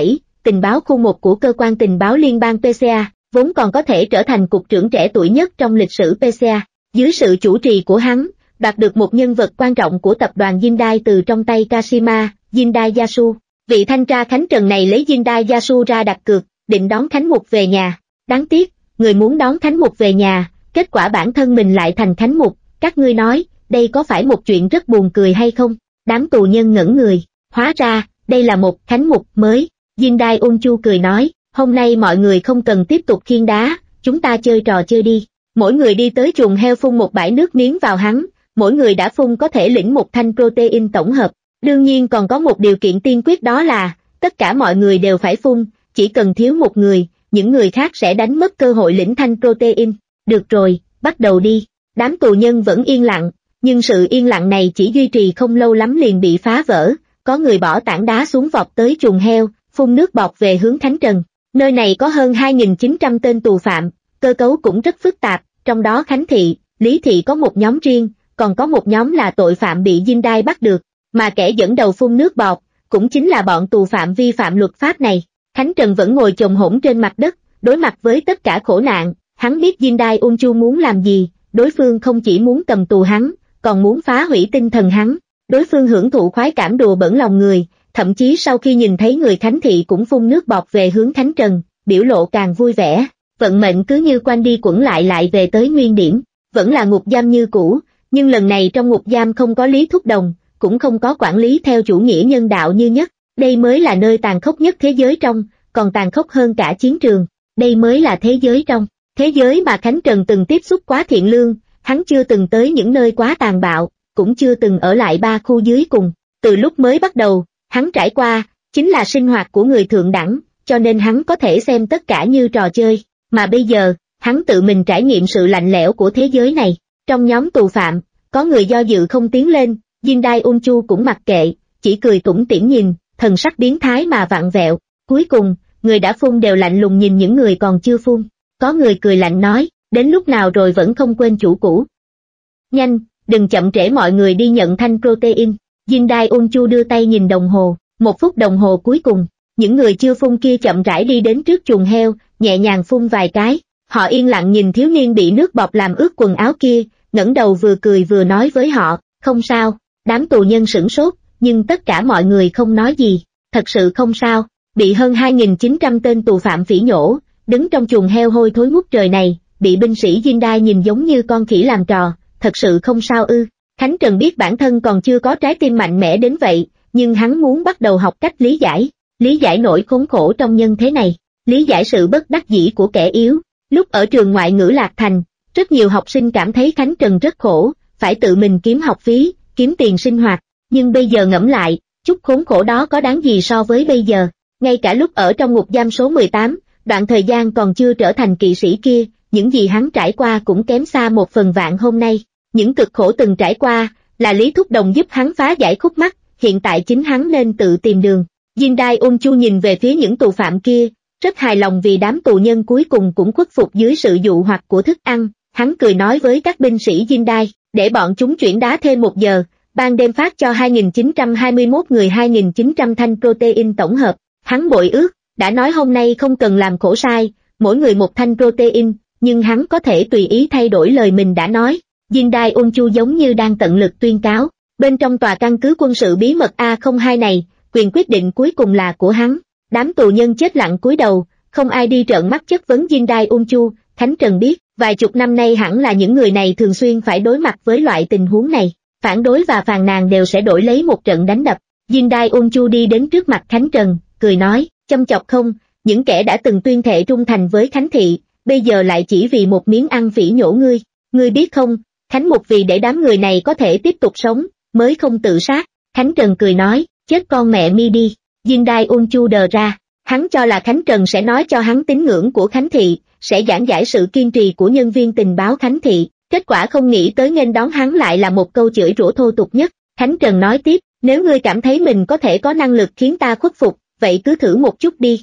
tình báo khu một của cơ quan tình báo liên bang pê xê a, vốn còn có thể trở thành cục trưởng trẻ tuổi nhất trong lịch sử pê xê a. Dưới sự chủ trì của hắn, đoạt được một nhân vật quan trọng của tập đoàn Hyundai từ trong tay Kashima, Hyundai Yasu. Vị thanh tra Khánh Trần này lấy Hyundai Yasu ra đặt cược, định đón Khánh Mục về nhà. Đáng tiếc, người muốn đón Khánh Mục về nhà, kết quả bản thân mình lại thành Khánh Mục. Các ngươi nói, đây có phải một chuyện rất buồn cười hay không? Đám tù nhân ngẩn người, hóa ra, đây là một Khánh Mục mới. Hyundai Unchu cười nói, hôm nay mọi người không cần tiếp tục khiêng đá, chúng ta chơi trò chơi đi. Mỗi người đi tới chuồng heo phun một bãi nước miếng vào hắn, mỗi người đã phun có thể lĩnh một thanh protein tổng hợp. Đương nhiên còn có một điều kiện tiên quyết, đó là, tất cả mọi người đều phải phun, chỉ cần thiếu một người, những người khác sẽ đánh mất cơ hội lĩnh thanh protein. Được rồi, bắt đầu đi. Đám tù nhân vẫn yên lặng, nhưng sự yên lặng này chỉ duy trì không lâu lắm liền bị phá vỡ, có người bỏ tảng đá xuống vọt tới chuồng heo, phun nước bọt về hướng Khánh Trần. Nơi này có hơn hai nghìn chín trăm tên tù phạm, cơ cấu cũng rất phức tạp, trong đó Khánh Thị, Lý Thị có một nhóm riêng, còn có một nhóm là tội phạm bị Hyundai bắt được, mà kẻ dẫn đầu phun nước bọt, cũng chính là bọn tù phạm vi phạm luật pháp này. Khánh Trần vẫn ngồi chồm hổm trên mặt đất, đối mặt với tất cả khổ nạn, hắn biết Hyundai Unchu muốn làm gì, đối phương không chỉ muốn cầm tù hắn, còn muốn phá hủy tinh thần hắn. Đối phương hưởng thụ khoái cảm đùa bẩn lòng người, thậm chí sau khi nhìn thấy người Khánh Thị cũng phun nước bọt về hướng Khánh Trần, biểu lộ càng vui vẻ. Vận mệnh cứ như quanh đi quẩn lại lại về tới nguyên điểm, vẫn là ngục giam như cũ, nhưng lần này trong ngục giam không có Lý Thúc Đồng, cũng không có quản lý theo chủ nghĩa nhân đạo như Nhất. Đây mới là nơi tàn khốc nhất thế giới trong, còn tàn khốc hơn cả chiến trường. Đây mới là thế giới trong, thế giới mà Khánh Trần từng tiếp xúc quá thiện lương, hắn chưa từng tới những nơi quá tàn bạo, cũng chưa từng ở lại ba khu dưới cùng. Từ lúc mới bắt đầu, hắn trải qua, chính là sinh hoạt của người thượng đẳng, cho nên hắn có thể xem tất cả như trò chơi, mà bây giờ, hắn tự mình trải nghiệm sự lạnh lẽo của thế giới này. Trong nhóm tù phạm, có người do dự không tiến lên, Hyundai Unchu cũng mặc kệ, chỉ cười tủm tỉm nhìn, thần sắc biến thái mà vặn vẹo. Cuối cùng, người đã phun đều lạnh lùng nhìn những người còn chưa phun. Có người cười lạnh nói, đến lúc nào rồi vẫn không quên chủ cũ. Nhanh, đừng chậm trễ, mọi người đi nhận thanh protein. Hyundai Unchu đưa tay nhìn đồng hồ, một phút đồng hồ cuối cùng, những người chưa phun kia chậm rãi đi đến trước chuồng heo, nhẹ nhàng phun vài cái. Họ yên lặng nhìn thiếu niên bị nước bọt làm ướt quần áo kia, ngẩng đầu vừa cười vừa nói với họ, không sao. Đám tù nhân sửng sốt, nhưng tất cả mọi người không nói gì. Thật sự không sao, bị hơn hai nghìn chín trăm tên tù phạm phỉ nhổ, đứng trong chuồng heo hôi thối ngút trời này, bị binh sĩ Hyundai nhìn giống như con khỉ làm trò, thật sự không sao ư? Khánh Trần biết bản thân còn chưa có trái tim mạnh mẽ đến vậy, nhưng hắn muốn bắt đầu học cách lý giải, lý giải nỗi khốn khổ trong nhân thế này, lý giải sự bất đắc dĩ của kẻ yếu. Lúc ở trường ngoại ngữ Lạc Thành, rất nhiều học sinh cảm thấy Khánh Trần rất khổ, phải tự mình kiếm học phí, kiếm tiền sinh hoạt, nhưng bây giờ ngẫm lại, chút khốn khổ đó có đáng gì so với bây giờ. Ngay cả lúc ở trong ngục giam số mười tám, đoạn thời gian còn chưa trở thành kỵ sĩ kia, những gì hắn trải qua cũng kém xa một phần vạn hôm nay. Những cực khổ từng trải qua, là Lý Thúc Đồng giúp hắn phá giải khúc mắc, hiện tại chính hắn nên tự tìm đường. Hyundai Unchu nhìn về phía những tù phạm kia, rất hài lòng vì đám tù nhân cuối cùng cũng khuất phục dưới sự dụ hoặc của thức ăn. Hắn cười nói với các binh sĩ Hyundai, để bọn chúng chuyển đá thêm một giờ, ban đêm phát cho hai nghìn chín trăm hai mươi mốt người hai nghìn chín trăm thanh protein tổng hợp. Hắn bội ước, đã nói hôm nay không cần làm khổ sai, mỗi người một thanh protein, nhưng hắn có thể tùy ý thay đổi lời mình đã nói. Hyundai Unchu giống như đang tận lực tuyên cáo, bên trong tòa căn cứ quân sự bí mật A không hai này, quyền quyết định cuối cùng là của hắn. Đám tù nhân chết lặng cúi đầu, không ai đi trợn mắt chất vấn Hyundai Unchu. Khánh Trần biết, vài chục năm nay hẳn là những người này thường xuyên phải đối mặt với loại tình huống này, phản đối và phàn nàn đều sẽ đổi lấy một trận đánh đập. Hyundai Unchu đi đến trước mặt Khánh Trần, cười nói, châm chọc không, những kẻ đã từng tuyên thệ trung thành với Khánh Thị, bây giờ lại chỉ vì một miếng ăn phỉ nhổ ngươi, ngươi biết không, Khánh Mục vì để đám người này có thể tiếp tục sống, mới không tự sát. Khánh Trần cười nói, chết con mẹ mi đi. Hyundai Unchu đờ ra, hắn cho là Khánh Trần sẽ nói cho hắn tín ngưỡng của Khánh Thị, sẽ giảng giải sự kiên trì của nhân viên tình báo Khánh Thị, kết quả không nghĩ tới nghênh đón hắn lại là một câu chửi rủa thô tục nhất. Khánh Trần nói tiếp, nếu ngươi cảm thấy mình có thể có năng lực khiến ta khuất phục, vậy cứ thử một chút đi.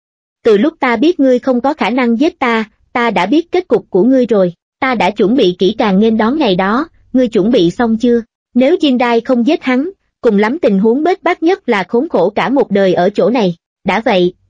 Từ lúc ta biết ngươi không có khả năng giết ta, ta đã biết kết cục của ngươi rồi, ta đã chuẩn bị kỹ càng nghênh đón ngày đó, ngươi chuẩn bị xong chưa? Nếu Hyundai không giết hắn, cùng lắm tình huống bết bát nhất là khốn khổ cả một đời ở chỗ này. Đã vậy,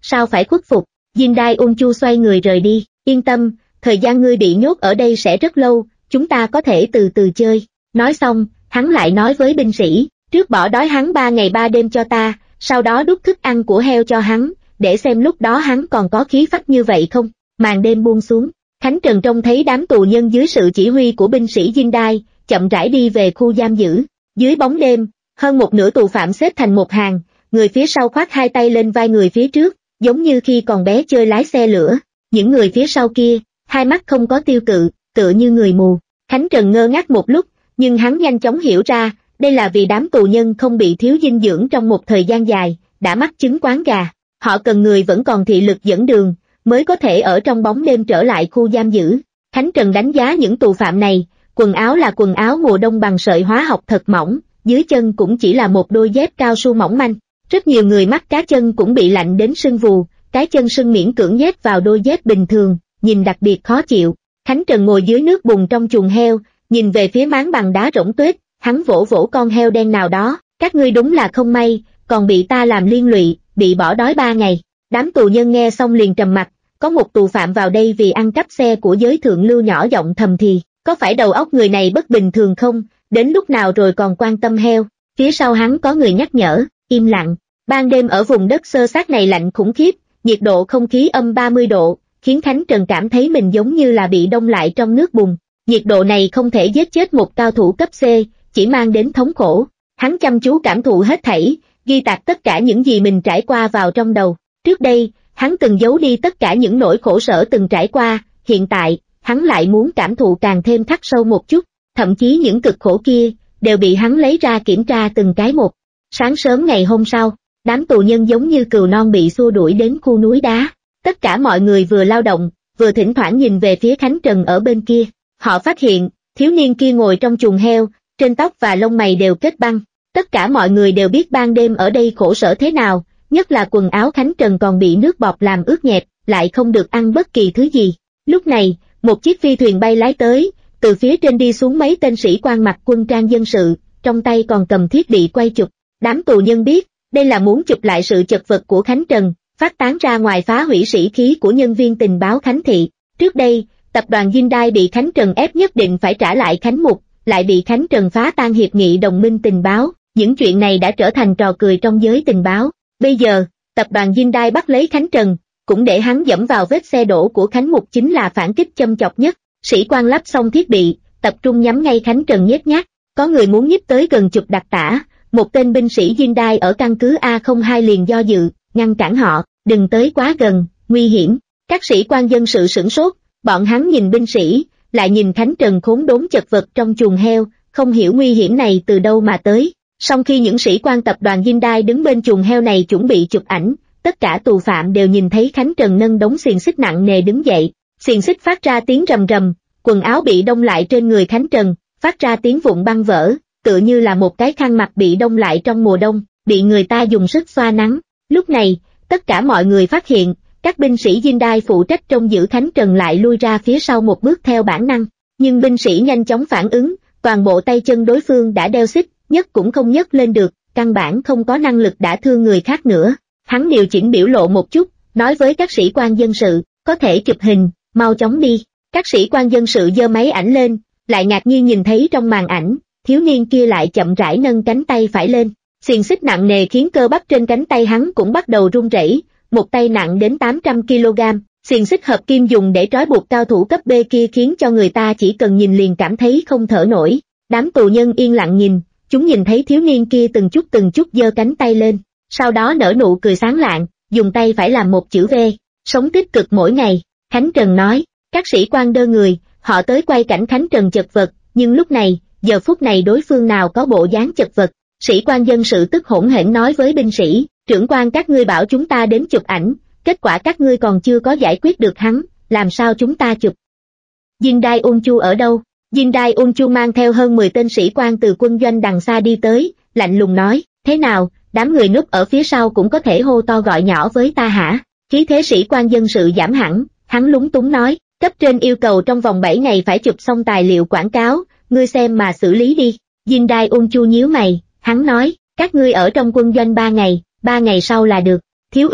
sao phải khuất phục. Jin Dai Ung Chu xoay người rời đi, yên tâm, thời gian ngươi bị nhốt ở đây sẽ rất lâu, chúng ta có thể từ từ chơi. Nói xong, hắn lại nói với binh sĩ, trước bỏ đói hắn ba ngày ba đêm cho ta, sau đó đút thức ăn của heo cho hắn, để xem lúc đó hắn còn có khí phách như vậy không. Màn đêm buông xuống, Khánh Trần trông thấy đám tù nhân dưới sự chỉ huy của binh sĩ Jin Dai, chậm rãi đi về khu giam giữ. Dưới bóng đêm, hơn một nửa tù phạm xếp thành một hàng, người phía sau khoác hai tay lên vai người phía trước, giống như khi còn bé chơi lái xe lửa. Những người phía sau kia, hai mắt không có tiêu cự, tựa như người mù. Khánh Trần ngơ ngác một lúc, nhưng hắn nhanh chóng hiểu ra, đây là vì đám tù nhân không bị thiếu dinh dưỡng trong một thời gian dài, đã mắc chứng quáng gà. Họ cần người vẫn còn thị lực dẫn đường, mới có thể ở trong bóng đêm trở lại khu giam giữ. Khánh Trần đánh giá những tù phạm này, quần áo là quần áo mùa đông bằng sợi hóa học thật mỏng, dưới chân cũng chỉ là một đôi dép cao su mỏng manh. Rất nhiều người mắt cá chân cũng bị lạnh đến sưng vù, cái chân sưng miễn cưỡng nhét vào đôi dép bình thường, nhìn đặc biệt khó chịu. Khánh Trần ngồi dưới nước bùn trong chuồng heo, nhìn về phía máng bằng đá rỗng tuếch, hắn vỗ vỗ con heo đen nào đó, các ngươi đúng là không may, còn bị ta làm liên lụy, bị bỏ đói ba ngày. Đám tù nhân nghe xong liền trầm mặt, có một tù phạm vào đây vì ăn cắp xe của giới thượng lưu nhỏ giọng thầm thì, có phải đầu óc người này bất bình thường không, đến lúc nào rồi còn quan tâm heo. Phía sau hắn có người nhắc nhở, im lặng. Ban đêm ở vùng đất xơ xác này lạnh khủng khiếp, nhiệt độ không khí âm ba mươi độ, khiến Khánh Trần cảm thấy mình giống như là bị đông lại trong nước bùn. Nhiệt độ này không thể giết chết một cao thủ cấp C, chỉ mang đến thống khổ. Hắn chăm chú cảm thụ hết thảy, ghi tạc tất cả những gì mình trải qua vào trong đầu. Trước đây, hắn từng giấu đi tất cả những nỗi khổ sở từng trải qua, hiện tại, hắn lại muốn cảm thụ càng thêm khắc sâu một chút, thậm chí những cực khổ kia, đều bị hắn lấy ra kiểm tra từng cái một. Sáng sớm ngày hôm sau, đám tù nhân giống như cừu non bị xua đuổi đến khu núi đá. Tất cả mọi người vừa lao động, vừa thỉnh thoảng nhìn về phía Khánh Trần ở bên kia. Họ phát hiện, thiếu niên kia ngồi trong chuồng heo, trên tóc và lông mày đều kết băng. Tất cả mọi người đều biết ban đêm ở đây khổ sở thế nào, nhất là quần áo Khánh Trần còn bị nước bọt làm ướt nhẹp, lại không được ăn bất kỳ thứ gì. Lúc này, một chiếc phi thuyền bay lái tới, từ phía trên đi xuống mấy tên sĩ quan mặc quân trang dân sự, trong tay còn cầm thiết bị quay chụp. Đám tù nhân biết, đây là muốn chụp lại sự chật vật của Khánh Trần, phát tán ra ngoài phá hủy sĩ khí của nhân viên tình báo Khánh Thị. Trước đây, tập đoàn Jin Dai bị Khánh Trần ép nhất định phải trả lại Khánh Mục, lại bị Khánh Trần phá tan hiệp nghị đồng minh tình báo. Những chuyện này đã trở thành trò cười trong giới tình báo. Bây giờ, tập đoàn Jin Dai bắt lấy Khánh Trần, cũng để hắn dẫm vào vết xe đổ của Khánh Mục chính là phản kích châm chọc nhất. Sĩ quan lắp xong thiết bị, tập trung nhắm ngay Khánh Trần nhét nhát. Có người muốn nhích tới gần chụp đặc tả, một tên binh sĩ Jin Dai ở căn cứ A không hai liền do dự, ngăn cản họ, đừng tới quá gần, nguy hiểm. Các sĩ quan dân sự sửng sốt, bọn hắn nhìn binh sĩ, lại nhìn Khánh Trần khốn đốn chật vật trong chuồng heo, không hiểu nguy hiểm này từ đâu mà tới. Song khi những sĩ quan tập đoàn Jin Dai đứng bên chuồng heo này chuẩn bị chụp ảnh, tất cả tù phạm đều nhìn thấy Khánh Trần nâng đống xiềng xích nặng nề đứng dậy, xiềng xích phát ra tiếng rầm rầm, quần áo bị đông lại trên người Khánh Trần, phát ra tiếng vụn băng vỡ, tựa như là một cái khăn mặt bị đông lại trong mùa đông, bị người ta dùng sức xoa nắng. Lúc này, tất cả mọi người phát hiện, các binh sĩ Jin Dai phụ trách trông giữ Khánh Trần lại lui ra phía sau một bước theo bản năng, nhưng binh sĩ nhanh chóng phản ứng, toàn bộ tay chân đối phương đã đeo xích, nhấc cũng không nhấc lên được, căn bản không có năng lực đả thương người khác nữa. Hắn điều chỉnh biểu lộ một chút, nói với các sĩ quan dân sự, có thể chụp hình, mau chóng đi. Các sĩ quan dân sự giơ máy ảnh lên, lại ngạc nhiên nhìn thấy trong màn ảnh, thiếu niên kia lại chậm rãi nâng cánh tay phải lên. Xiềng xích nặng nề khiến cơ bắp trên cánh tay hắn cũng bắt đầu run rẩy, một tay nặng đến tám trăm ki lô gam. Xiềng xích hợp kim dùng để trói buộc cao thủ cấp B kia khiến cho người ta chỉ cần nhìn liền cảm thấy không thở nổi. Đám tù nhân yên lặng nhìn, chúng nhìn thấy thiếu niên kia từng chút từng chút giơ cánh tay lên, sau đó nở nụ cười sáng lạng, dùng tay phải làm một chữ V, sống tích cực mỗi ngày. Khánh Trần nói, các sĩ quan đơ người, họ tới quay cảnh Khánh Trần chật vật, nhưng lúc này, giờ phút này đối phương nào có bộ dáng chật vật. Sĩ quan dân sự tức hỗn hển nói với binh sĩ, trưởng quan các ngươi bảo chúng ta đến chụp ảnh, kết quả các ngươi còn chưa có giải quyết được hắn, làm sao chúng ta chụp? Jin Dai Ung Chu ở đâu? Jin Dai Ung Chu mang theo hơn mười tên sĩ quan từ quân doanh đằng xa đi tới, lạnh lùng nói, thế nào, đám người núp ở phía sau cũng có thể hô to gọi nhỏ với ta hả? Khí thế sĩ quan dân sự giảm hẳn, hắn lúng túng nói, cấp trên yêu cầu trong vòng bảy ngày phải chụp xong tài liệu quảng cáo, ngươi xem mà xử lý đi. Jin Dai Ung Chu nhíu mày, hắn nói, các ngươi ở trong quân doanh ba ngày, ba ngày sau là được. Thiếu úy,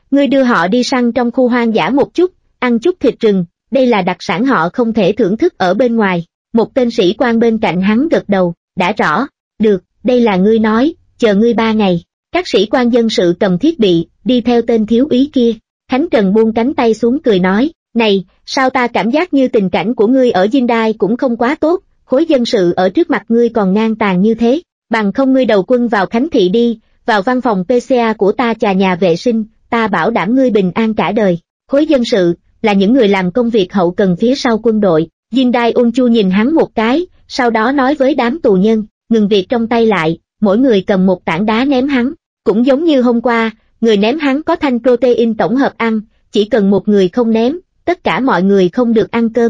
ngươi đưa họ đi săn trong khu hoang dã một chút, ăn chút thịt rừng, đây là đặc sản họ không thể thưởng thức ở bên ngoài. Một tên sĩ quan bên cạnh hắn gật đầu, đã rõ, được, đây là ngươi nói, chờ ngươi ba ngày. Các sĩ quan dân sự cầm thiết bị, đi theo tên thiếu úy kia. Khánh Trần buông cánh tay xuống cười nói, này, sao ta cảm giác như tình cảnh của ngươi ở Jindai cũng không quá tốt, khối dân sự ở trước mặt ngươi còn ngang tàn như thế, bằng không ngươi đầu quân vào Khánh Thị đi, vào văn phòng pê xê a của ta chà nhà vệ sinh, ta bảo đảm ngươi bình an cả đời. Khối dân sự, là những người làm công việc hậu cần phía sau quân đội. Jindai Unchu nhìn hắn một cái, sau đó nói với đám tù nhân, ngừng việc trong tay lại, mỗi người cầm một tảng đá ném hắn. Cũng giống như hôm qua, người ném hắn có thanh protein tổng hợp ăn, chỉ cần một người không ném, tất cả mọi người không được ăn cơm.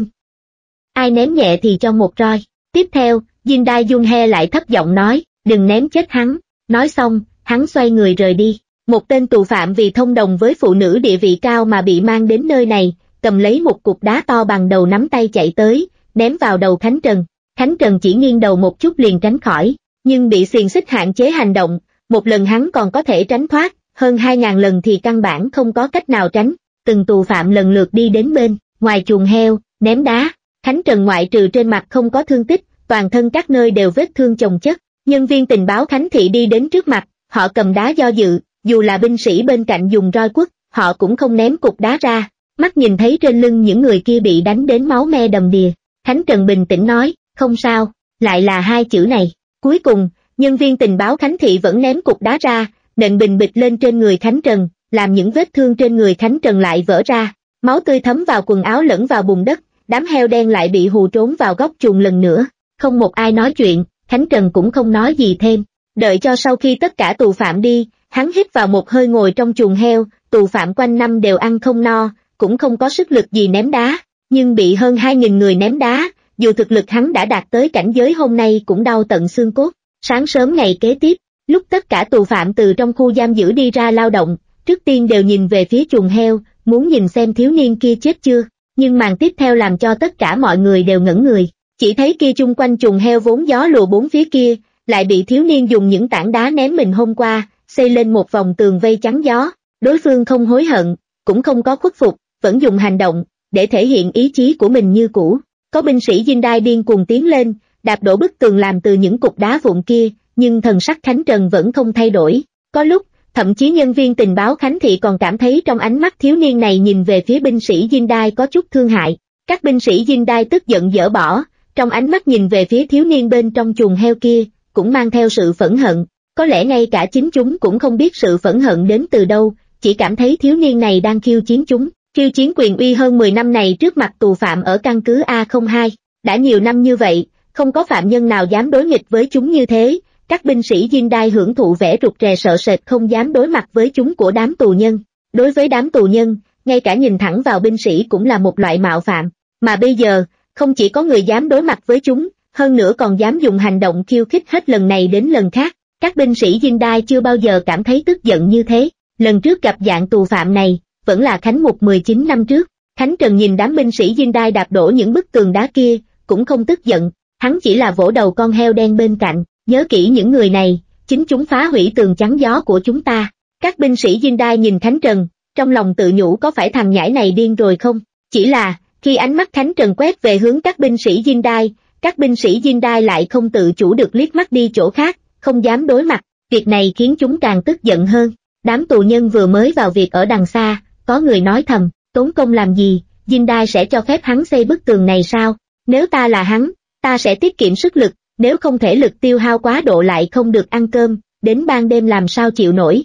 Ai ném nhẹ thì cho một roi. Tiếp theo, Jindai Junhe lại thấp giọng nói, đừng ném chết hắn. Nói xong, hắn xoay người rời đi. Một tên tù phạm vì thông đồng với phụ nữ địa vị cao mà bị mang đến nơi này, cầm lấy một cục đá to bằng đầu nắm tay chạy tới, ném vào đầu Khánh Trần. Khánh Trần chỉ nghiêng đầu một chút liền tránh khỏi, nhưng bị xiềng xích hạn chế hành động. Một lần hắn còn có thể tránh thoát, hơn hai ngàn lần thì căn bản không có cách nào tránh. Từng tù phạm lần lượt đi đến bên, ngoài chuồng heo, ném đá. Khánh Trần ngoại trừ trên mặt không có thương tích, toàn thân các nơi đều vết thương chồng chất. Nhân viên tình báo Khánh Thị đi đến trước mặt, họ cầm đá do dự, dù là binh sĩ bên cạnh dùng roi quất, họ cũng không ném cục đá ra. Mắt nhìn thấy trên lưng những người kia bị đánh đến máu me đầm đìa. Khánh Trần bình tĩnh nói, không sao, lại là hai chữ này. Cuối cùng, nhân viên tình báo Khánh Thị vẫn ném cục đá ra, nện bình bịch lên trên người Khánh Trần, làm những vết thương trên người Khánh Trần lại vỡ ra. Máu tươi thấm vào quần áo lẫn vào bùn đất, đám heo đen lại bị hù trốn vào góc chuồng lần nữa. Không một ai nói chuyện, Khánh Trần cũng không nói gì thêm. Đợi cho sau khi tất cả tù phạm đi, hắn hít vào một hơi ngồi trong chuồng heo, tù phạm quanh năm đều ăn không no, cũng không có sức lực gì ném đá, nhưng bị hơn hai nghìn người ném đá, dù thực lực hắn đã đạt tới cảnh giới hôm nay cũng đau tận xương cốt. Sáng sớm ngày kế tiếp, lúc tất cả tù phạm từ trong khu giam giữ đi ra lao động, trước tiên đều nhìn về phía chuồng heo, muốn nhìn xem thiếu niên kia chết chưa, nhưng màn tiếp theo làm cho tất cả mọi người đều ngẩn người, chỉ thấy kia chung quanh chuồng heo vốn gió lùa bốn phía kia, lại bị thiếu niên dùng những tảng đá ném mình hôm qua, xây lên một vòng tường vây chắn gió. Đối phương không hối hận, cũng không có khuất phục, vẫn dùng hành động, để thể hiện ý chí của mình như cũ. Có binh sĩ Jindai điên cuồng tiến lên, đạp đổ bức tường làm từ những cục đá vụn kia, nhưng thần sắc Khánh Trần vẫn không thay đổi. Có lúc, thậm chí nhân viên tình báo Khánh Thị còn cảm thấy trong ánh mắt thiếu niên này nhìn về phía binh sĩ Jindai có chút thương hại. Các binh sĩ Jindai tức giận dỡ bỏ, trong ánh mắt nhìn về phía thiếu niên bên trong chuồng heo kia, cũng mang theo sự phẫn hận. Có lẽ ngay cả chính chúng cũng không biết sự phẫn hận đến từ đâu, chỉ cảm thấy thiếu niên này đang khiêu chiến chúng. Khiêu chiến quyền uy hơn mười năm này trước mặt tù phạm ở căn cứ A không hai. Đã nhiều năm như vậy, không có phạm nhân nào dám đối nghịch với chúng như thế. Các binh sĩ Jindai hưởng thụ vẻ rụt rè sợ sệt không dám đối mặt với chúng của đám tù nhân. Đối với đám tù nhân, ngay cả nhìn thẳng vào binh sĩ cũng là một loại mạo phạm. Mà bây giờ, không chỉ có người dám đối mặt với chúng, hơn nữa còn dám dùng hành động khiêu khích hết lần này đến lần khác. Các binh sĩ Jindai chưa bao giờ cảm thấy tức giận như thế. Lần trước gặp dạng tù phạm này, vẫn là Khánh Mục mười chín năm trước. Khánh Trần nhìn đám binh sĩ Jindai đạp đổ những bức tường đá kia, cũng không tức giận, hắn chỉ là vỗ đầu con heo đen bên cạnh, nhớ kỹ những người này, chính chúng phá hủy tường chắn gió của chúng ta. Các binh sĩ Jindai nhìn Khánh Trần, trong lòng tự nhủ có phải thằng nhãi này điên rồi không? Chỉ là, khi ánh mắt Khánh Trần quét về hướng các binh sĩ Jindai, các binh sĩ Jindai lại không tự chủ được liếc mắt đi chỗ khác, không dám đối mặt, việc này khiến chúng càng tức giận hơn. Đám tù nhân vừa mới vào việc ở đằng xa, có người nói thầm, tốn công làm gì, Jindai sẽ cho phép hắn xây bức tường này sao? Nếu ta là hắn, ta sẽ tiết kiệm sức lực, nếu không thể lực tiêu hao quá độ lại không được ăn cơm, đến ban đêm làm sao chịu nổi.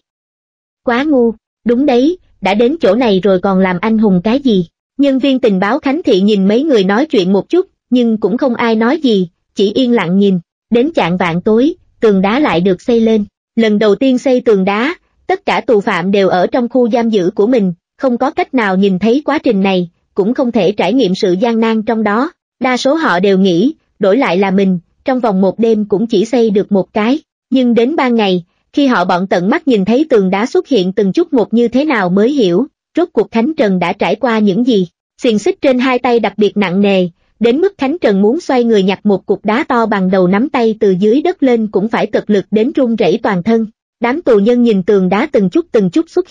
Quá ngu, đúng đấy, đã đến chỗ này rồi còn làm anh hùng cái gì? Nhân viên tình báo Khánh Thị nhìn mấy người nói chuyện một chút, nhưng cũng không ai nói gì, chỉ yên lặng nhìn. Đến chạng vạng tối, tường đá lại được xây lên. Lần đầu tiên xây tường đá, tất cả tù phạm đều ở trong khu giam giữ của mình, không có cách nào nhìn thấy quá trình này, cũng không thể trải nghiệm sự gian nan trong đó. Đa số họ đều nghĩ, đổi lại là mình, trong vòng một đêm cũng chỉ xây được một cái. Nhưng đến ban ngày, khi họ bọn tận mắt nhìn thấy tường đá xuất hiện từng chút một như thế nào mới hiểu, rốt cuộc Khánh Trần đã trải qua những gì. Xiềng xích trên hai tay đặc biệt nặng nề, đến mức Khánh Trần muốn xoay người nhặt một cục đá to bằng đầu nắm tay từ dưới đất lên cũng phải cực lực đến run rẩy toàn thân. Đám tù nhân nhìn tường đá từng chút từng chút xuất hiện,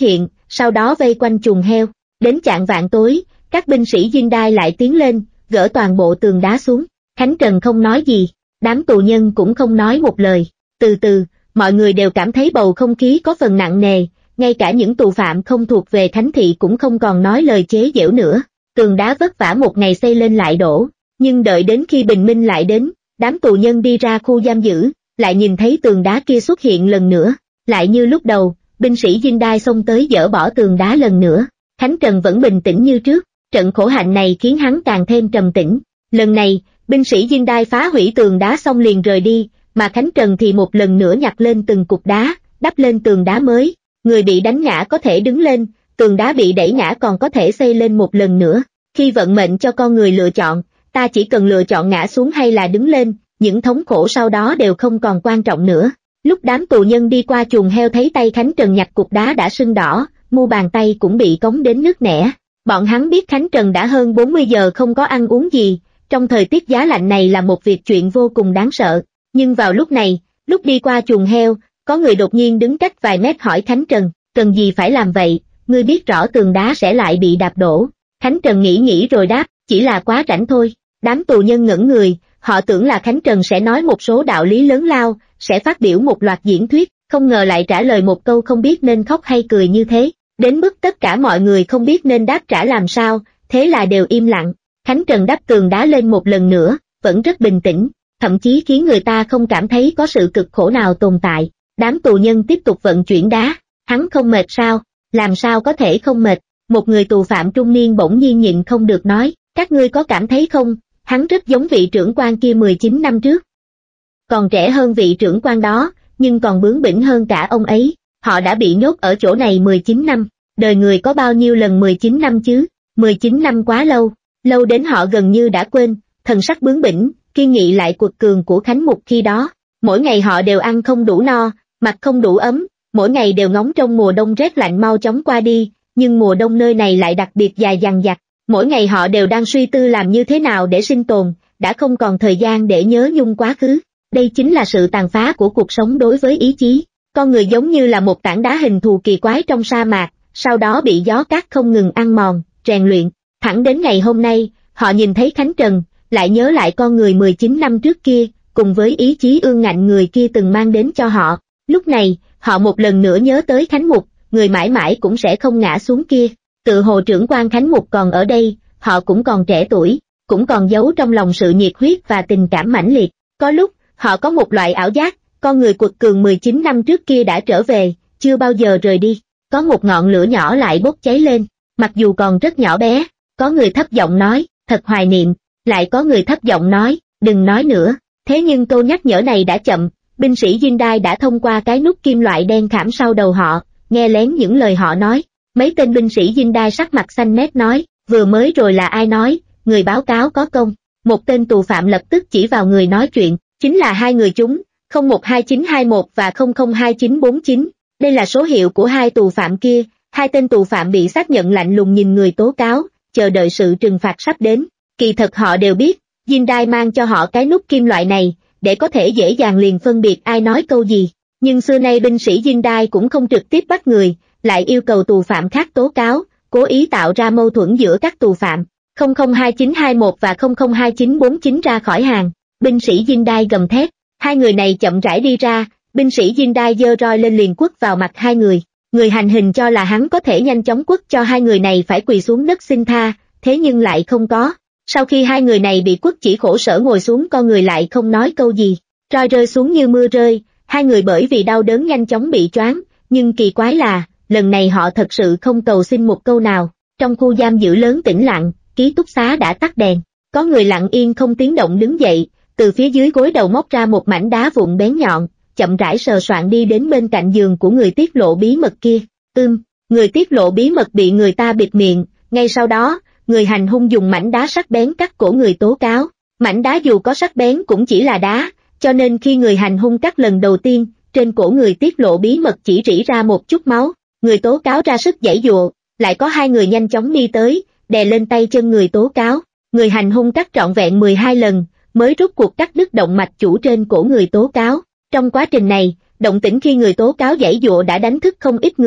sau đó vây quanh chuồng heo. Đến chạng vạng tối, các binh sĩ Dinh Đai lại tiến lên, gỡ toàn bộ tường đá xuống. Khánh Trần không nói gì, đám tù nhân cũng không nói một lời. Từ từ, mọi người đều cảm thấy bầu không khí có phần nặng nề, ngay cả những tù phạm không thuộc về Khánh Thị cũng không còn nói lời chế giễu nữa. Tường đá vất vả một ngày xây lên lại đổ, nhưng đợi đến khi bình minh lại đến, đám tù nhân đi ra khu giam giữ, lại nhìn thấy tường đá kia xuất hiện lần nữa. Lại như lúc đầu, binh sĩ Dinh Đai xông tới dỡ bỏ tường đá lần nữa. Khánh Trần vẫn bình tĩnh như trước, trận khổ hạnh này khiến hắn càng thêm trầm tĩnh. Lần này, binh sĩ Dinh Đai phá hủy tường đá xong liền rời đi, mà Khánh Trần thì một lần nữa nhặt lên từng cục đá, đắp lên tường đá mới. Người bị đánh ngã có thể đứng lên, tường đá bị đẩy ngã còn có thể xây lên một lần nữa. Khi vận mệnh cho con người lựa chọn, ta chỉ cần lựa chọn ngã xuống hay là đứng lên, những thống khổ sau đó đều không còn quan trọng nữa. Lúc đám tù nhân đi qua chuồng heo thấy tay Khánh Trần nhặt cục đá đã sưng đỏ, mu bàn tay cũng bị cống đến nứt nẻ. Bọn hắn biết Khánh Trần đã hơn bốn mươi giờ không có ăn uống gì, trong thời tiết giá lạnh này là một việc chuyện vô cùng đáng sợ. Nhưng vào lúc này, lúc đi qua chuồng heo, có người đột nhiên đứng cách vài mét hỏi Khánh Trần, cần gì phải làm vậy, ngươi biết rõ tường đá sẽ lại bị đạp đổ. Khánh Trần nghĩ nghĩ rồi đáp, chỉ là quá rảnh thôi. Đám tù nhân ngẩn người, họ tưởng là Khánh Trần sẽ nói một số đạo lý lớn lao, sẽ phát biểu một loạt diễn thuyết, không ngờ lại trả lời một câu không biết nên khóc hay cười như thế, đến mức tất cả mọi người không biết nên đáp trả làm sao, thế là đều im lặng. Khánh Trần đắp tường đá lên một lần nữa, vẫn rất bình tĩnh, thậm chí khiến người ta không cảm thấy có sự cực khổ nào tồn tại. Đám tù nhân tiếp tục vận chuyển đá, hắn không mệt sao, làm sao có thể không mệt. Một người tù phạm trung niên bỗng nhiên nhịn không được nói, các ngươi có cảm thấy không, hắn rất giống vị trưởng quan kia mười chín năm trước. Còn trẻ hơn vị trưởng quan đó, nhưng còn bướng bỉnh hơn cả ông ấy. Họ đã bị nhốt ở chỗ này mười chín năm, đời người có bao nhiêu lần mười chín năm chứ, mười chín năm quá lâu, lâu đến họ gần như đã quên, thần sắc bướng bỉnh, kiên nghị lại quật cường của Khánh Mục khi đó. Mỗi ngày họ đều ăn không đủ no, mặc không đủ ấm, mỗi ngày đều ngóng trông mùa đông rét lạnh mau chóng qua đi, nhưng mùa đông nơi này lại đặc biệt dài dằng dặc. Mỗi ngày họ đều đang suy tư làm như thế nào để sinh tồn, đã không còn thời gian để nhớ nhung quá khứ. Đây chính là sự tàn phá của cuộc sống đối với ý chí. Con người giống như là một tảng đá hình thù kỳ quái trong sa mạc, sau đó bị gió cát không ngừng ăn mòn, rèn luyện. Thẳng đến ngày hôm nay, họ nhìn thấy Khánh Trần, lại nhớ lại con người mười chín năm trước kia, cùng với ý chí ương ngạnh người kia từng mang đến cho họ. Lúc này, họ một lần nữa nhớ tới Khánh Mục, người mãi mãi cũng sẽ không ngã xuống kia. Tự hồ trưởng quan Khánh Mục còn ở đây, họ cũng còn trẻ tuổi, cũng còn giấu trong lòng sự nhiệt huyết và tình cảm mãnh liệt. Có lúc, họ có một loại ảo giác, con người quật cường mười chín năm trước kia đã trở về, chưa bao giờ rời đi. Có một ngọn lửa nhỏ lại bốc cháy lên, mặc dù còn rất nhỏ bé. Có người thấp giọng nói, thật hoài niệm, lại có người thấp giọng nói, đừng nói nữa. Thế nhưng câu nhắc nhở này đã chậm, binh sĩ Dinh Đai đã thông qua cái nút kim loại đen khảm sau đầu họ, nghe lén những lời họ nói. Mấy tên binh sĩ Dinh Đai sắc mặt xanh mét nói, vừa mới rồi là ai nói, người báo cáo có công. Một tên tù phạm lập tức chỉ vào người nói chuyện, chính là hai người chúng, không một hai chín hai mốt và không không hai chín bốn chín. Đây là số hiệu của hai tù phạm kia. Hai tên tù phạm bị xác nhận lạnh lùng nhìn người tố cáo, chờ đợi sự trừng phạt sắp đến. Kỳ thật họ đều biết, Dinh Đai mang cho họ cái nút kim loại này, để có thể dễ dàng liền phân biệt ai nói câu gì. Nhưng xưa nay binh sĩ Dinh Đai cũng không trực tiếp bắt người, lại yêu cầu tù phạm khác tố cáo, cố ý tạo ra mâu thuẫn giữa các tù phạm. không không hai chín hai mốt và không không hai chín bốn chín ra khỏi hàng, binh sĩ Dinh Đai gầm thét. Hai người này chậm rãi đi ra, binh sĩ Dinh Đai giơ roi lên liền quất vào mặt hai người. Người hành hình cho là hắn có thể nhanh chóng quất cho hai người này phải quỳ xuống đất xin tha, thế nhưng lại không có. Sau khi hai người này bị quất chỉ khổ sở ngồi xuống, con người lại không nói câu gì. Roi rơi xuống như mưa rơi, hai người bởi vì đau đớn nhanh chóng bị choáng, nhưng kỳ quái là, lần này họ thật sự không cầu xin một câu nào. Trong khu giam giữ lớn tĩnh lặng, ký túc xá đã tắt đèn. Có người lặng yên không tiếng động đứng dậy, từ phía dưới gối đầu móc ra một mảnh đá vụn bén nhọn, chậm rãi sờ soạn đi đến bên cạnh giường của người tiết lộ bí mật kia. Ưm, người tiết lộ bí mật bị người ta bịt miệng, ngay sau đó, người hành hung dùng mảnh đá sắc bén cắt cổ người tố cáo. Mảnh đá dù có sắc bén cũng chỉ là đá, cho nên khi người hành hung cắt lần đầu tiên, trên cổ người tiết lộ bí mật chỉ rỉ ra một chút máu. Người tố cáo ra sức giãy giụa, lại có hai người nhanh chóng đi tới, đè lên tay chân người tố cáo. Người hành hung cắt trọn vẹn mười hai lần, mới rút cuộc cắt đứt động mạch chủ trên cổ người tố cáo. Trong quá trình này, động tĩnh khi người tố cáo giãy giụa đã đánh thức không ít người,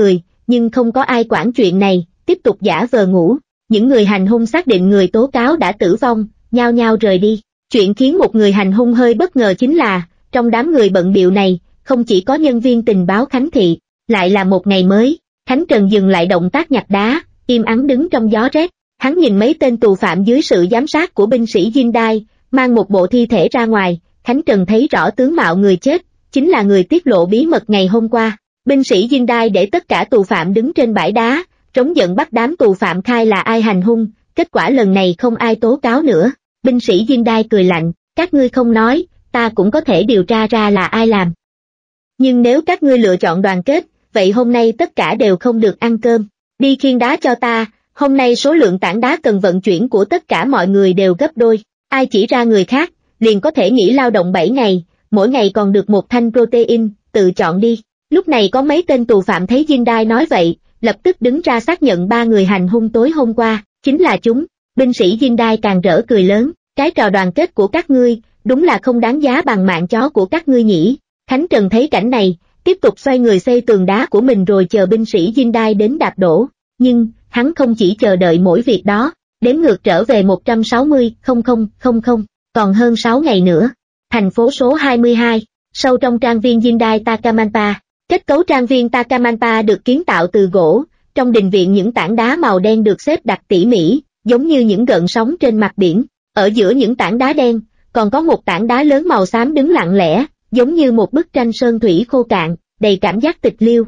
nhưng không có ai quản chuyện này, tiếp tục giả vờ ngủ. Những người hành hung xác định người tố cáo đã tử vong, nhao nhao rời đi. Chuyện khiến một người hành hung hơi bất ngờ chính là, trong đám người bận bịu này, không chỉ có nhân viên tình báo Khánh Thị, lại là một ngày mới. Khánh Trần dừng lại động tác nhặt đá, im ắng đứng trong gió rét. Hắn nhìn mấy tên tù phạm dưới sự giám sát của binh sĩ Jindai, mang một bộ thi thể ra ngoài. Khánh Trần thấy rõ tướng mạo người chết, chính là người tiết lộ bí mật ngày hôm qua. Binh sĩ Jindai để tất cả tù phạm đứng trên bãi đá, trống giận bắt đám tù phạm khai là ai hành hung, kết quả lần này không ai tố cáo nữa. Binh sĩ Jindai cười lạnh, các ngươi không nói, ta cũng có thể điều tra ra là ai làm. Nhưng nếu các ngươi lựa chọn đoàn kết, vậy hôm nay tất cả đều không được ăn cơm. Đi khiêng đá cho ta, hôm nay số lượng tảng đá cần vận chuyển của tất cả mọi người đều gấp đôi. Ai chỉ ra người khác, liền có thể nghỉ lao động bảy ngày, mỗi ngày còn được một thanh protein, tự chọn đi. Lúc này có mấy tên tù phạm thấy Jindai nói vậy, lập tức đứng ra xác nhận ba người hành hung tối hôm qua, chính là chúng. Binh sĩ Jindai càng rỡ cười lớn, cái trò đoàn kết của các ngươi, đúng là không đáng giá bằng mạng chó của các ngươi nhỉ. Khánh Trần thấy cảnh này, tiếp tục xoay người xây tường đá của mình rồi chờ binh sĩ Jindai đến đạp đổ. Nhưng, hắn không chỉ chờ đợi mỗi việc đó, đếm ngược trở về một trăm sáu mươi nghìn, còn hơn sáu ngày nữa. Thành phố số hai mươi hai, sâu trong trang viên Jindai Takamanpa. Kết cấu trang viên Takamanpa được kiến tạo từ gỗ, trong đình viện những tảng đá màu đen được xếp đặt tỉ mỉ, giống như những gợn sóng trên mặt biển. Ở giữa những tảng đá đen, còn có một tảng đá lớn màu xám đứng lặng lẽ, giống như một bức tranh sơn thủy khô cạn, đầy cảm giác tịch liêu.